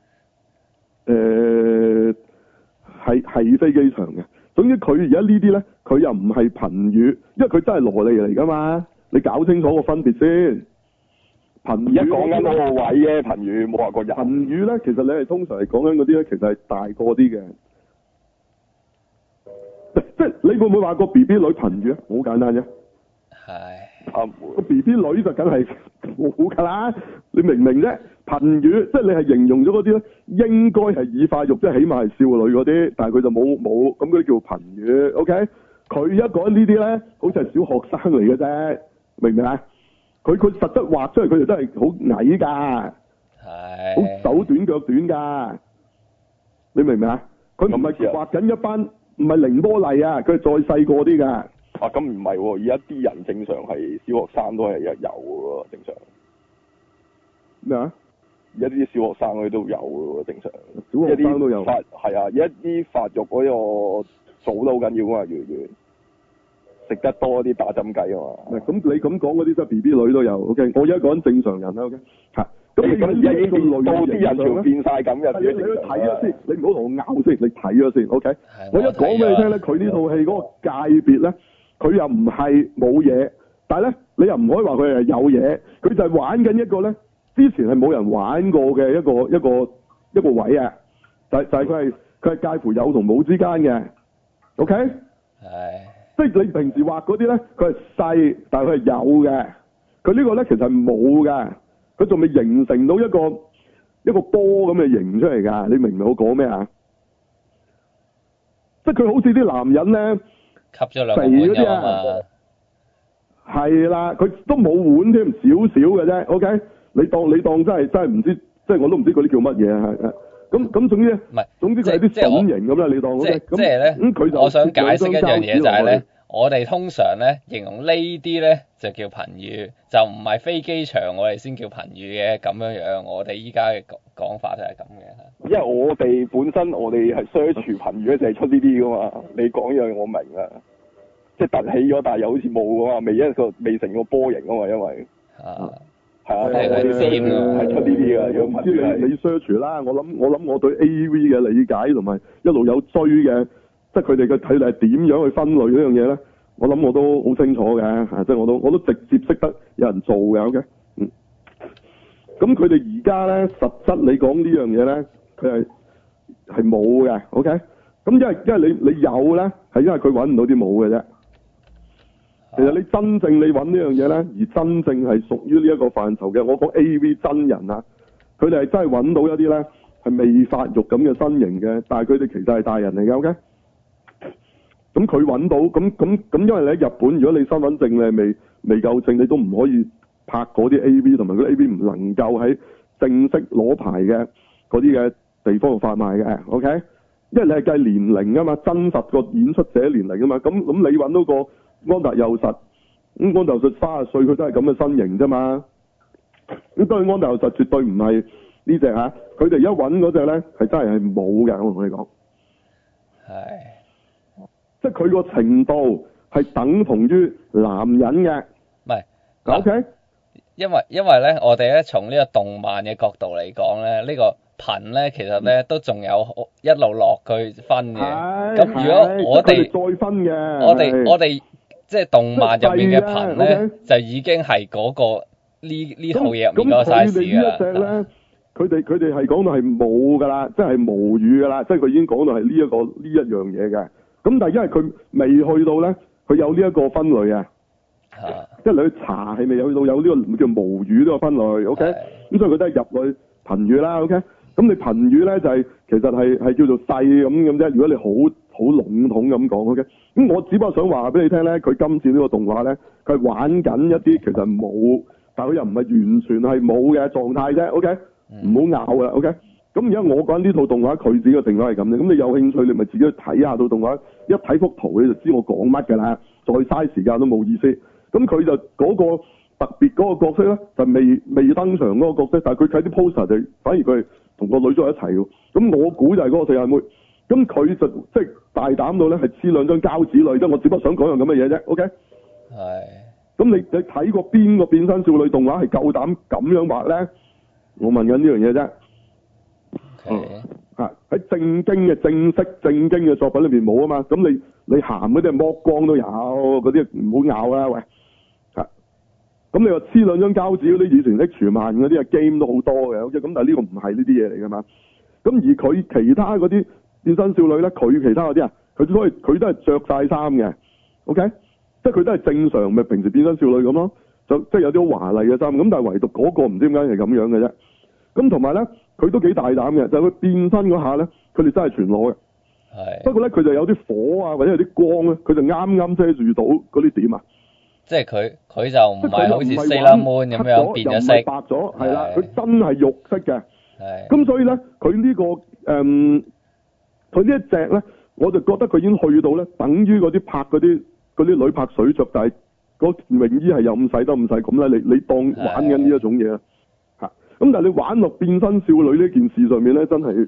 誒係係飛機場嘅，總之佢而家呢啲咧，佢又唔係貧乳，因為佢真係蘿莉嚟噶嘛，你搞清楚個分別先。貧乳而家講緊嗰個位嘅貧乳，冇話個人。貧乳咧，其實你係通常係講緊嗰啲咧，其實係大個啲嘅。即係你會唔會話個 B B 女貧乳啊？好簡單啫。係。啊，個 B B 女就梗係好噶啦，你明唔明啫？貧乳即係你係形容咗嗰啲咧，應該係已發育，即係起碼係少女嗰啲，但係佢就冇冇咁嗰啲叫貧乳。OK，佢一講呢啲咧，好似係小學生嚟嘅啫，明唔明啊？ 佢佢實質畫出嚟，佢哋都係好矮㗎， 係好手短腳短㗎。你明唔明啊？佢唔係畫緊一班，唔係凌波麗啊，佢係再細個啲㗎。 啊，咁唔係喎，而家啲人正常係小學生都係有有嘅喎，正常。 咩啊？ 而家啲小學生佢都有嘅喎，正常。 小學生都有。 發係啊，而家啲發育嗰個數都好緊要啊嘛，越越食得多啲打針計啊嘛。 咁你咁講嗰啲即係 B B 女都有 ，OK。我而家講正常人啦，OK。嚇，咁你咁呢個類到啲人型就變晒咁嘅。 你你去睇咗先，你唔好同我拗先，你睇咗先 ，OK。我一講俾你聽咧，佢呢套戲嗰個界別咧，佢又唔係冇嘢，但係咧你又唔可以話佢係有嘢，佢就係玩緊一個咧，之前係冇人玩過嘅一個一個一個位啊，就係就係佢係佢係介乎有同冇之間嘅 ，OK。 係。 即係你平時畫嗰啲咧，佢係細，但係佢係有嘅。佢呢個咧其實係冇嘅，佢仲未形成到一個一個波咁嘅形出嚟㗎。你明唔明我講咩啊？即係佢好似啲男人咧， 吸咗兩個碗㗎嘛。 係啦，佢都冇碗添，少少嘅啫。OK，你當你當真係真係唔知，即係我都唔知嗰啲叫乜嘢啊？係咁咁，總之唔係， 總之佢係啲粉型咁啦。你當 OK， 即係咧， 咁佢就我想解釋一樣嘢就係咧，我哋通常咧形容呢啲咧就叫頻語，就唔係飛機場我哋先叫頻語嘅咁樣樣。我哋依家嘅講講法就係咁嘅。 因為我哋本身我哋係 search 頻語咧，就係出呢啲噶嘛。你講樣我明啊，即係凸起咗，但係又好似冇噶嘛，未一個未成個波形啊嘛，因為啊。 係啊， 係嗰啲線啊， 係出呢啲㗎。如果唔知你你 search 啦，我諗我諗我對 A V 嘅理解同埋一路有追嘅，即係佢哋嘅睇嚟係點樣去分類呢樣嘢咧？我諗我都好清楚嘅，啊，即係我都我都直接識得有人做嘅，OK，嗯。咁佢哋而家咧實質你講呢樣嘢咧，佢係係冇嘅，OK。咁因為因為你你有咧，係因為佢揾唔到啲冇嘅啫。其實你真正你揾呢樣嘢咧，而真正係屬於呢一個範疇嘅，我講 A V 真人啊，佢哋係真係揾到一啲咧係未發育咁嘅身形嘅，但係佢哋其實係大人嚟嘅，OK。咁佢揾到，咁咁咁，因為你喺日本，如果你身份證你係未未夠證，你都唔可以拍嗰啲 A V，同埋嗰啲 A V 唔能夠喺正式攞牌嘅嗰啲嘅地方度販賣嘅 ，OK。因為你係計年齡啊嘛，真實個演出者年齡啊嘛，咁咁你揾到個安達佑實，咁安達佑實三十歲，佢都係咁嘅身形啫嘛。咁當然安達佑實絕對唔係呢隻嚇，佢哋而家揾嗰隻咧係真係係冇嘅，我同你講。 係， 即係佢個程度係等同於男人嘅。 唔係 ，OK。 因為因為咧，我哋咧從呢個動漫嘅角度嚟講咧，呢、呢個頻咧其實咧都仲有一路落去分嘅。咁如果我哋再分嘅， 我哋我哋即係動漫入面嘅頻咧， okay? 就已經係嗰、嗰個呢呢套嘢入面嗰個 size 㗎啦。 咁佢哋呢一隻咧，佢哋佢哋係講到係冇㗎啦，即係無語㗎啦，即係佢已經講到係呢一個呢一樣嘢嘅。咁但係因為佢未去到咧，佢有呢一個分類啊。 啊、 即係你去查係咪有到有呢個叫無語呢個分類 ，OK？咁所以佢都係入去頻語啦 ，OK？咁你頻語咧就係、是、其實係係叫做細咁咁啫。如果你好好籠統咁講 ，OK？咁我只不過想話俾你聽咧，佢今次呢個動畫咧，佢係玩緊一啲其實冇，但佢又唔係完全係冇嘅狀態啫 ，OK？唔好拗啦 ，OK？咁而家我講呢套動畫，佢自己嘅定位係咁嘅。咁你有興趣，你咪自己去睇下套動畫，一睇幅圖你就知我講乜㗎啦。再嘥時間都冇意思。咁佢就嗰個特別嗰個角色咧，就未未登場嗰個角色，但係佢睇啲 poster 就反而佢係同個女仔一齊喎。咁我估就係嗰個四眼妹。咁佢就即係大膽到咧，係黐兩張膠紙類啫。我只不過想講樣咁嘅嘢啫。OK。係。咁你你睇過邊個變身少女動畫係夠膽咁樣畫咧？我問緊呢樣嘢啫。 嗯。 嚇！喺正經嘅正式正經嘅作品裏邊冇啊嘛。咁你你鹹嗰啲剝光都有，嗰啲唔好拗啦，喂！咁你話黐兩張膠紙嗰啲以前 H 漫嗰啲啊 game 都好多嘅，OK，咁但係呢個唔係呢啲嘢嚟㗎嘛。咁而佢其他嗰啲變身少女咧，佢其他嗰啲啊，佢所以佢都係着晒衫嘅 ，OK，即係佢都係正常咪平時變身少女咁咯，就即係有啲好華麗嘅衫。咁但係唯獨嗰個唔知點解係咁樣嘅啫。咁同埋咧，佢都幾大膽嘅，就係佢變身嗰下咧，佢哋真係全裸嘅。係。不過咧，佢就有啲火啊，或者有啲光咧，佢就啱啱遮住到嗰啲點啊。 即係佢佢就唔係好似 Sailor Moon 咁樣變咗色， 又唔係白咗，係啦，佢真係肉色嘅。 係。 咁所以咧，佢呢、呢個誒，佢、嗯、呢一隻咧，我就覺得佢已經去到咧，等於嗰啲拍嗰啲嗰啲女拍水着，但係個泳衣係又唔使得唔使咁咧，你你當玩緊呢一種嘢啊嚇。咁但係你玩落變身少女呢件事上面咧，真係誒、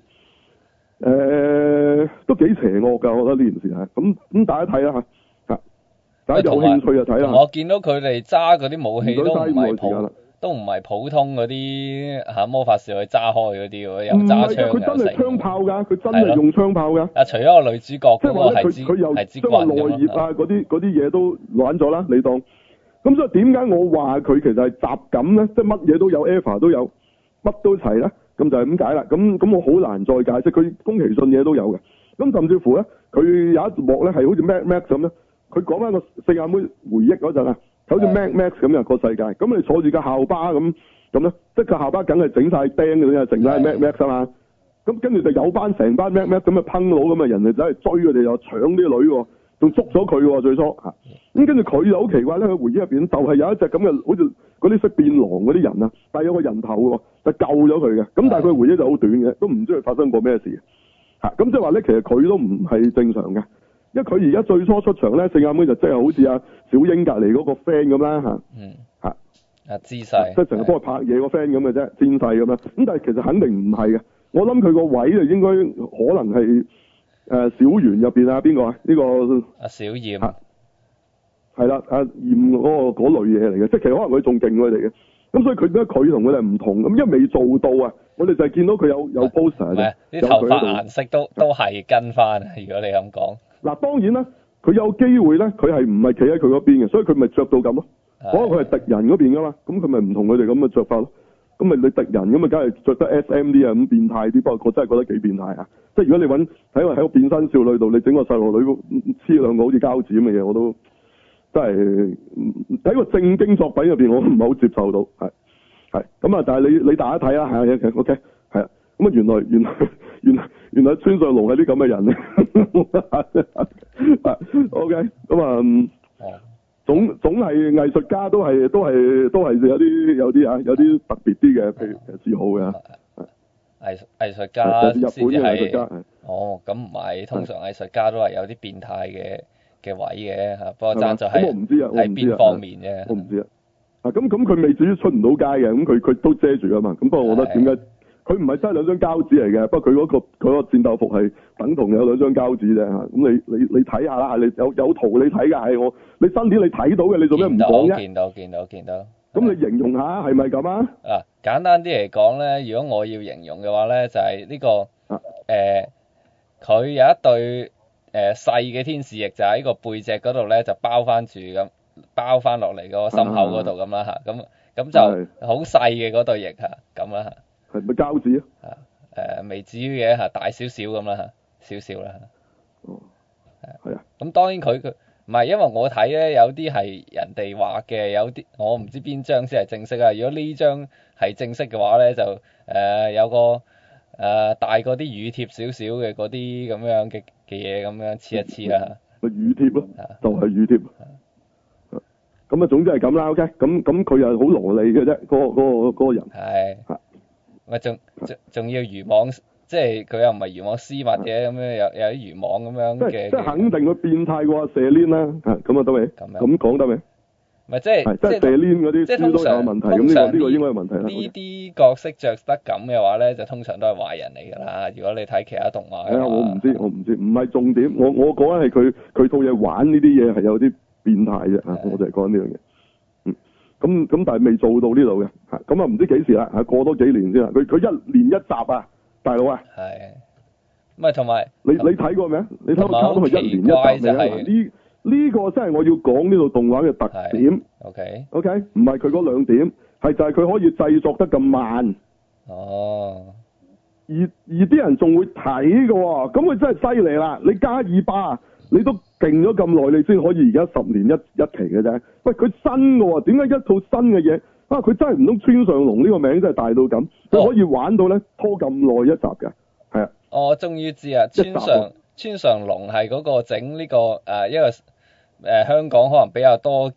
呃、都幾邪惡㗎，我覺得呢件事係。咁咁大家睇下嚇嚇，大家有興趣就睇下。 我見到佢哋揸嗰啲武器都唔係普都唔係普通嗰啲嚇魔法少女揸開嗰啲喎，又揸槍又佢真係槍炮㗎，佢真係用槍炮㗎。 啊，除咗個女主角嗰個係支佢又係支將個棍內葉啊嗰啲嗰啲嘢都玩咗啦，你當。咁所以點解我話佢其實係雜錦咧？即係乜嘢都有 Eva 都有，乜都齊咧？咁就係咁解啦。咁咁我好難再解釋，佢宮崎駿嘢都有嘅。咁甚至乎咧，佢有一幕咧係好似 Mad Max 咁咧，佢講翻個四眼妹回憶嗰陣啊。好似 Mad Max 咁樣個世界，咁你坐住架校巴咁咁咧，即係個校巴梗係整晒釘嘅啫，成晒 Mad Max 啊嘛。咁跟住就有班成班 Mad Max 咁嘅烹佬咁嘅人嚟走嚟追佢哋，又搶啲女喎，仲捉咗佢喎最初嚇。咁跟住佢就好奇怪咧，佢回憶入邊就係有一隻咁嘅，好似嗰啲識變狼嗰啲人啊，但係有個人頭喎，就救咗佢嘅。咁但係佢回憶就好短嘅，都唔知佢發生過咩事嚇。咁即係話咧，其實佢都唔係正常嘅。因為佢而家最初出場咧，四眼妹就即係好似阿小英隔離嗰個 friend 咁啦嚇， 嗯嚇啊姿勢， 即係成日幫佢拍嘢個 friend 咁嘅啫，戰勢咁樣。咁但係其實肯定唔係嘅，我諗佢個位就應該可能係誒、呃、小圓入邊啊邊個啊？呢、呢個阿小燕係啦，阿燕嗰個嗰類嘢嚟嘅，即係其實可能佢仲勁過佢哋嘅。咁所以佢點解佢同佢哋唔同？咁因為未做到啊，我哋就係見到佢有有 poster 嘅， 啲頭髮顏色都都係跟翻。如果你咁講。嗱， 當然啦，佢有機會咧，佢係唔係企喺佢嗰邊嘅，所以佢咪着到咁咯。可能佢係敵人嗰邊噶嘛，咁佢咪唔同佢哋咁嘅着法咯。咁咪你敵人咁咪梗係着得 S M 啲啊，咁變態啲。不過我真係覺得幾變態啊！即係如果你揾喺個喺個變身少女度，你整個細路女黐兩個好似膠紙咁嘅嘢，我都真係喺個正經作品入邊，我唔係好接受到。係係咁啊！但係你你大家睇下係 OK 係啊。咁啊，原來原來原來原來村上隆係啲咁嘅人咧。OK，咁啊，嗯、總總係藝術家都係都係都係有啲有啲啊有啲特別啲嘅，譬如嗜好嘅。 藝術藝術家日本嘅藝術家。 哦，咁唔係，通常藝術家都係有啲變態嘅嘅位嘅嚇，不過爭就係喺邊方面啫。 我唔知啊。啊，咁咁佢未至於出唔到街嘅，咁佢佢都遮住啊嘛。咁不過我覺得點解？佢唔係真係兩張膠紙嚟嘅，不過佢嗰、嗰個佢嗰個戰鬥服係等同有兩張膠紙啫嚇。咁你你你睇下啦，你有有圖你睇㗎，係我你新片你睇到嘅，你做咩唔講啫？ 見到見到見到。 咁你形容下係咪咁啊？ 啊，簡單啲嚟講咧，如果我要形容嘅話咧，就係、係、呢、呢個誒，佢、呃、有一對誒、呃、細嘅天使翼，就喺個背脊嗰度咧，就包翻住咁，包翻落嚟個心口嗰度咁啦嚇。咁咁、啊、就好細嘅嗰對翼嚇，咁啦嚇。 係咪膠紙啊？ 啊誒，未至於嘅嚇，大少少咁啦嚇，少少啦。 哦， 係係啊。 咁當然佢佢唔係，因為我睇咧有啲係人哋畫嘅，有啲我唔知邊張先係正式啊。如果呢張係正式嘅話咧，就誒、呃、有個誒、呃、大過啲乳貼少少嘅嗰啲咁樣嘅嘅嘢咁樣黐一黐啦。 個乳貼咯，就係乳貼。咁啊，總之係咁啦。OK，咁咁佢又好羅莉嘅啫，嗰、嗰個嗰、嗰個嗰個人。 係。咪仲仲仲要魚網，即係佢又唔係魚網絲襪嘅，咁樣有有啲魚網咁樣嘅。即係肯定佢變態過射鏈啦，咁啊得未？咁講得未？咪即係即係射鏈嗰啲書都有問題，咁呢個呢個應該有問題啦。呢啲角色着得咁嘅話咧，就通常都係壞人嚟㗎啦。如果你睇其他動畫。係啊， 我唔知，我唔知，唔係重點。我我講緊係佢佢套嘢玩呢啲嘢係有啲變態啫，啊，我就係講呢樣嘢。咁咁但係未做到呢度嘅，嚇咁啊唔知幾時啦，嚇過多幾年先啦。佢佢一年一集啊，大佬啊。係。咁啊同埋你你睇過未啊？你睇過差唔多係一年一集未啊？呢呢個真係我要講呢套動畫嘅特點。OK。OK，唔係佢嗰兩點，係就係佢可以製作得咁慢。哦。而而啲人仲會睇嘅喎，咁佢真係犀利啦！你加二巴。你都勁咗咁耐，你先可以而家十年一一期嘅啫。喂，佢新嘅喎，點解一套新嘅嘢啊？佢真係唔通村上隆呢個名真係大到咁，佢、哦、可以玩到咧拖咁耐一集嘅，係啊。哦，我終於知啊，村上村上隆係嗰個整呢、呢個誒、呃、一個誒、呃、香港可能比較多見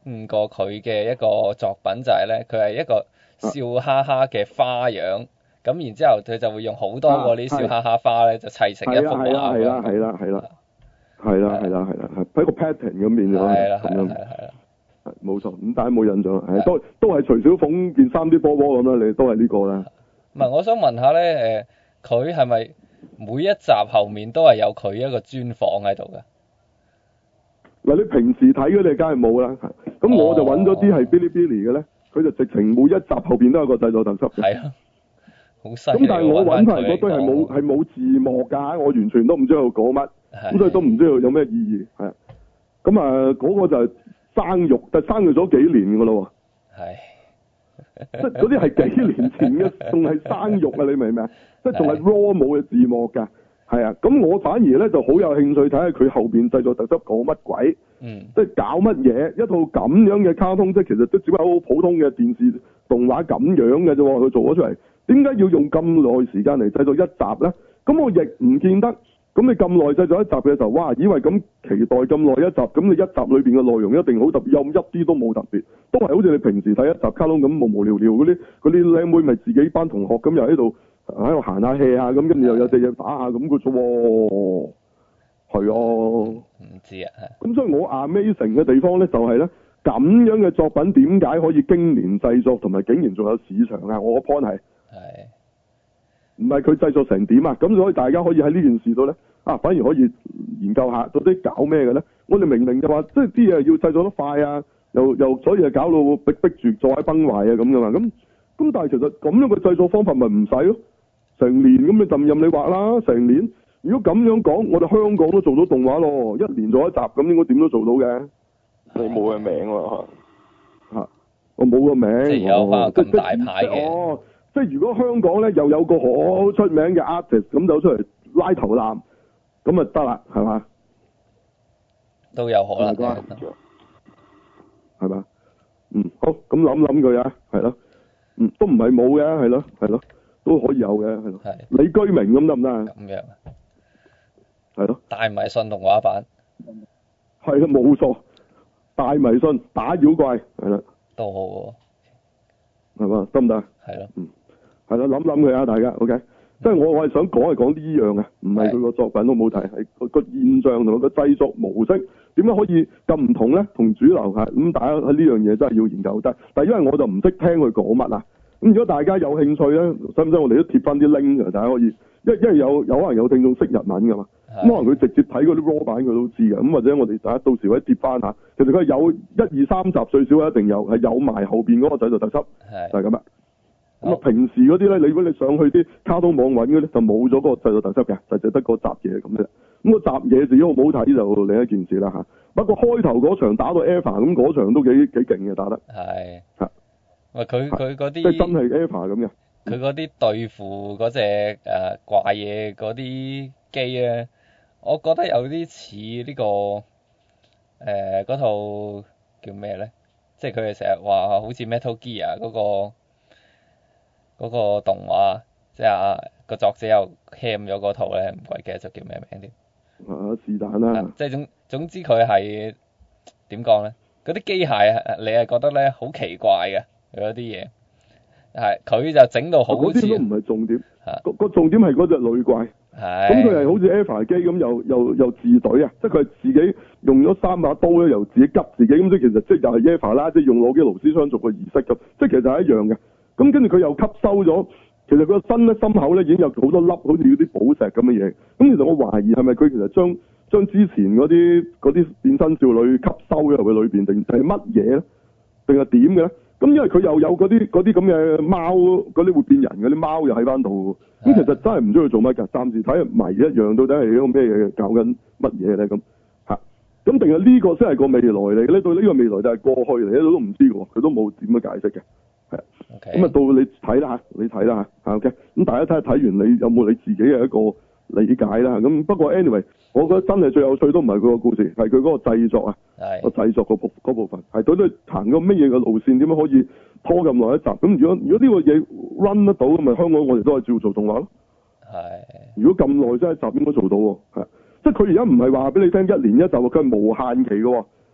誤過佢嘅一個作品就係咧，佢係一個笑哈哈嘅花樣，咁、啊、然之後佢就會用好多個啲笑哈哈花咧，就砌成一幅畫。 係啦係啦係啦係啦係啦係啦係啦係喺個 pattern 咁變咗咁樣。係啦冇錯，咁大家冇印象，係都都係徐小鳳件衫啲波波咁啦，你都係呢個啦。 唔係，我想問下咧，誒，佢係咪每一集後面都係有佢一個專訪喺度㗎？ 嗱，你平時睇嗰啲梗係冇啦，咁我就揾咗啲係 Bilibili 嘅咧，佢就直情每一集後邊都有個製作特輯嘅。係啊，好犀利。咁但係我揾翻嚟嗰堆係冇係冇字幕㗎，我完全都唔知道講乜，咁所以都唔知道有咩意義，係啊。咁啊，嗰個就係生育，但係生育咗幾年㗎咯喎。係。即係嗰啲係幾年前嘅，仲係生育啊！你明唔明啊？即係仲係 raw 冇嘅字幕㗎。係啊，咁我反而咧就好有興趣睇下佢後邊製作特輯講乜鬼，嗯，即係搞乜嘢？一套咁樣嘅卡通，即係其實都只不過好普通嘅電視動畫咁樣嘅啫喎，佢做咗出嚟，點解要用咁耐時間嚟製作一集咧？咁我亦唔見得。咁你咁耐製作一集嘅時候，哇！以為咁期待咁耐一集，咁你一集裏邊嘅內容一定好特別，又一啲都冇特別，都係好似你平時睇一集卡通咁無無聊聊嗰啲嗰啲靚妹咪自己班同學咁又喺度喺度行下 hea 啊，咁跟住又有隻嘢打下咁嘅啫喎，係啊，唔知啊，咁所以我 amazing 嘅地方咧就係咧咁樣嘅作品點解可以經年製作同埋竟然仲有市場啊？我個 point 係係。唔係佢製作成點啊？咁所以大家可以喺呢件事度咧，啊，反而可以研究下到底搞咩嘅咧？我哋明明就話，即係啲嘢要製作得快啊，又又所以就搞到逼逼住坐喺崩壞啊咁噶嘛？咁咁但係其實咁樣嘅製作方法咪唔使咯？成年咁你就任你畫啦，成年。如果咁樣講，我哋香港都做到動畫咯，一年做一集，咁應該點都做到嘅。 你冇個名喎嚇，我冇個名。 即係有翻咁大牌嘅。 哦。即係如果香港咧又有個好出名嘅 artist 咁走出嚟拉頭纜，咁啊得啦，係嘛？ 都有可能嘅， 係嘛？嗯，好，咁諗諗佢啊，係咯，嗯，都唔係冇嘅，係咯，係咯，都可以有嘅，係咯。係。李居明咁得唔得啊？咁樣。係咯。大迷信動畫版。係啦，冇錯。大迷信打妖怪，係啦。都好喎。係嘛？得唔得？係咯。嗯。係啦，諗諗佢啊，大家 OK。即係我我係想講係講呢樣嘅，唔係佢個作品都冇睇，係個個現象同埋個製作模式點解可以咁唔同咧？同主流係咁，大家喺呢樣嘢真係要研究得。但係因為我就唔識聽佢講乜啊。咁如果大家有興趣咧，使唔使我哋都貼翻啲 link 啊？大家可以，因因為有有可能有聽眾識日文㗎嘛，咁可能佢直接睇嗰啲 raw 版佢都知嘅。咁或者我哋大家到時可以貼翻下。其實佢係有一二三集最少一定有，係有埋後邊嗰個製作特輯，就係咁啦。咁啊，平時嗰啲咧，你如果你上去啲卡通網揾嗰啲，就冇咗嗰個製作特輯嘅，就淨得個集嘢咁啫。咁個集嘢自己好唔好睇就另一件事啦嚇。不過開頭嗰場打到 Eva 咁嗰場都幾幾勁嘅打得。係。嚇。喂，佢佢嗰啲。即係真係 Eva 咁嘅。佢嗰啲對付嗰隻誒怪嘢嗰啲機咧，我覺得有啲似呢個誒嗰套叫咩咧？即係佢哋成日話好似 Metal Gear 嗰個。嗰個動畫，即係啊個作者又 cam 咗嗰套咧，唔鬼記得咗叫咩名添。啊，是但啦。即係總總之佢係點講咧？嗰啲機械啊，你係覺得咧好奇怪嘅，佢嗰啲嘢係佢就整到好似。嗰啲都唔係重點。個個重點係嗰隻女怪。係。咁佢係好似 Eva 機咁，又又又自隊啊！即係佢係自己用咗三把刀咧，又自己急自己咁，即係其實即係又係 Eva 啦，即係用攞機勞斯槍做個儀式咁，即係其實係一樣嘅。咁跟住佢又吸收咗，其實佢個身咧心口咧已經有好多粒，好似嗰啲寶石咁嘅嘢。咁其實我懷疑係咪佢其實將將之前嗰啲嗰啲變身少女吸收咗入去裏邊，定係乜嘢咧？定係點嘅咧？咁因為佢又有嗰啲嗰啲咁嘅貓，嗰啲會變人嗰啲貓又喺翻度。咁其實真係唔知佢做乜㗎，暫時睇迷一樣，到底係一個咩嘢搞緊乜嘢咧？咁嚇，咁定係呢個先係個未來嚟嘅咧？對呢個未來就係過去嚟咧，都唔知喎，佢都冇點樣解釋嘅。係，咁啊 Okay. 到你睇啦嚇，你睇啦嚇，OK，咁大家睇下睇完你有冇你自己嘅一個理解啦。咁不過 anyway，我覺得真係最有趣都唔係佢個故事，係佢嗰個製作啊，個製作個部嗰部分係到底行個乜嘢嘅路線，點樣可以拖咁耐一集？咁如果如果呢個嘢 run 得到，咁咪香港我哋都係照做動畫咯。係的。如果咁耐真係一集應該做到喎，係，即係佢而家唔係話俾你聽一年一集，佢係無限期嘅喎。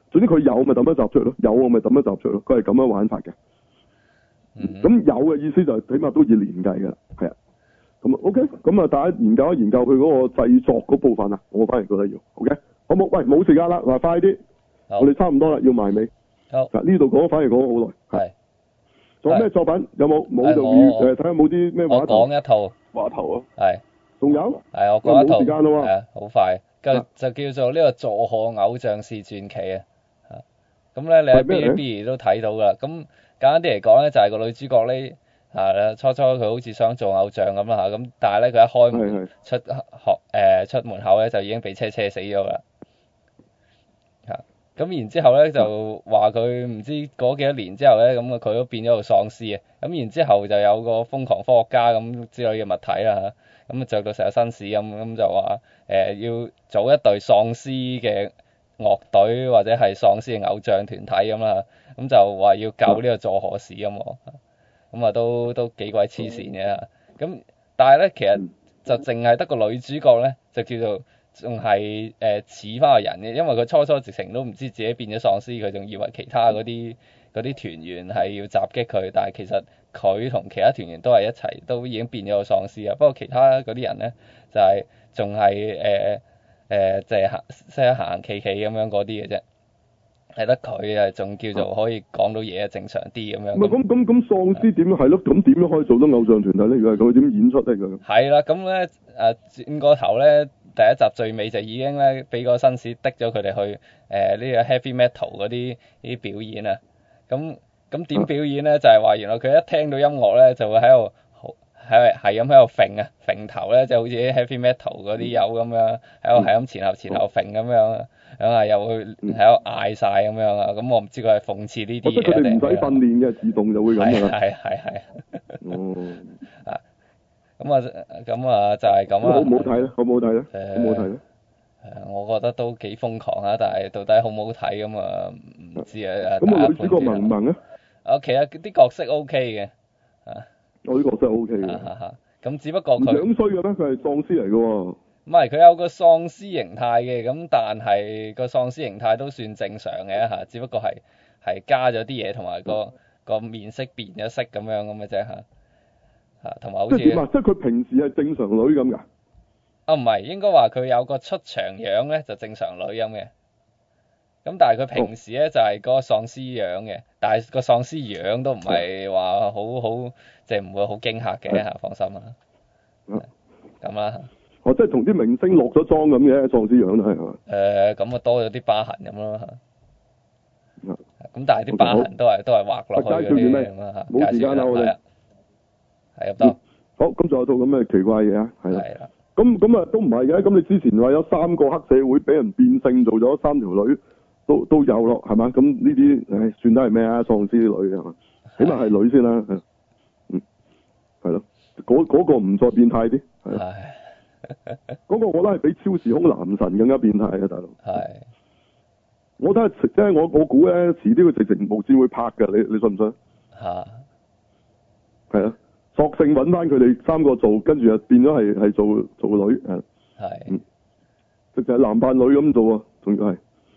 總之佢有咪抌一集出咯，有我咪抌一集出咯，佢係咁樣玩法嘅。 嗯。 咁有嘅意思就係起碼都以年計㗎啦，係啊。咁啊 OK，咁啊大家研究一研究佢嗰個製作嗰部分啊，我反而覺得要 OK。好冇？喂，冇時間啦，嗱快啲，我哋差唔多啦，要埋尾。 好。 嗱呢度講反而講咗好耐。 係。 仲有咩作品？有冇冇就誒睇下冇啲咩話頭。 我講一套話頭啊。 係。 仲有？ 係我講一套。 冇時間咯喎。 係啊，好快。就就叫做呢個《助學偶像是傳奇》啊。咁咧，你喺 Bilibili 都睇到㗎。咁簡單啲嚟講咧，就係個女主角咧，啊初初佢好似想做偶像咁啦嚇，咁但係咧佢一開門出學誒出門口咧就已經俾車車死咗啦。嚇！咁然之後咧就話佢唔知過幾多年之後咧，咁啊佢都變咗個喪屍啊。咁然之後就有個瘋狂科學家咁之類嘅物體啦嚇，咁啊著到成個紳士咁，咁就話誒要組一隊喪屍嘅樂隊或者係喪屍嘅偶像團體咁啦，咁就話要救呢個助學士咁喎，咁啊都都幾鬼黐線嘅，咁但係咧其實就淨係得個女主角咧，就叫做仲係誒似翻個人嘅，因為佢初初直情都唔知自己變咗喪屍，佢仲以為其他嗰啲嗰啲團員係要襲擊佢，但係其實佢同其他團員都係一齊，都已經變咗個喪屍啊。不過其他嗰啲人咧就係仲係誒。誒即係行識得行行企企咁樣嗰啲嘅啫，係得佢啊，仲叫做可以講到嘢正常啲咁樣。 唔係咁咁咁喪屍點係咯？咁點樣可以做到偶像團體咧？如果係佢點演出咧？佢係啦，咁咧誒轉個頭咧，第一集最尾就已經咧俾個紳士逼咗佢哋去誒呢、呃呢個 heavy metal 嗰啲啲表演啊。咁咁點表演咧？就係、是、話原來佢一聽到音樂咧，就會喺度。係係咁喺度揈啊，揈頭咧就好似啲 heavy metal 嗰啲友咁樣，喺度係咁前後前後揈咁樣，咁啊又會喺度嗌晒咁樣啊，咁我唔知佢係諷刺呢啲嘢定係。佢哋唔使訓練嘅，自動就會咁㗎啦。係係係。哦。啊，咁啊咁啊就係咁啦。好唔好睇咧？好唔好睇咧？好唔好睇咧？誒，我覺得都幾瘋狂啊，但係到底好唔好睇咁啊？唔知啊。咁個女主角萌唔萌啊？ 啊，其實啲角色 OK 嘅，啊。 我呢個真係 O K 嘅。 咁、啊啊、只不過佢樣衰嘅咩？佢係喪屍嚟嘅喎。 唔係，佢有個喪屍形態嘅，咁但係個喪屍形態都算正常嘅嚇，只不過係係加咗啲嘢，同埋個個面色變咗色咁樣咁嘅啫嚇。嚇，同埋好似即係點啊？即係佢平時係正常女咁㗎？啊，唔係，應該話佢有個出場樣咧，就正常女咁嘅。咁但係佢平時咧就係嗰個喪屍樣嘅，但係個喪屍樣都唔係話好好，即係唔會好驚嚇嘅嚇，放心啦。咁啦。哦，即係同啲明星落咗妝咁嘅喪屍樣都係係嘛？誒，咁啊多咗啲疤痕咁咯嚇。咁但係啲疤痕都係都係畫落去嗰啲咁啊嚇。冇時間啦，我哋。係咁多。好，咁仲有套咁嘅奇怪嘢啊，係啦。係啦。咁咁啊都唔係嘅，咁你之前話有三個黑社會俾人變性做咗三條女。都都有咯，係嘛？咁呢啲誒算得係咩啊？喪屍女係嘛？起碼係女先啦，係，嗯，係咯，嗰嗰、嗰個唔再變態啲，係。嗰個我覺得係比超時空男神更加變態啊，大佬。係。我覺得即係我我估咧，遲啲佢直情無線會拍㗎，你你信唔信？嚇。係啊，索性揾翻佢哋三個做，跟住又變咗係係做做女，係。係。嗯。直情係男扮女咁做啊，仲要係。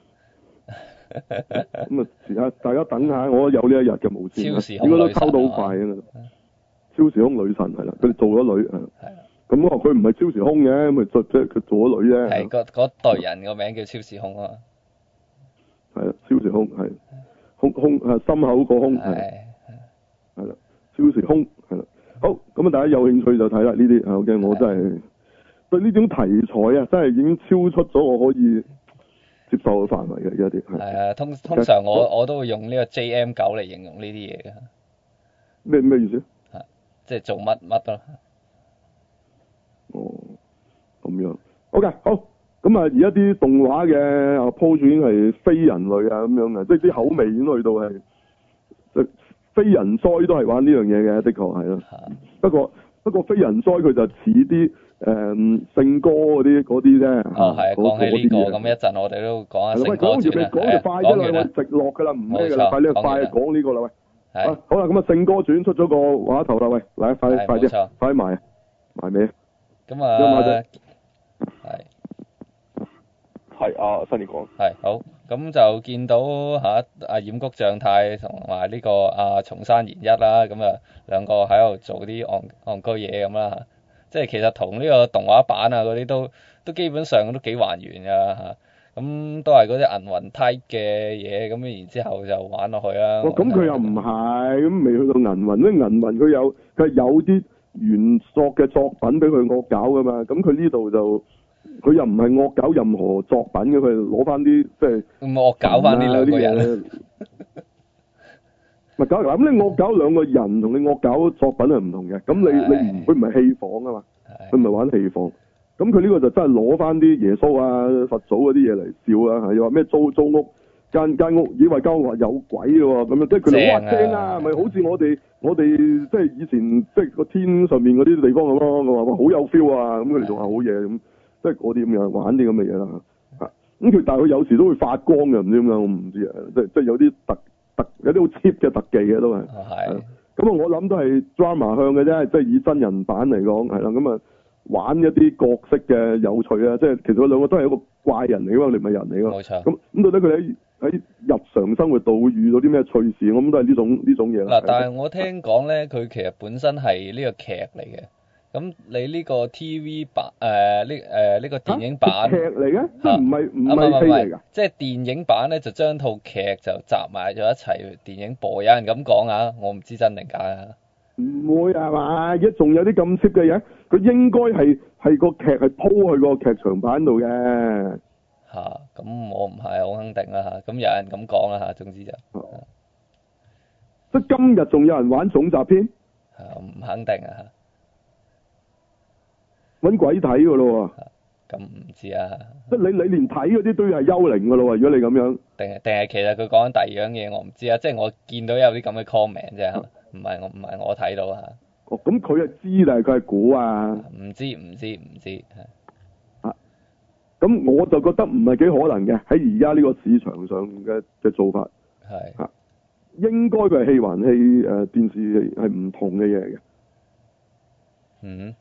咁啊，時下大家等下，我有呢一日嘅無線，應該都溝到好快啊！超時空女神係啦，佢哋做咗女啊。咁我話佢唔係超時空嘅，咪即係佢做咗女啫。係嗰嗰隊人個名叫超時空啊。係啊，超時空係空空啊，心口個空係係啦，超時空係啦。好，咁啊，大家有興趣就睇啦。呢啲啊，OK，我真係對呢種題材啊，真係已經超出咗我可以接受嘅範圍嘅，而家啲係啊，通通常我我都會用呢個 J M 九嚟形容呢啲嘢嘅。咩咩意思？係即係做乜乜咯。哦，咁樣。OK，好。咁啊，而家啲動畫嘅啊鋪主已經係非人類啊咁樣嘅，即係啲口味已經去到係，即非人災都係玩呢樣嘢嘅，的確係咯。不過不過非人災佢就似啲。誒、嗯，聖歌嗰啲嗰啲啫。哦，係講起呢、這個，咁一陣我哋都講下聖歌傳。講就快啫啦，直落噶啦，唔咩噶啦，快啲快講呢個啦喂。係。好啦，咁啊，聖歌傳出咗個話頭啦喂，嚟快啲快啲，快啲埋埋尾。咁啊。係。係啊，新年講。係好， 咁就見到嚇阿染谷將太同埋呢個阿松山賢一啦，咁啊兩個喺度做啲戇戇居嘢咁啦，即係其實同呢個動畫版啊嗰啲都都基本上都幾還原㗎嚇，咁都係嗰啲銀魂 type 嘅嘢，咁然之後就玩落去啦。 哦，咁佢又唔係，咁未去到銀魂，因為銀魂佢有佢有啲原作嘅作品俾佢惡搞噶嘛，咁佢呢度就。佢又唔係惡搞任何作品嘅，佢攞翻啲即係惡搞翻呢兩個人。 咪搞咁你惡搞兩個人同你惡搞作品係唔同嘅，咁你你唔佢唔係戲仿啊嘛，佢唔係玩戲仿，咁佢呢個就真係攞翻啲耶穌啊、佛祖嗰啲嘢嚟笑啊，又話咩租租屋間間屋以為間屋話有鬼嘅喎，咁樣即係佢哋哇正啊，咪好似我哋我哋即係以前即係個天上面嗰啲地方咁咯，我話哇好有 feel 啊，咁佢哋仲話好嘢咁。即係嗰啲咁樣玩啲咁嘅嘢啦嚇，咁佢但係佢有時都會發光嘅，唔知點解我唔知啊，即係即係有啲特特有啲好 cheap 嘅特技嘅都係。係、哦。咁啊，我諗都係 drama 向嘅啫，即係以真人版嚟講係啦，咁啊玩一啲角色嘅有趣啊，即係其實佢兩個都係一個怪人嚟㗎嘛，你唔係人嚟㗎。冇錯。咁咁到底佢喺喺日常生活度會遇到啲咩趣事？我諗都係呢種呢種嘢啦。嗱， 但係我聽講咧，佢其實本身係呢個劇嚟嘅。咁你呢個 T V 版誒呢誒呢個電影版劇嚟嘅，即係唔係唔係戲嚟㗎？ 即係電影版咧，就將套劇就集埋咗一齊電影播。有人咁講啊，我唔知真定假啊。 唔會係嘛？一仲有啲咁 cheap 嘅嘢，佢應該係係個劇係鋪去個劇場版度嘅。 嚇、啊，咁我唔係好肯定啦嚇。咁有人咁講啦嚇，總之就即係今日仲有人玩總集篇？ 係唔肯定啊。 搵鬼睇噶咯喎， 咁唔知啊。 即係你你連睇嗰啲都要係幽靈噶咯喎，如果你咁樣。 定係定係其實佢講緊第二樣嘢，我唔知啊。即係我見到有啲咁嘅 comment 啫，唔係我唔係我睇到啊。 哦，咁佢係知但係佢係估啊。 唔知唔知唔知係。 啊，咁我就覺得唔係幾可能嘅，喺而家呢個市場上嘅嘅做法。係。嚇，應該佢係戲還戲誒電視係唔同嘅嘢嘅。 嗯。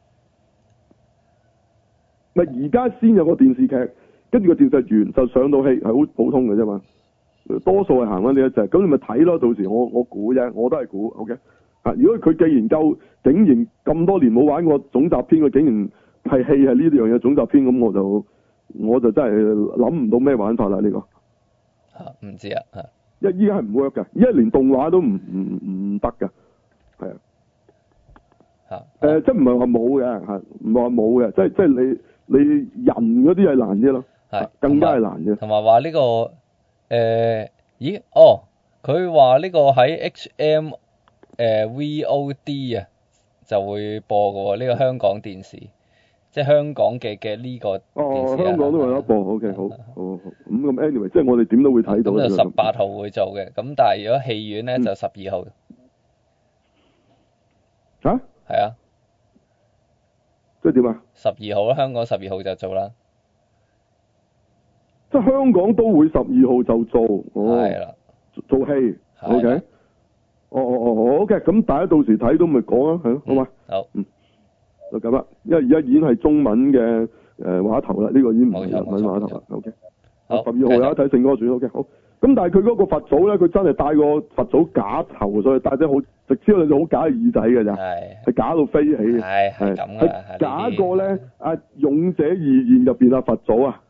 咪而家先有個電視劇，跟住個電視完就上到戲係好普通嘅啫嘛，多數係行翻呢一隻，咁你咪睇咯。到時我我估啫，我都係估 ，OK。啊，如果佢既然夠，竟然咁多年冇玩過總集篇，佢竟然係戲係呢樣嘢總集篇，咁我就我就真係諗唔到咩玩法啦呢、呢個。 嚇，唔知啊嚇。 因為依家係唔 work 㗎，依家連動畫都唔唔唔得㗎，係啊。嚇。誒、呃，即係唔係話冇嘅嚇，唔係話冇嘅，即係即係你。你人嗰啲係難啲咯，係更加係難嘅。 同埋話呢個誒、呃，咦？哦，佢話呢個喺 H M 誒、呃、V O D 啊，就會播嘅喎。呢、呢個香港電視，即係香港嘅嘅呢個電視。 哦，香港都有得播。OK，好，好，好。咁咁 anyway，即係我哋點都會睇到。 咁就十八號會做嘅，咁但係如果戲院咧、嗯、就十二號。 嚇？係啊。即係點啊？ 十二號啦，香港十二號就做啦。 即係香港都會十二號就做， 係啦、 哦，做戲 ，OK。哦哦哦，OK。咁大家到時睇到咪講啊，係咯，好嘛？ 好， 嗯，就咁啦。因為而家已經係中文嘅誒話頭啦，呢、這個已經唔係日文話頭啦。OK。好，十二號有得睇聖歌傳 ，OK。好。咁但係佢嗰個佛祖咧，佢真係戴個佛祖假頭，所以戴隻好直知道你好假嘅耳仔嘅咋，係假到飛起嘅， 係係咁係假過咧阿勇者義彥入邊阿佛祖啊。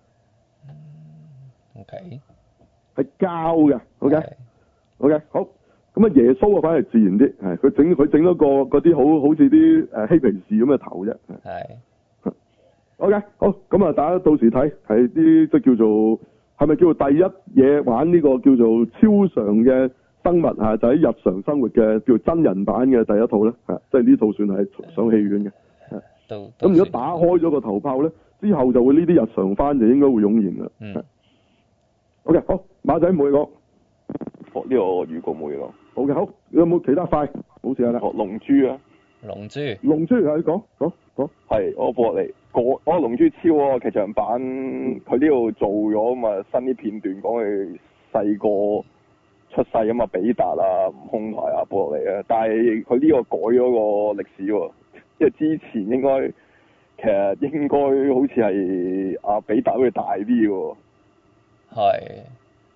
O K。 係膠嘅 ，OK，OK， 好。咁啊，耶穌啊，反而自然啲，係佢整佢整咗個嗰啲好好似啲誒嬉皮士咁嘅頭啫。係。OK，好。咁啊，大家到時睇係啲即係叫做。係咪叫做第一嘢玩呢個叫做超常嘅生物啊？就喺日常生活嘅叫真人版嘅第一套咧，係即係呢套算係上戲院嘅。咁如果打開咗個頭炮咧，之後就會呢啲日常番就應該會湧現啦。嗯。O、okay, K， 好，馬仔冇嘢講。 哦，呢、這個預告冇嘢講。 O、okay, K， 好，有冇其他快？冇事啦。 哦，龍珠啊。 龍珠。 龍珠係你講講講。係， 我播嚟。個我龍珠超嗰個劇場版，佢呢度做咗嘛新啲片段，講佢細個出世啊嘛，比達啊、悟空台啊播落嚟啊，但係佢呢個改咗個歷史喎，即係之前應該其實應該好似係阿比達好似大啲喎。 係。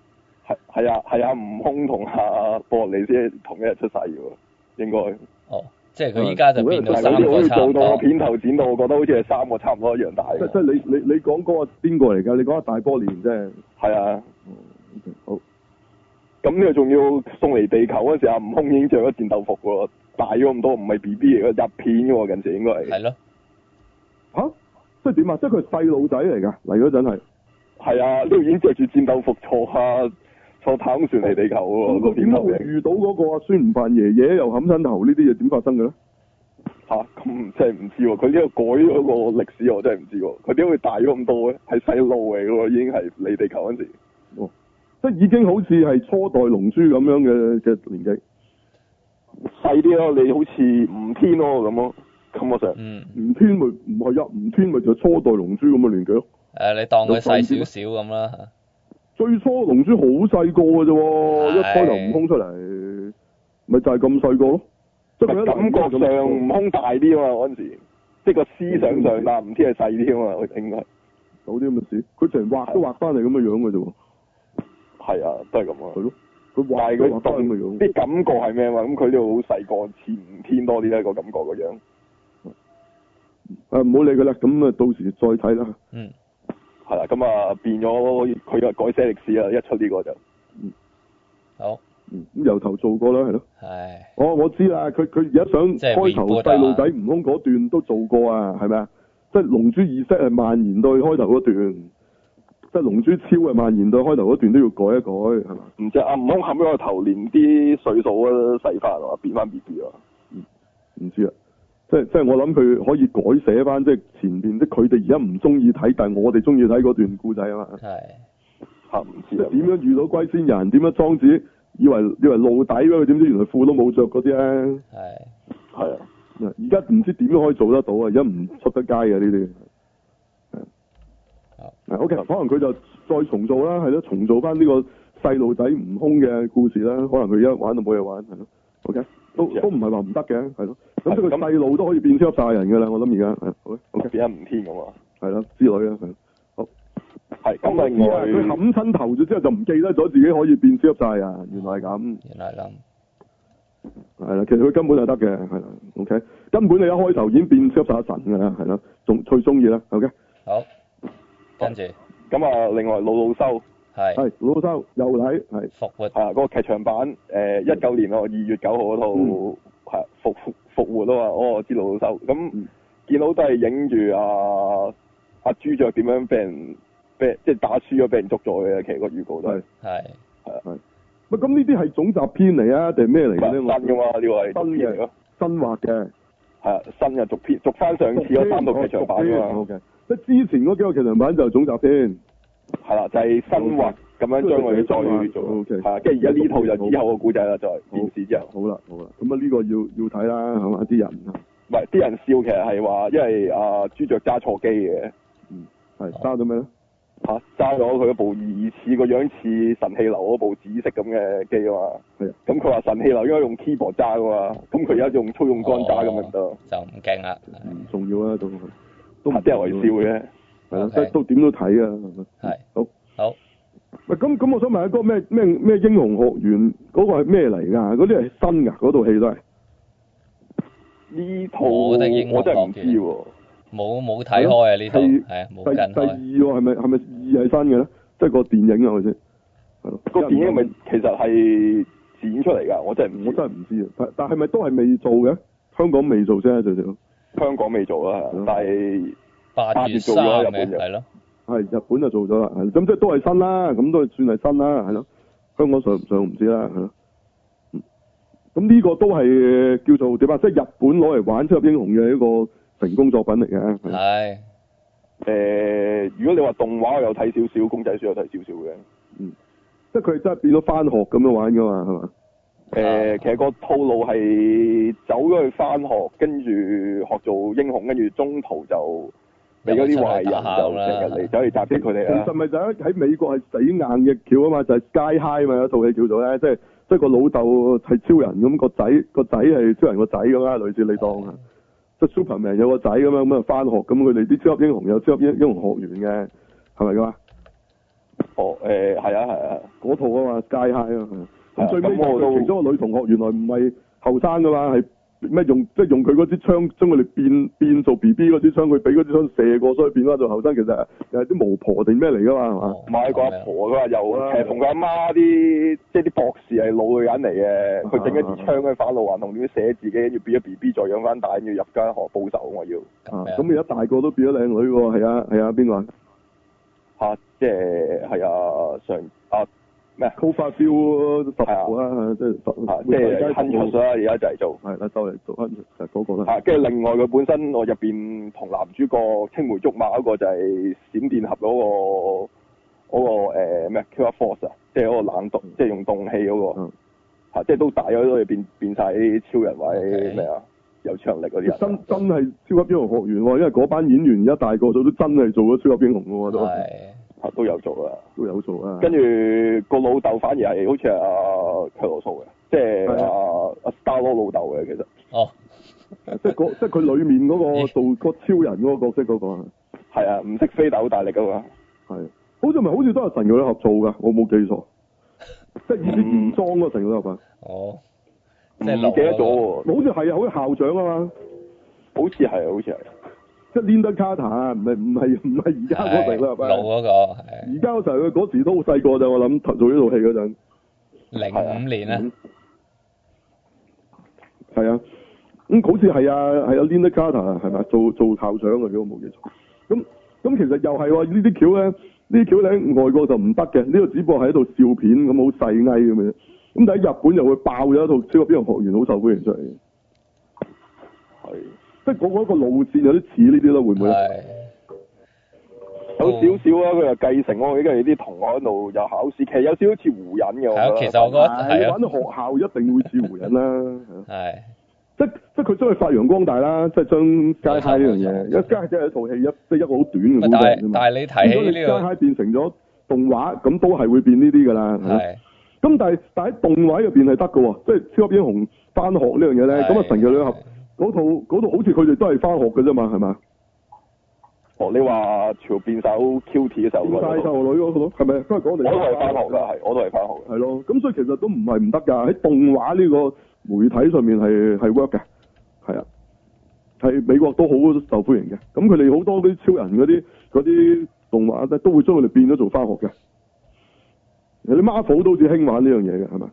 係係啊係啊，悟空同阿博利先同一日出世嘅喎，應該。 哦，即係佢依家就變到三但係佢好似個差唔多。 做到個片頭剪到，我覺得好似係三個差唔多一樣大嘅。 即即係你你你講嗰個邊個嚟㗎？你講阿大波年啫。 係啊。 好。 咁呢個仲要送嚟地球嗰陣時，阿悟空已經着咗戰鬥服喎，大咗咁多，唔係 B B 嚟嘅，入片嘅喎，近時應該係。 係咯。 嚇？即係點啊？即係佢係細路仔嚟㗎，嚟嗰陣係。 係啊，呢度已經着住戰鬥服坐下坐太空船嚟地球喎。 咁點解會遇到嗰個孫悟飯爺爺又冚親頭呢啲嘢點發生嘅咧？ 嚇、啊，咁真係唔知喎。佢呢個改咗個歷史，我真係唔知喎。佢點會大咗咁多咧？係細路嚟嘅喎，已經係嚟地球嗰陣時。 哦，即係已經好似係初代龍珠咁樣嘅嘅年紀。 細啲咯，你好似吳天咯咁咯，咁我想。 嗯。 吳天咪唔係啊？吳天咪就係初代龍珠咁嘅年紀咯。 誒，你當佢細少少咁啦嚇。 最初龍珠好細個嘅啫喎，一開頭悟空出嚟，咪就係咁細個咯。即係感覺上悟空大啲啊嘛嗰陣時，即係個思想上，但吳天係細啲啊嘛，應該。 有啲咁嘅事，佢成畫都畫翻嚟咁嘅樣嘅啫喎。 係啊，都係咁啊。 係咯，佢畫佢畫翻咁嘅樣。 啲感覺係咩啊嘛？咁佢呢度好細個，似吳天多啲咧個感覺個樣。 誒唔好理佢啦，咁啊到時再睇啦。 嗯。 係啦，咁啊變咗佢又改寫歷史啦，一出呢個就。 嗯。 好。 嗯，咁由頭做過啦，係咯。 係。 哦，我知啦，佢佢而家想開頭細路仔悟空嗰段都做過啊，係咪啊？即係龍珠意識係蔓延到去開頭嗰段，即係龍珠超係蔓延到開頭嗰段都要改一改，係嘛？ 唔知啊，悟空後尾個頭連啲歲數啊細翻啊，變翻 B B 啊。 嗯，唔知啊。即係即係我諗佢可以改寫翻，即係前邊即係佢哋而家唔中意睇，但係我哋中意睇嗰段故仔啊嘛。 係。 嚇唔知啊？ 點樣遇到龜仙人？點樣莊子以為以為露底㗎？佢點知原來褲都冇着嗰啲咧？ 係。係啊。 而家唔知點樣可以做得到啊！而家唔出得街嘅呢啲。係。O K，可能佢就再重做啦，係咯，重做翻呢個細路仔悟空嘅故事啦。可能佢而家玩到冇嘢玩，係咯。O K。都都唔係話唔得嘅，係咯。咁即係個細路都可以變超級賽人㗎啦，我諗而家係。好，OK。 變咗吳天咁啊。係咯，之類啦，係。好。係。咁另外佢冚親頭咗之後就唔記得咗自己可以變超級賽人，原來係咁。 原來係咁。 係啦，其實佢根本係得嘅，係啦。OK。根本你一開頭已經變超級賽神㗎啦，係咯。仲最中意啦。OK。 好。跟住。 咁啊，另外魯魯修。 係。 係魯魯修又睇係。 復活。係啊，嗰個劇場版誒一九年喎，二月九號嗰套係復復復活啊嘛，哦，我知魯魯修。咁見到都係影住阿阿朱雀點樣俾人俾即係打輸咗，俾人捉咗嘅，其實個預告都係。 係。 係啊。喂，咁呢啲係總集篇嚟啊，定係咩嚟嘅咧？ 新㗎嘛，呢個係新嘅嚟咯，新畫嘅。係啊，新嘅續篇，續翻上次嗰三套劇場版㗎嘛。 好嘅。即係之前嗰幾個劇場版就係總集篇。 係啦，就係新畫咁樣將佢再做。O K。係啊，跟住而家呢套就之後個古仔啦，再電視之後。 好啦，好啦，咁啊呢個要要睇啦，係嘛啲人。 唔係，啲人笑其實係話，因為阿朱雀揸錯機嘅。 嗯。係揸咗咩咧？ 嚇！揸咗佢嗰部疑似個樣似神氣流嗰部紫色咁嘅機啊嘛， 係啊。咁佢話神氣流應該用 keyboard 揸噶嘛，咁佢而家用操用杆揸咁咪得， 就唔勁啦。 唔重要啊，都都啲人為笑嘅， 係咯，即係都點都睇啊，係咪？ 係。 好。 好。 喂，咁咁，我想問下嗰個咩咩咩英雄學院嗰個係咩嚟㗎？嗰啲係新㗎，嗰套戲都係。 呢套我真係唔知喎。 冇冇睇開啊呢套，係啊冇跟開。 第二喎係咪係咪二係新嘅咧？即係個電影啊，係咪先？係咯。 個電影咪其實係剪出嚟㗎，我真係唔我真係唔知啊！但但係咪都係未做嘅？香港未做啫，最少。 香港未做啊，但係八月做咗日本嘅係咯。 係日本就做咗啦，咁即係都係新啦，咁都係算係新啦，係咯。香港上唔上唔知啦，係咯。咁呢個都係叫做點啊？即係日本攞嚟玩超級英雄嘅一個成功作品嚟嘅。 係。 誒、呃，如果你話動畫，我有睇少少，公仔書有睇少少嘅。 嗯。即係佢真係變咗翻學咁樣玩㗎嘛，係嘛？ 誒、呃，其實個套路係走咗去翻學，跟住學做英雄，跟住中途就俾嗰啲壞人就成日嚟走嚟襲擊佢哋啦。其實咪就喺喺美國係死硬嘅橋啊嘛，就係、是、Sky High 嘛，有套戲叫做咧，即係即係個老豆係超人咁，個仔個仔係超人個仔咁啦，類似你當啊，即係 Superman 有個仔咁樣咁啊翻學，咁佢哋啲超級英雄有超級英英雄學院嘅，係咪㗎嘛？ 哦，誒係啊係啊， 嗰套啊嘛，Sky High 啊，咁最尾咁我都佢其中一個女同學原來唔係後生噶嘛，係咩用即係用佢嗰支槍將佢哋變變做 B B 嗰支槍，佢俾嗰支槍射過，所以變翻做後生。其實又係啲巫婆定咩嚟噶嘛，係嘛？ 唔係個阿婆，佢話又其實同佢阿媽啲即係啲博士係老女人嚟嘅，佢整一支槍喺反路環同點寫自己，跟住變咗 B B 再養翻大，要入間學報仇我要。 啊，咁而家大個都變咗靚女喎，係啊係啊，邊個啊？ 嚇，即係係啊上啊咩 Co-Far-Field 十號啊，即係十啊，即係 Huntress 啦，而家就係做係啦，就嚟做 Huntress 就嗰個啦。 啊，跟住另外佢本身我入邊同男主角青梅竹馬嗰個就係閃電俠嗰個嗰個誒咩 Killer Force 啊，即係嗰個冷凍，即係用凍氣嗰個。 嗯嚇，即係都大咗都係變變曬啲超人或者咩啊，有超能力嗰啲人。 真真係超級英雄學院喎，因為嗰班演員而家大個咗，都真係做咗超級英雄嘅喎都。 係。 啊，都有做啊， 都有做啊。 跟住個老豆反而係好似係阿卻羅素嘅，即係阿阿 Star Lord 老豆嘅其實。 哦。 即係嗰即係佢裡面嗰個做個超人嗰個角色嗰個啊。 係啊，唔識飛但好大力㗎嘛。 係。好似咪好似都係神奇女俠做㗎，我冇記錯。即係以啲原裝嗰個神奇女俠啊。 哦。 即係唔記得咗喎。 好似係啊，好似校長啊嘛。 好似係啊，好似係。 即係 Linda Carter 啊，唔係唔係唔係而家嗰時啦， 老嗰個而家嗰時佢嗰時都好細個咋，我諗做呢套戲嗰陣。 零五年啊。 係啊，咁好似係啊，係啊 Linda Carter 係咪做做校長啊？如果冇記錯。咁咁其實又係喎，呢啲橋咧，呢啲橋喺外國就唔得嘅，呢個只不過係一套笑片咁好細翳咁嘅。咁但喺日本又會爆咗一套超級英雄學院好受歡迎出嚟。係。即係嗰嗰個路線有啲似呢啲咯，會唔會咧？ 有少少啊，佢又繼承喎，跟住啲同學喺度又考試，其實有少少似湖人嘅。 係啊，其實我覺得係啊。你玩學校一定會似湖人啦。 係。 即即係佢將佢發揚光大啦，即係將街嗨呢樣嘢，因為街即係一套戲一即係一個好短嘅故事啫嘛。 但係你睇起呢個街嗨變成咗動畫，咁都係會變呢啲㗎啦。 係。 咁但係但係喺動畫入邊係得㗎喎，即係超級英雄翻學呢樣嘢咧，咁啊神奇女俠。嗰套嗰套好似佢哋都係翻學嘅啫嘛，係嘛？ 哦，你話全部變晒好 cute 嘅時候， 變晒細路女嗰個咯，係咪？都係講我哋。 我都係翻學㗎，係，我都係翻學。 係咯，咁所以其實都唔係唔得㗎，喺動畫呢個媒體上面係係 work 嘅，係啊，係美國都好受歡迎嘅。咁佢哋好多啲超人嗰啲嗰啲動畫咧，都會將佢哋變咗做翻學嘅。有啲 Marvel 都好似興玩呢樣嘢嘅，係咪？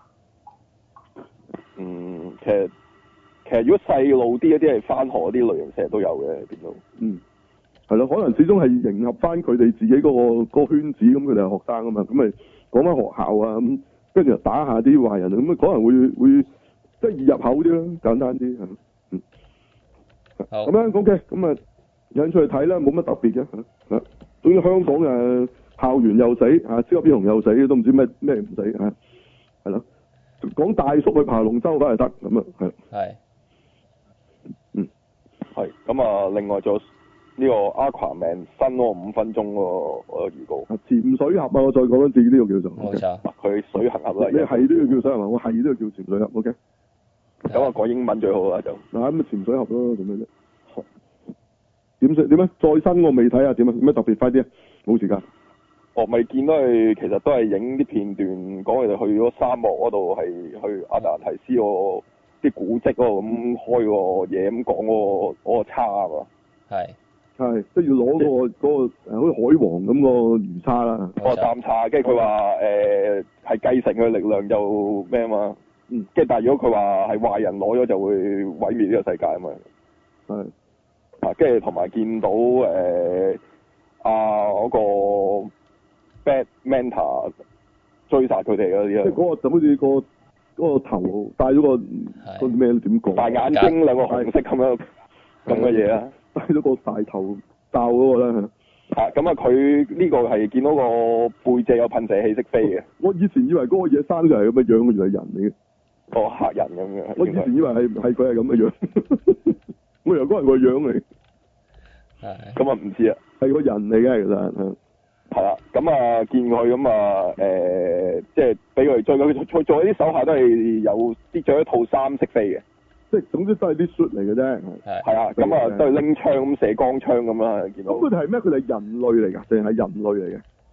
嗯，其實。其實如果細路啲一啲係翻學嗰啲類型，成日都有嘅變到。 嗯，係咯，可能始終係迎合翻佢哋自己嗰、嗰個嗰個圈子，咁佢哋係學生啊嘛，咁咪講翻學校啊，咁跟住又打下啲壞人，咁可能會會即係易入口啲咯，簡單啲係。嗯。好。咁樣 OK，咁啊有興趣去睇啦，冇乜特別嘅嚇。啊，總之香港誒校園又死啊，超級英雄又死，都唔知咩咩唔死嚇，係咯。講大叔去爬龍舟都係得咁啊，係。係。嗯， 係咁啊！另外仲有呢個 Aquaman 新嗰個五分鐘嗰個嗰個預告。 潛水俠啊！我再講一次呢個叫做。 冇錯。 佢水行俠啦。 你係都要叫水行俠，我係都要叫潛水俠。OK。 咁啊，講英文最好啦就。 嗱咁啊，潛水俠咯，做咩啫？點點啊？再新我未睇啊？點啊？有咩特別？快啲啊！冇時間。 我咪見到佢其實都係影啲片段，講佢哋去咗沙漠嗰度係去亞特蘭提斯個。啲古蹟嗰度咁開個嘢咁講嗰個嗰個叉啊嘛，係係即係要攞嗰個嗰個誒好似海王咁個魚叉啦， 個啖叉，跟住佢話誒係繼承佢力量就咩啊嘛，嗯，跟住但係如果佢話係壞人攞咗就會毀滅呢個世界啊嘛，係啊，跟住同埋見到誒啊嗰個 Bad Manta 追殺佢哋嗰啲啊， 即係嗰個就好似個。嗰個頭戴咗個嗰啲咩點講？ 大眼睛兩個紅色咁樣咁嘅嘢啊！ 戴咗個大頭罩嗰個咧。 啊，咁啊，佢呢個係見到個背脊有噴射器識飛嘅。 我以前以為嗰個嘢生就係咁嘅樣，原來係人嚟嘅。 哦，嚇人咁樣。 我以前以為係係佢係咁嘅樣，我以為嗰人個樣嚟。 係。咁啊，唔知啊。 係個人嚟嘅，其實。 係啦，咁啊見佢咁啊誒，即係俾佢追佢，佢做啲手下都係有啲着一套衫識飛嘅， 即係總之都係啲 suit 嚟嘅啫。 係係啊，咁啊都係拎槍咁射光槍咁啦，見到。 咁佢哋係咩？佢哋係人類嚟㗎，定係人類嚟嘅？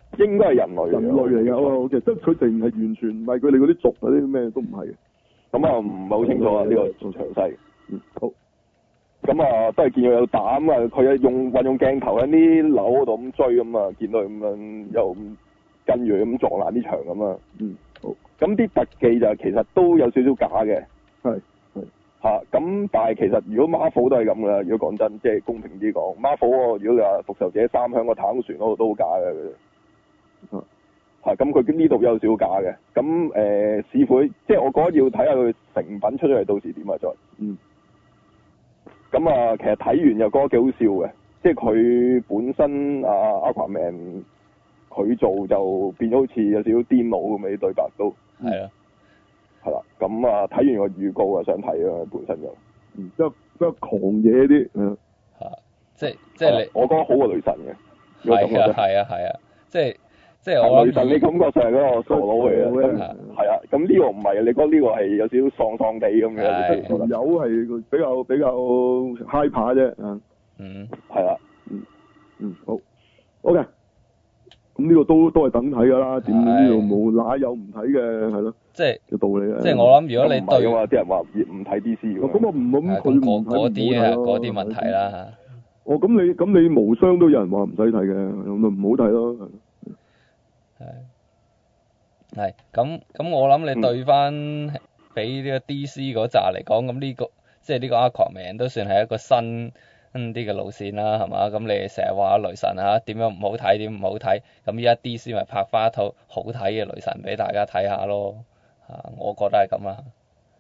應該係人類嚟嘅人類嚟嘅，哦，OK，即係佢哋唔係完全唔係佢哋嗰啲族嗰啲咩都唔係嘅。 咁啊唔係好清楚啊呢個仲詳細。 嗯，好。 咁啊，都係見到有膽啊！佢係用運用鏡頭喺啲樓嗰度咁追咁啊，見到佢咁樣又跟住咁撞爛啲牆咁啊。 嗯，好。 咁啲特技就其實都有少少假嘅。 係係。 嚇！咁但係其實如果 Marvel 都係咁噶啦，如果講真，即係公平啲講，Marvel 喎，如果你話復仇者三響個坦克船嗰度都好假嘅佢哋。 嗯。嚇！ 咁佢呢度有少少假嘅，咁誒視乎，即係我覺得要睇下佢成品出咗嚟到時點啊再。嗯。咁啊，其實睇完又覺得幾好笑嘅，即係佢本身啊 Aquaman 佢做就變咗好似有少少癲佬咁嘅啲對白都。 係啊。 係啦，咁啊睇完個預告啊想睇啊本身就。 嗯，比較比較狂野啲，嗯。 嚇！即係即係你。 我覺得好過雷神嘅。 係啊係啊係啊！即係即係我雷神你感覺上係嗰個傻佬嚟嘅，係啊，咁呢個唔係，你覺得呢個係有少少喪喪地咁嘅， 條友係比較比較 high 扒啫，啊， 嗯， 係啦， 嗯嗯好 ，OK，咁呢個都都係等睇㗎啦，點呢度冇哪有唔睇嘅係咯， 即係嘅道理啊， 即係我諗如果你對啲人話唔睇 D C 咁我唔咁佢唔睇嗰啲啊嗰啲問題啦。 哦，咁你咁你無雙都有人話唔使睇嘅，咁就唔好睇咯。 係，係，咁咁我諗你對翻俾呢個 D C 嗰扎嚟講，咁呢個即係呢個 Aquaman 都算係一個新啲嘅路線啦，係嘛？咁你成日話雷神啊點樣唔好睇，點唔好睇，咁依家 D C 咪拍翻一套好睇嘅雷神俾大家睇下咯，嚇，我覺得係咁啊。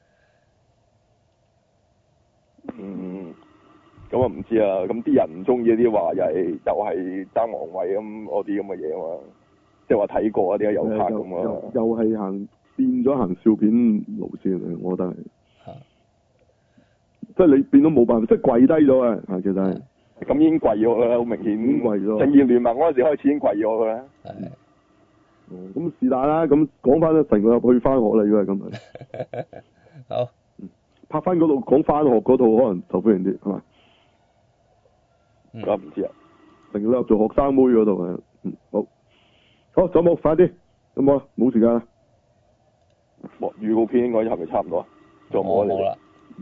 嗯，咁啊唔知啊，咁啲人唔中意啲話又係又係爭王位咁嗰啲咁嘅嘢啊嘛。即係話睇過啊，點解有拍咁啊？ 又係行變咗行笑片路線嚟，我覺得係。 嚇！ 即係你變到冇辦法，即係跪低咗啊！啊，其實係。 咁已經跪咗啦，好明顯。已經跪咗。 正義聯盟嗰陣時開始已經跪咗㗎啦。 係。 哦，咁是但啦，咁講翻咧，成個入去翻學啦，如果係咁啊。 好。 拍翻嗰度講翻學嗰套可能受歡迎啲，係嘛？ 我唔知啊。 成個入做學生妹嗰度啊，嗯，好。好，走冇快啲，咁啊，冇時間啦。 預告片應該係咪差唔多啊？仲有冇啊？ 冇啦。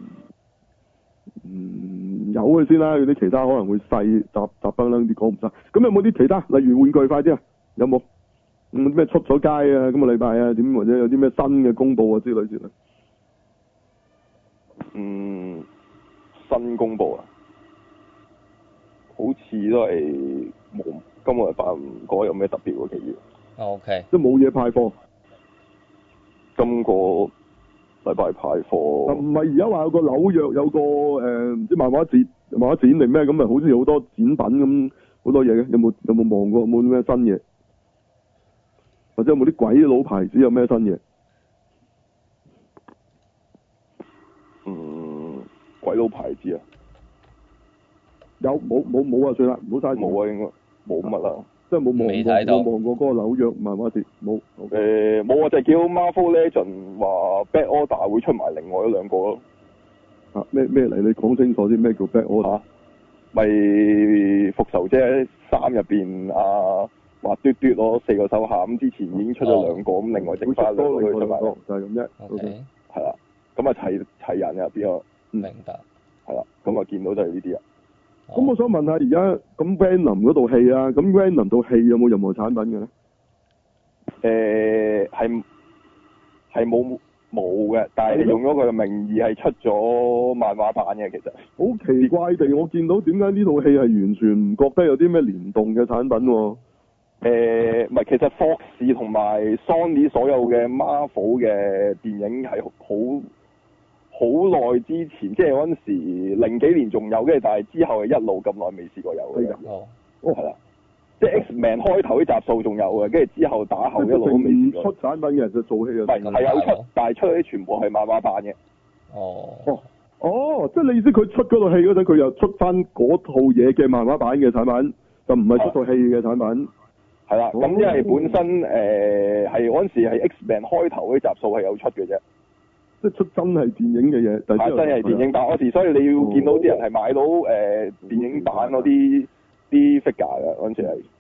嗯，有嘅先啦，有啲其他可能會細雜雜崩楞啲講唔晒。咁有冇啲其他？例如玩具快啲啊？有冇？咁咩出咗街啊？今個禮拜啊？點或者有啲咩新嘅公佈啊之類之類？ 嗯，新公佈啊？好似都係冇。今個禮拜唔覺得有咩特別喎，其餘。 O K。 即係冇嘢派貨。 今個禮拜派貨。 唔係而家話有個紐約有個誒唔、呃、知漫畫節漫畫展定咩咁咪好似有好多展品咁好多嘢嘅，有冇有冇望過有冇咩新嘢？或者有冇啲鬼佬牌子有咩新嘢？ 嗯，鬼佬牌子啊？ 有冇冇冇啊？算啦，唔好嘥。 冇啊，應該。冇乜啦， 即係冇望過，冇望過嗰個紐約漫畫節，冇。 誒冇啊，就係叫 Marvel Legend 話 Black Order 會出埋另外嗰兩個咯。 啊咩咩嚟？你講清楚啲咩叫 Black Order？ 咪復仇者三入邊啊，話嘟嘟攞四個手下，咁之前已經出咗兩個，咁、哦、另外剩翻兩個都出埋。就係咁啫。 O K。 係啦，咁啊齊齊人入邊啊。 明白。 係啦，咁啊見到就係呢啲啊。 咁、哦、我想問下，而家咁 Venom 嗰套戲啊，咁 Venom 套戲有冇任何產品嘅咧？誒係係冇冇嘅，但係用咗佢嘅名義係出咗漫畫版嘅，其實。 好奇怪地，我見到點解呢套戲係完全唔覺得有啲咩聯動嘅產品喎、啊？ 誒唔係，其實 Fox 同埋 Sony 所有嘅 Marvel 嘅電影係好。好耐之前，即係嗰陣時零幾年仲有，跟住但係之後係一路咁耐未試過有嘅。 哦， 哦係啦，即係 X-Men 開頭啲集數仲有嘅，跟住之後打後一路都未試過。 出產品嘅就做戲啊， 係係有出，但係出嗰啲全部係漫畫版嘅。 哦。 哦哦，即係你意思佢出嗰套戲嗰陣，佢又出翻嗰套嘢嘅漫畫版嘅產品，就唔係出套戲嘅產品。 係啦，咁、哦、因為本身誒係嗰陣時係 X-Men 開頭嗰啲集數係有出嘅啫。即係出真係電影嘅嘢，但係真係電影版嗰時，所以你要見到啲人係買到誒、呃、電影版嗰啲啲 figure 嘅嗰陣時係。 好啦，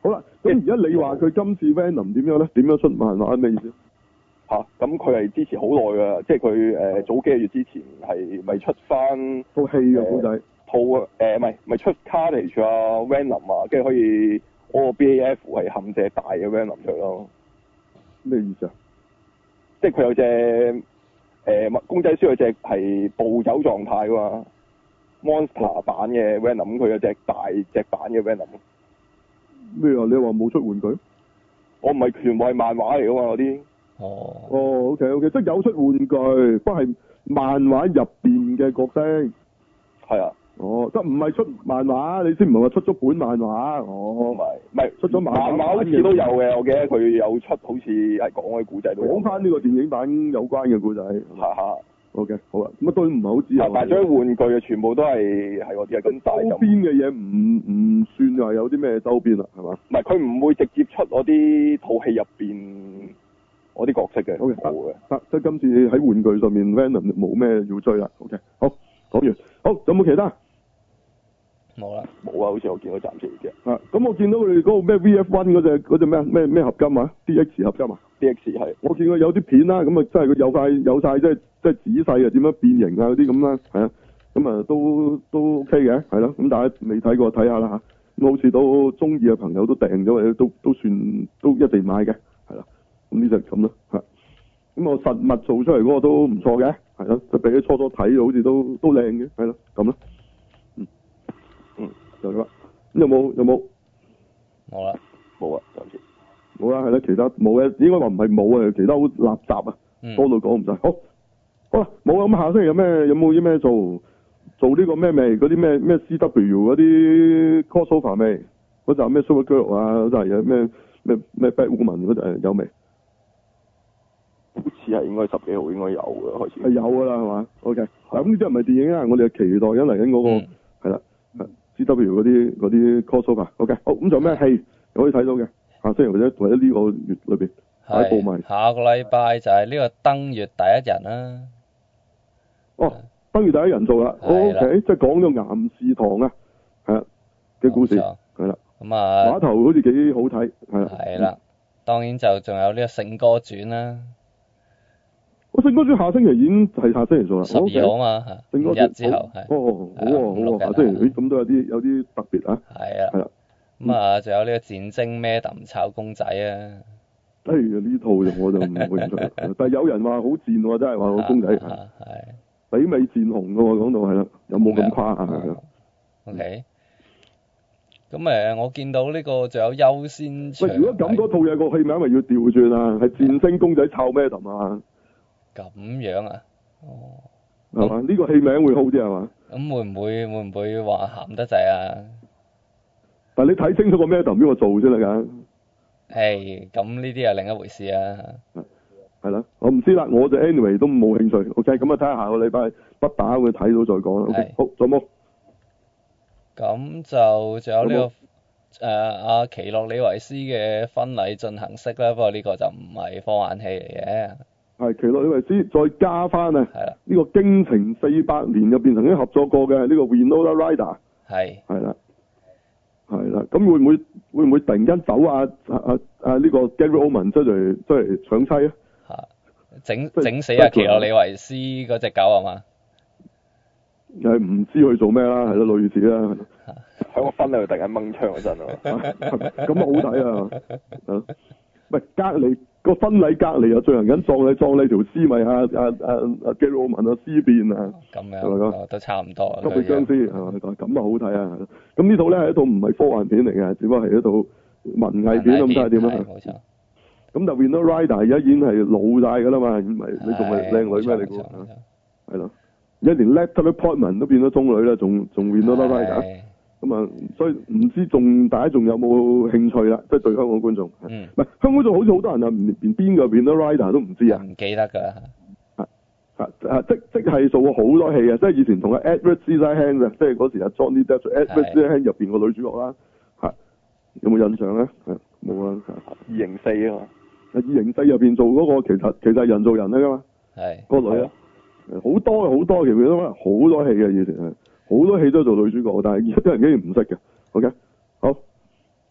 咁而家你話佢今次 Venom 點樣咧？點樣出漫畫咩意思？ 嚇，咁佢係支持好耐㗎，即係佢誒早幾個月之前係咪出翻套戲嘅古仔， 套誒唔係咪出 Carnage 啊 Venom 啊，跟住可以嗰個 B A F 係冚隻大嘅 Venom 出咯。 咩意思啊？ 即係佢有隻誒、呃、公仔書有隻係暴走狀態㗎嘛 ，Monster 版嘅 Venom， 佢有隻大隻版嘅 Venom。 咩啊？你話冇出玩具？ 我唔係全部係漫畫嚟㗎嘛嗰啲。 哦。 哦，OK OK，即係有出玩具，不過係漫畫入邊嘅角色。 係啊。 哦，即係唔係出漫畫？你先唔係話出咗本漫畫？哦， 唔係唔係出咗漫畫， 漫畫好似都有嘅，我記得佢有出，好似係講嗰啲古仔都有。 講翻呢個電影版有關嘅古仔。 嚇嚇。 OK，好啊，乜都唔係好知啊。 但係啲玩具啊，全部都係係嗰啲係咁大咁。 周邊嘅嘢唔唔算話有啲咩周邊啦，係嘛？ 唔係，佢唔會直接出嗰啲套戲入邊嗰啲角色嘅。 O K， 冇嘅。 得，即係今次喺玩具上面 Venom 冇咩要追啦。O K，好，講完。好，有冇其他？ 冇啦。 冇啊，好似我見到暫時嘅。 啊，咁我見到佢哋嗰個咩 V F one 嗰隻嗰隻咩咩咩合金啊 ，D X 合金啊 ，D X 係。 我見過有啲片啦，咁啊真係佢有晒有晒即係即係仔細啊點樣變形啊嗰啲咁啦，係啊，咁啊都都 OK 嘅，係咯，咁大家未睇過睇下啦嚇，咁好似都中意嘅朋友都訂咗或者都都算都一定買嘅，係啦，咁呢就咁啦嚇，咁我實物做出嚟嗰個都唔錯嘅，係咯，就比起初初睇好似都都靚嘅，係咯，咁啦，嗯嗯就咁啦，咁有冇有冇？ 冇啦， 冇啊，暫時。 冇啦，係啦，其他冇嘅，應該話唔係冇啊，其他好垃圾啊， 嗯、 多到講唔晒。好，好啦，冇啊，咁下星期有咩有冇啲咩做？做呢個咩未？嗰啲咩咩 C W 嗰啲 crossover 未？嗰集咩 Supergirl 啊，嗰集有咩咩咩 Batwoman 嗰集有未？ 好似係應該十幾號應該有嘅開始。 係有㗎啦，係嘛 ？OK，嗱咁呢啲唔係電影啊，我哋係期待緊嚟緊嗰個係啦、嗯、，C W 嗰啲嗰啲 crossover。OK，好，咁仲有咩戲可以睇到嘅？下星期或者或者呢個月裏邊睇部埋。 下個禮拜就係呢個登月第一人啦。 哦，登月第一人做啦。O K，即係講咗岩士堂啊，係啊嘅故事，係啦。 咁啊， 碼頭好似幾好睇，係啦。 係啦，當然就仲有呢個聖歌傳啦。 我聖歌傳下星期已經係下星期做啦。 十二號嘛，五日之後係。 哦，好喎好喎，下星期咁都有啲有啲特別啊。 係啊。 係啦。 咁啊，仲有呢個戰爭 Madam 炒公仔啊！ 哎呀，呢套就我就唔會興趣，但係有人話好賤喎，真係話個公仔係媲美戰紅嘅喎，講到係啦，有冇咁誇啊 ？OK。咁誒，我見到呢個仲有優先場。 喂，如果咁嗰套嘢個戲名咪要調轉啊？係戰星公仔炒 Madam 啊？ 咁樣啊？哦。 係嘛？呢個戲名會好啲係嘛？ 咁會唔會會唔會話鹹得滯啊？ 但係你睇清楚個 Madam 邊個做先啦㗎？ 誒，咁呢啲係另一回事啊。 係啦，我唔知啦，我就 anyway 都冇興趣。OK，咁啊睇下下個禮拜不打會睇到再講啦。OK，好，仲有冇？ 咁就仲有呢、這個誒阿奇洛李維斯嘅婚禮進行式啦，不過呢個就唔係科幻戲嚟嘅。 係奇洛李維斯再加翻啊！ 係啦。 呢個驚情四百年入邊曾經合作過嘅呢、這個 Winona Ryder。係。係啦。係啦，咁會唔會會唔會突然間走啊啊啊啊呢、這個 Gary Oldman 出嚟出嚟搶妻啊？ 嚇！整整死阿奇洛李維斯嗰隻狗係嘛？ 又係唔知佢做咩啦，係咯，類似啦。 喺個婚禮度突然間掹槍嗰陣啊！ 咁啊好睇啊！喂，隔離個婚禮隔離又進行緊葬禮，葬禮條屍咪啊啊啊啊 Gary Oldman 啊屍變啊！ 咁樣係咪講都差唔多。 吸血僵屍係嘛？咁啊好睇啊！咁呢套咧係一套唔係科幻片嚟嘅，只不過係一套文藝片咁睇下點啊？冇錯。咁但係 Winona Ryder 而家已經係老曬㗎啦嘛，唔係你仲係靚女咩？你估係咯？而家連 Natalie Portman 都變咗中女啦，仲仲 Winona Ryder。咁啊，所以唔知仲大家仲有冇興趣啦？即係對香港觀眾，唔係、嗯、香港觀眾好似好多人啊，連連邊個 Winona Ryder 都唔知啊， 唔記得㗎。 啊啊啊！即即係做過好多戲啊，即係以前同阿 Edward Scissorhands 啊，即係嗰時阿 Johnny Depp，Edward Scissorhands 入邊個女主角啦，嚇有冇印象咧？冇啊， 二零四啊嘛， 二零四入邊做嗰個其實其實係人做人嚟㗎嘛，係個女啊，好多好多，其實都好多戲嘅以前係。好多戲都做女主角，但係而家啲人竟然唔識嘅。OK，好，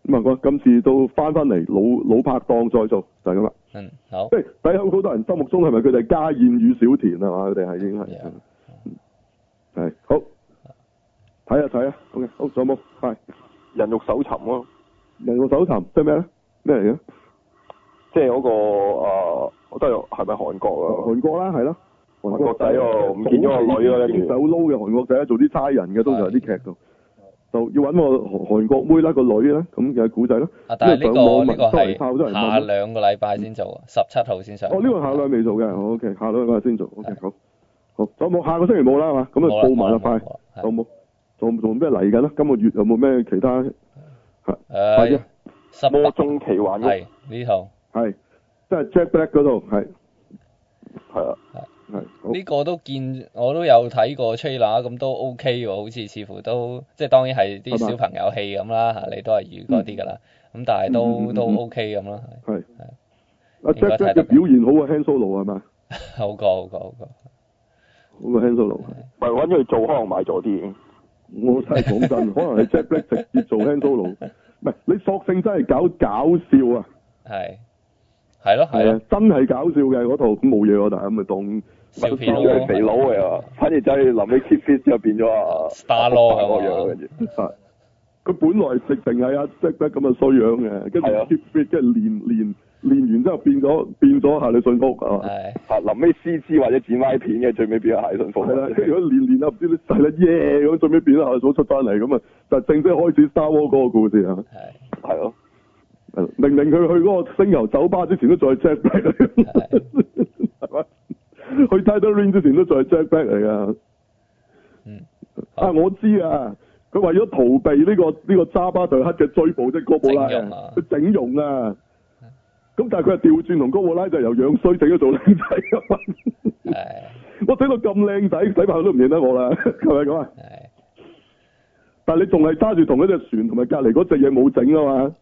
咁啊，我今次都翻翻嚟老老拍檔再做，就係咁啦。 嗯，好。 即係喺好多人心目中係咪佢哋家燕與小田啊嘛？佢哋係已經係。係好。睇下睇下 OK， 好，仲有冇？係人肉搜尋咯。 人肉搜尋即係咩咧？咩嚟嘅？ 即係嗰個誒，我都係係咪韓國啊？ 韓國啦，係咯。韓國仔喎，唔見咗個女啊，跟住手撈嘅韓國仔做啲差人嘅，都就係啲劇度，就要揾個韓韓國妹啦，個女啦，咁嘅古仔咯。 啊，但係呢個呢個係係下兩個禮拜先做，十七號先上。 哦，呢個下兩未做嘅，OK，下兩個禮拜先做，OK，好。好，仲有冇下個星期冇啦，係嘛？咁啊報埋啦，快，有冇？仲仲咩嚟緊咧？今個月有冇咩其他？係。誒， 魔中奇幻屋係呢套。 係，即係 Jack Black 嗰度，係。係啊。係。 呢個都見，我都有睇過 trailer，咁都 OK 喎，好似似乎都即係當然係啲小朋友戲咁啦嚇，你都係預嗰啲㗎啦。咁但係都都 OK 咁啦。係。係。 阿 Jack Black 嘅表現好過 Han Solo 係咪？ 好過好過好過。 好過 Han Solo。 唔係揾佢做可能買咗啲。 我真係講真，可能係 Jack Black 直接做 Han Solo，唔係你索性真係搞搞笑啊！ 係，係咯係啊， 真係搞笑嘅嗰套，咁冇嘢喎，但係咁咪當笑片咯， 肥佬嘅，反而真係臨尾 keep fit 之後變咗啊 Star Lord 個樣跟住， 佢本來直情係阿 Jack Black 咁嘅衰樣嘅，跟住 keep fit 跟住練練練完之後變咗變咗夏利遜福係嘛？ 係， 啊臨尾 C G 或者剪歪片嘅，最尾變咗夏利遜福。係啦， 跟住如果練練下唔知係啦耶咁，最尾變咗夏利遜出翻嚟咁啊，就正式開始 Star Wars 嗰個故事啊。 係， 係咯。 明明佢去嗰個星遊酒吧之前都仲係 Jack Black 係嘛？去 Tatooine 之前都仲係 Jack Black 嚟噶。 嗯。 啊，我知啊，佢為咗逃避呢、這個呢、這個扎巴特克嘅追捕，即係哥布拉啊，佢整容啊。咁但係佢係調轉同哥布拉就由樣衰整咗做靚仔啊嘛。係。我整到咁靚仔，洗白都唔認得我啦，係咪咁啊？係。但係你仲係揸住同一隻船，同埋隔離嗰隻嘢冇整啊嘛。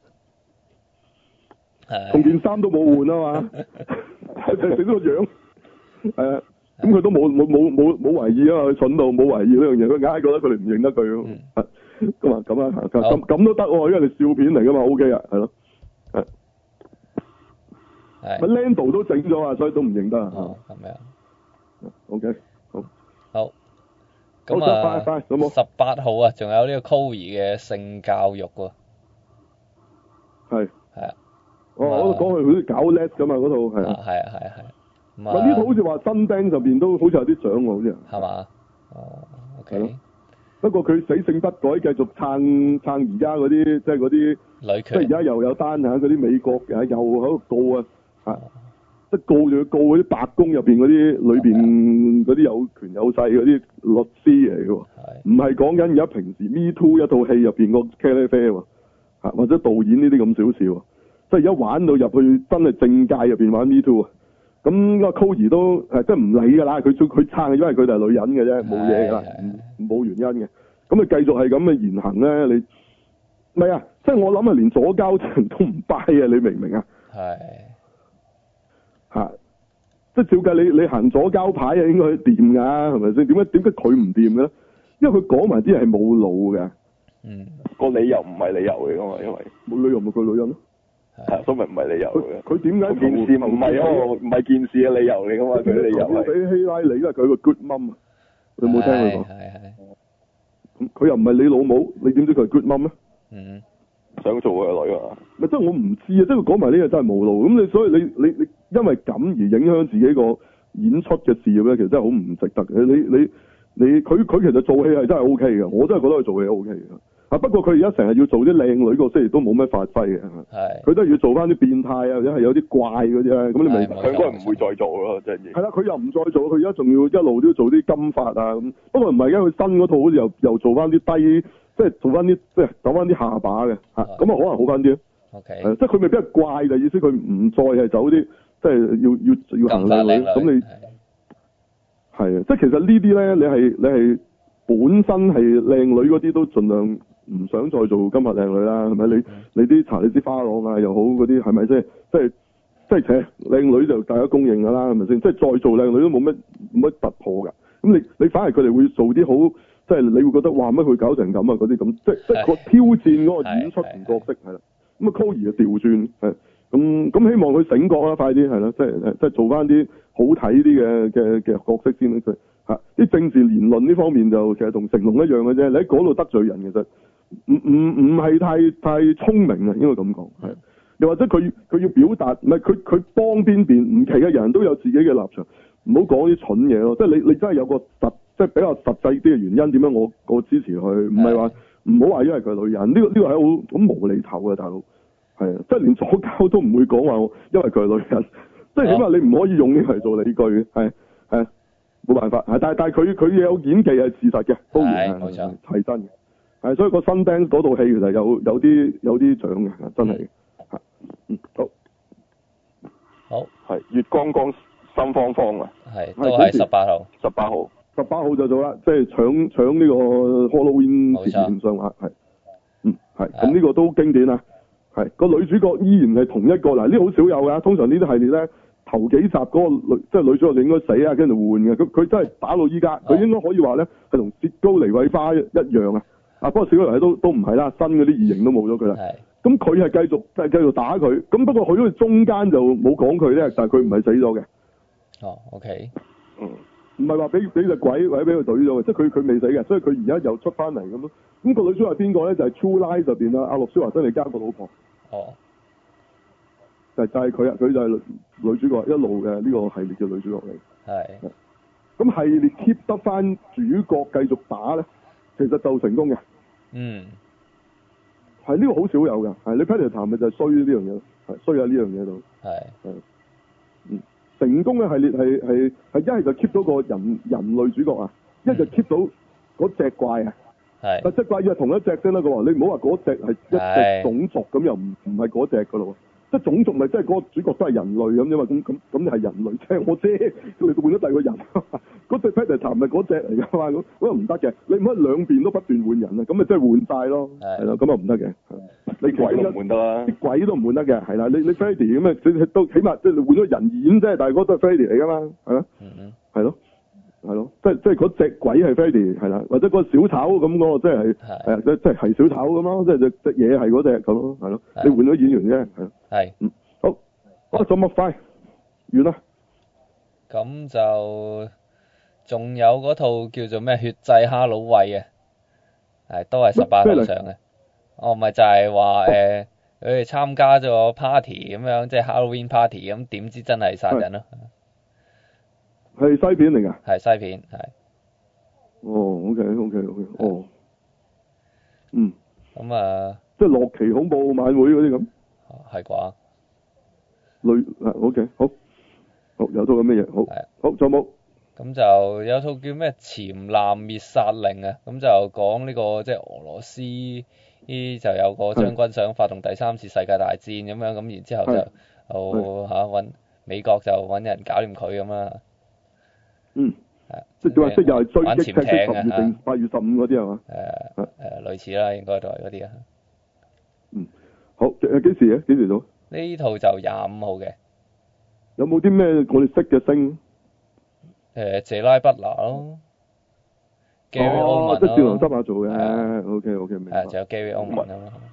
同件衫都冇換啊嘛，佢就整咗個樣，係啊，咁佢都冇冇冇冇冇懷疑啊嘛，佢蠢到冇懷疑呢樣嘢，佢硬係覺得佢哋唔認得佢咯，咁啊咁啊，咁咁都得喎，因為你笑片嚟噶嘛 ，OK 啊，係咯，係，係，咪 Lando 都整咗啊，所以都唔認得啊， 咁樣 ，OK，好， 好，咁啊，十八號啊，仲有呢個 Chloe 嘅性教育喎， 係， 係啊。 哦，我講佢好似搞叻咁嘛，嗰套係啊， 係啊係啊係。 唔係呢套好似話新釘上邊都好似有啲獎喎，好似係嘛？哦，OK。係咯。 不過佢死性不改，繼續撐撐而家嗰啲，即係嗰啲女權。 即係而家又有單嚇，嗰啲美國嘅又喺度告啊，嚇！即係告住佢告嗰啲白宮入邊嗰啲裏邊嗰啲有權有勢嗰啲律師嚟嘅喎，唔係講緊而家平時 Me Too 一套戲入邊個茄喱啡喎，嚇或者導演呢啲咁小事喎。即係而家玩到入去真係政界入邊玩 Me Too 啊！咁個 Chloe 都誒即係唔理㗎啦，佢佢撐，因為佢哋係女人嘅啫，冇嘢㗎啦，冇原因嘅。咁啊繼續係咁嘅言行咧，你唔係啊？即係我諗啊，連左膠層都唔 buy 啊！你明唔明啊？係嚇，即係照計你你行左膠牌啊，應該掂㗎，係咪先？點解點解佢唔掂嘅咧？因為佢講埋啲嘢係冇腦嘅。嗯， 個理由唔係理由嚟㗎嘛，因為冇理由咪佢女人咯。 係，所以咪唔係理由嘅。 佢點解件事唔係一個唔係件事嘅理由嚟噶嘛？佢啲理由係。 俾希拉里都係佢個 good mum 啊！你有冇聽佢講？係係。咁佢又唔係你老母，你點知佢係 good mum 咧？嗯。 想做佢個女啊？ 咪即係我唔知啊！即係佢講埋呢嘢真係冇腦。咁你所以你你你因為咁而影響自己個演出嘅事業咧，其實真係好唔值得嘅。你你你佢佢其實做戲係真係 O K 嘅，我真係覺得佢做戲 O K 嘅。啊！不過佢而家成日要做啲靚女個，雖然都冇咩發揮嘅。係。佢都係要做翻啲變態啊，或者係有啲怪嗰啲咧。咁你咪佢應該唔會再做咯，真係。 係啦，佢又唔再做，佢而家仲要一路都要做啲金髮啊咁。不過唔係，因為佢新嗰套好似又又做翻啲低，即係做翻啲即係走翻啲下巴嘅嚇。咁啊，可能好翻啲。O K。即係佢未必係怪嘅意思，佢唔再係走啲即係要要要行靚女。咁你係啊，即係其實呢啲咧，你係你係本身係靚女嗰啲都盡量。唔想再做金髮靚女啦，係咪？你你啲查理斯花朗啊又好嗰啲，係咪先？即係即係且靚女就大家公認㗎啦，係咪先？即係再做靚女都冇乜冇乜突破㗎。咁你你反而佢哋會做啲好，即係你會覺得哇乜佢搞成咁啊嗰啲咁，即係即係個挑戰嗰個演出同角色係啦。 咁啊 Chloe 就調轉係咁咁，希望佢醒覺啦，快啲係咯，即係即係做翻啲好睇啲嘅嘅嘅角色先啦，佢嚇啲政治言論呢方面就其實同成龍一樣嘅啫，你喺嗰度得罪人其實唔唔唔係太太聰明啊，應該咁講係。又或者佢佢要表達，唔係佢佢幫邊邊，唔奇嘅人都有自己嘅立場，唔好講啲蠢嘢咯。即係你你真係有個實，即係比較實際啲嘅原因，點解我我支持佢？唔係話唔好話因為佢係女人，呢、呢個呢、呢個係好好無厘頭嘅大佬，係啊，即係連左膠都唔會講話我因為佢係女人，即係起碼你唔可以用呢個嚟做理據嘅，係係冇辦法，係但係但係佢佢有演技係事實嘅，當然係係真嘅，係所以個新 band 嗰套戲其實有有啲有啲獎嘅，真係。嗯，好， 好， 係月光光心慌慌啊， 係都係十八號， 十八號， 十八號就做啦，即係搶搶呢個 Halloween 冇錯線上畫係，嗯係，咁呢個都經典啊，係個女主角依然係同一個嗱，呢好少有噶，通常呢啲系列咧頭幾集嗰個女即係女主角就應該死啊，跟住換嘅，佢佢真係打到依家，佢應該可以話咧係同薛高妮韋花一樣啊，啊不過薛高妮韋都都唔係啦，新嗰啲異形都冇咗佢啦。咁佢係繼續即係繼續打佢，咁不過佢好似中間就冇講佢咧，但係佢唔係死咗嘅。 哦 ，OK， 嗯，唔係話俾俾隻鬼或者俾佢懟咗嘅，即係佢佢未死嘅，所以佢而家又出翻嚟咁咯。咁、個女主角係邊個咧？就係、是、True Lies 入邊啦，阿諾舒華辛力加個老婆。 哦， 就就係佢啊，佢就係女女主角一路嘅呢個系列嘅女主角嚟。 係。 咁系列 keep 得翻主角繼續打咧，其實就成功嘅。 嗯。 係呢、個好少有㗎，係你 Predator 咪就係衰呢樣嘢，係衰喺呢樣嘢度。 係。 係。嗯，成功嘅系列係係係一係就 keep 到個人人類主角啊，一係就 keep 到嗰隻怪啊。 係。 但隻怪要係同一隻先得嘅喎，你唔好話嗰隻係一隻種族咁，又唔唔係嗰隻㗎咯。即係種族咪即係嗰個主角都係人類咁啫嘛，咁咁咁你係人類啫，我知你換咗第二個人，嗰隻 Predator 唔係嗰隻嚟㗎嘛，咁咁又唔得嘅，你唔可以兩邊都不斷換人啊，咁咪即係換晒咯，係咯，咁又唔得嘅。你鬼都唔換得啦， 啲鬼都唔換得嘅，係啦，你你 Freddy 咁啊，你都起碼即係換咗人演啫，但係嗰都係 Freddy 嚟㗎嘛，係咯，係咯。係咯，即係即係嗰隻鬼係 Freddy 係啦，或者個小丑咁嗰個即係係啊，即即係係小丑咁咯，即係隻隻嘢係嗰隻咁咯，係咯，你換咗演員啫，係。 係。 嗯，好，啊，咁啊快完啦。 咁就仲有嗰套叫做咩血祭哈魯喂啊，係都係十八號上嘅。哦，咪就係話誒，佢哋參加咗個 party 咁樣，即係 Halloween party 咁，點知真係殺人咯。 係西片嚟㗎？ 係西片，係。 哦 ，OK，OK，OK， 哦，嗯。 咁啊。 即係洛奇恐怖晚會嗰啲咁。 係啩？ 類啊 ，OK，好，好有套咁嘅嘢，好。係。好，仲有冇？ 咁就有套叫咩《潛艦滅殺令》啊，咁就講呢個即係俄羅斯呢就有個將軍想發動第三次世界大戰咁樣，咁然之後就就嚇揾美國就揾人搞掂佢咁啦。嗯，係，即係點話？即係又係追擊，即係十月定八月十五嗰啲係嘛？誒誒，類似啦，應該都係嗰啲啊。 嗯，好，誒幾時嘅？幾時到？ 呢套就廿五號嘅。 有冇啲咩我哋識嘅星？誒，謝拉不拿咯 ，Gary Oldman 咯，即係少林執下做嘅。OK OK，明白。誒，仲有 Gary Oldman 啊嘛。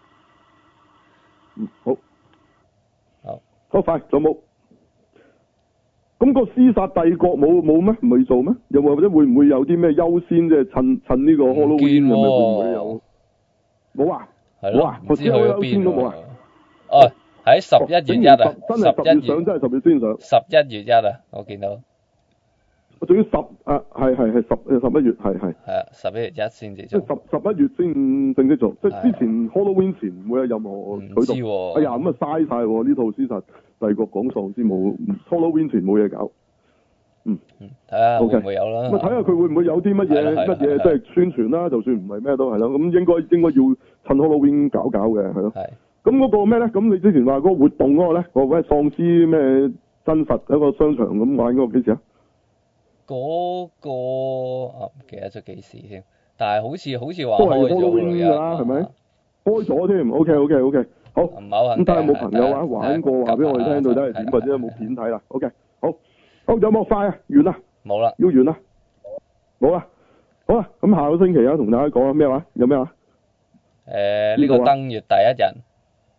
嗯，好。好。好快，仲有冇？咁個屍殺帝國冇冇咩？唔係做咩？有冇或者會唔會有啲咩優先？即係趁趁呢個 Halloween 咁樣會唔會有？冇啊！係咯。哇！我知佢優先都冇啊。哦，喺十一月一啊，十一月上真係十月先上。十一月一啊，我見到。我仲要十啊，係係係十十一月係係。係啊，十一月一先至做。即係十十一月先正式做，即係之前 Halloween 前唔會有任何舉動。唔知喎。哎呀，咁啊嘥晒喎！呢套屍殺帝國講喪屍冇 Halloween 前冇嘢搞。嗯。嗯。睇下會唔會有啦。咁啊睇下佢會唔會有啲乜嘢乜嘢即係宣傳啦，就算唔係咩都係啦。咁應該應該要趁 Halloween 搞搞嘅係咯。係。咁嗰個咩咧？咁你之前話嗰個活動嗰個咧，個咩喪屍咩真實喺個商場咁玩嗰個幾時啊？嗰個啊唔記得咗幾時添，但係好似好似話開咗㗎啦，係咪？開咗添 ，OK OK OK，好。唔好咁睇下有冇朋友啊玩過，話俾我哋聽到底係點，或者有冇片睇啦 ？OK，好，好有冇快啊？完啦，冇啦，要完啦，冇啦，好啦，咁下個星期啊，同大家講下咩話？有咩話？誒呢個登月第一人。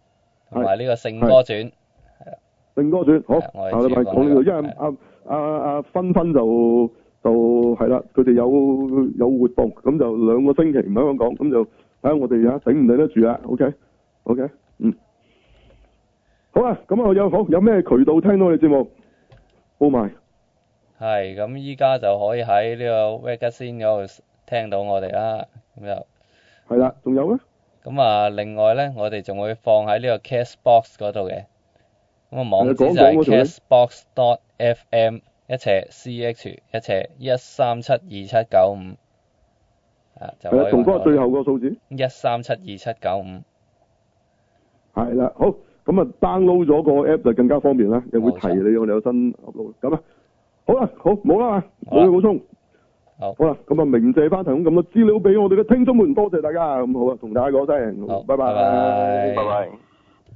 同埋呢個聖歌傳。 聖歌傳好， 我哋下禮拜講呢度，因為阿阿阿芬芬就就係啦，佢哋有有活動，咁就兩個星期唔喺香港，咁就睇下我哋啊頂唔頂得住啊 ？OK OK， 嗯，好啦，咁啊有好有咩渠道聽到我哋節目？報埋。 係，咁依家就可以喺呢個 Webcast 嗰度聽到我哋啦，咁就係啦，仲有咧？ 咁啊，另外咧，我哋仲會放喺呢個 Castbox 嗰度嘅，咁啊網址就係 castbox dot f m 一斜 c h 一斜一三七二七九五，啊就可以。 同嗰個最後個數字。 一三七二七九五。 係啦，好，咁啊 download 咗個 app 就更加方便啦，又會提你我哋有新 upload，咁啊。好啦，好冇啦，冇嘢補充。 好。 好啦，咁啊，鳴謝翻提供咁多資料俾我哋嘅聽眾們，多謝大家。咁好啊，同大家講聲， 好， 拜拜。 拜拜。 拜拜。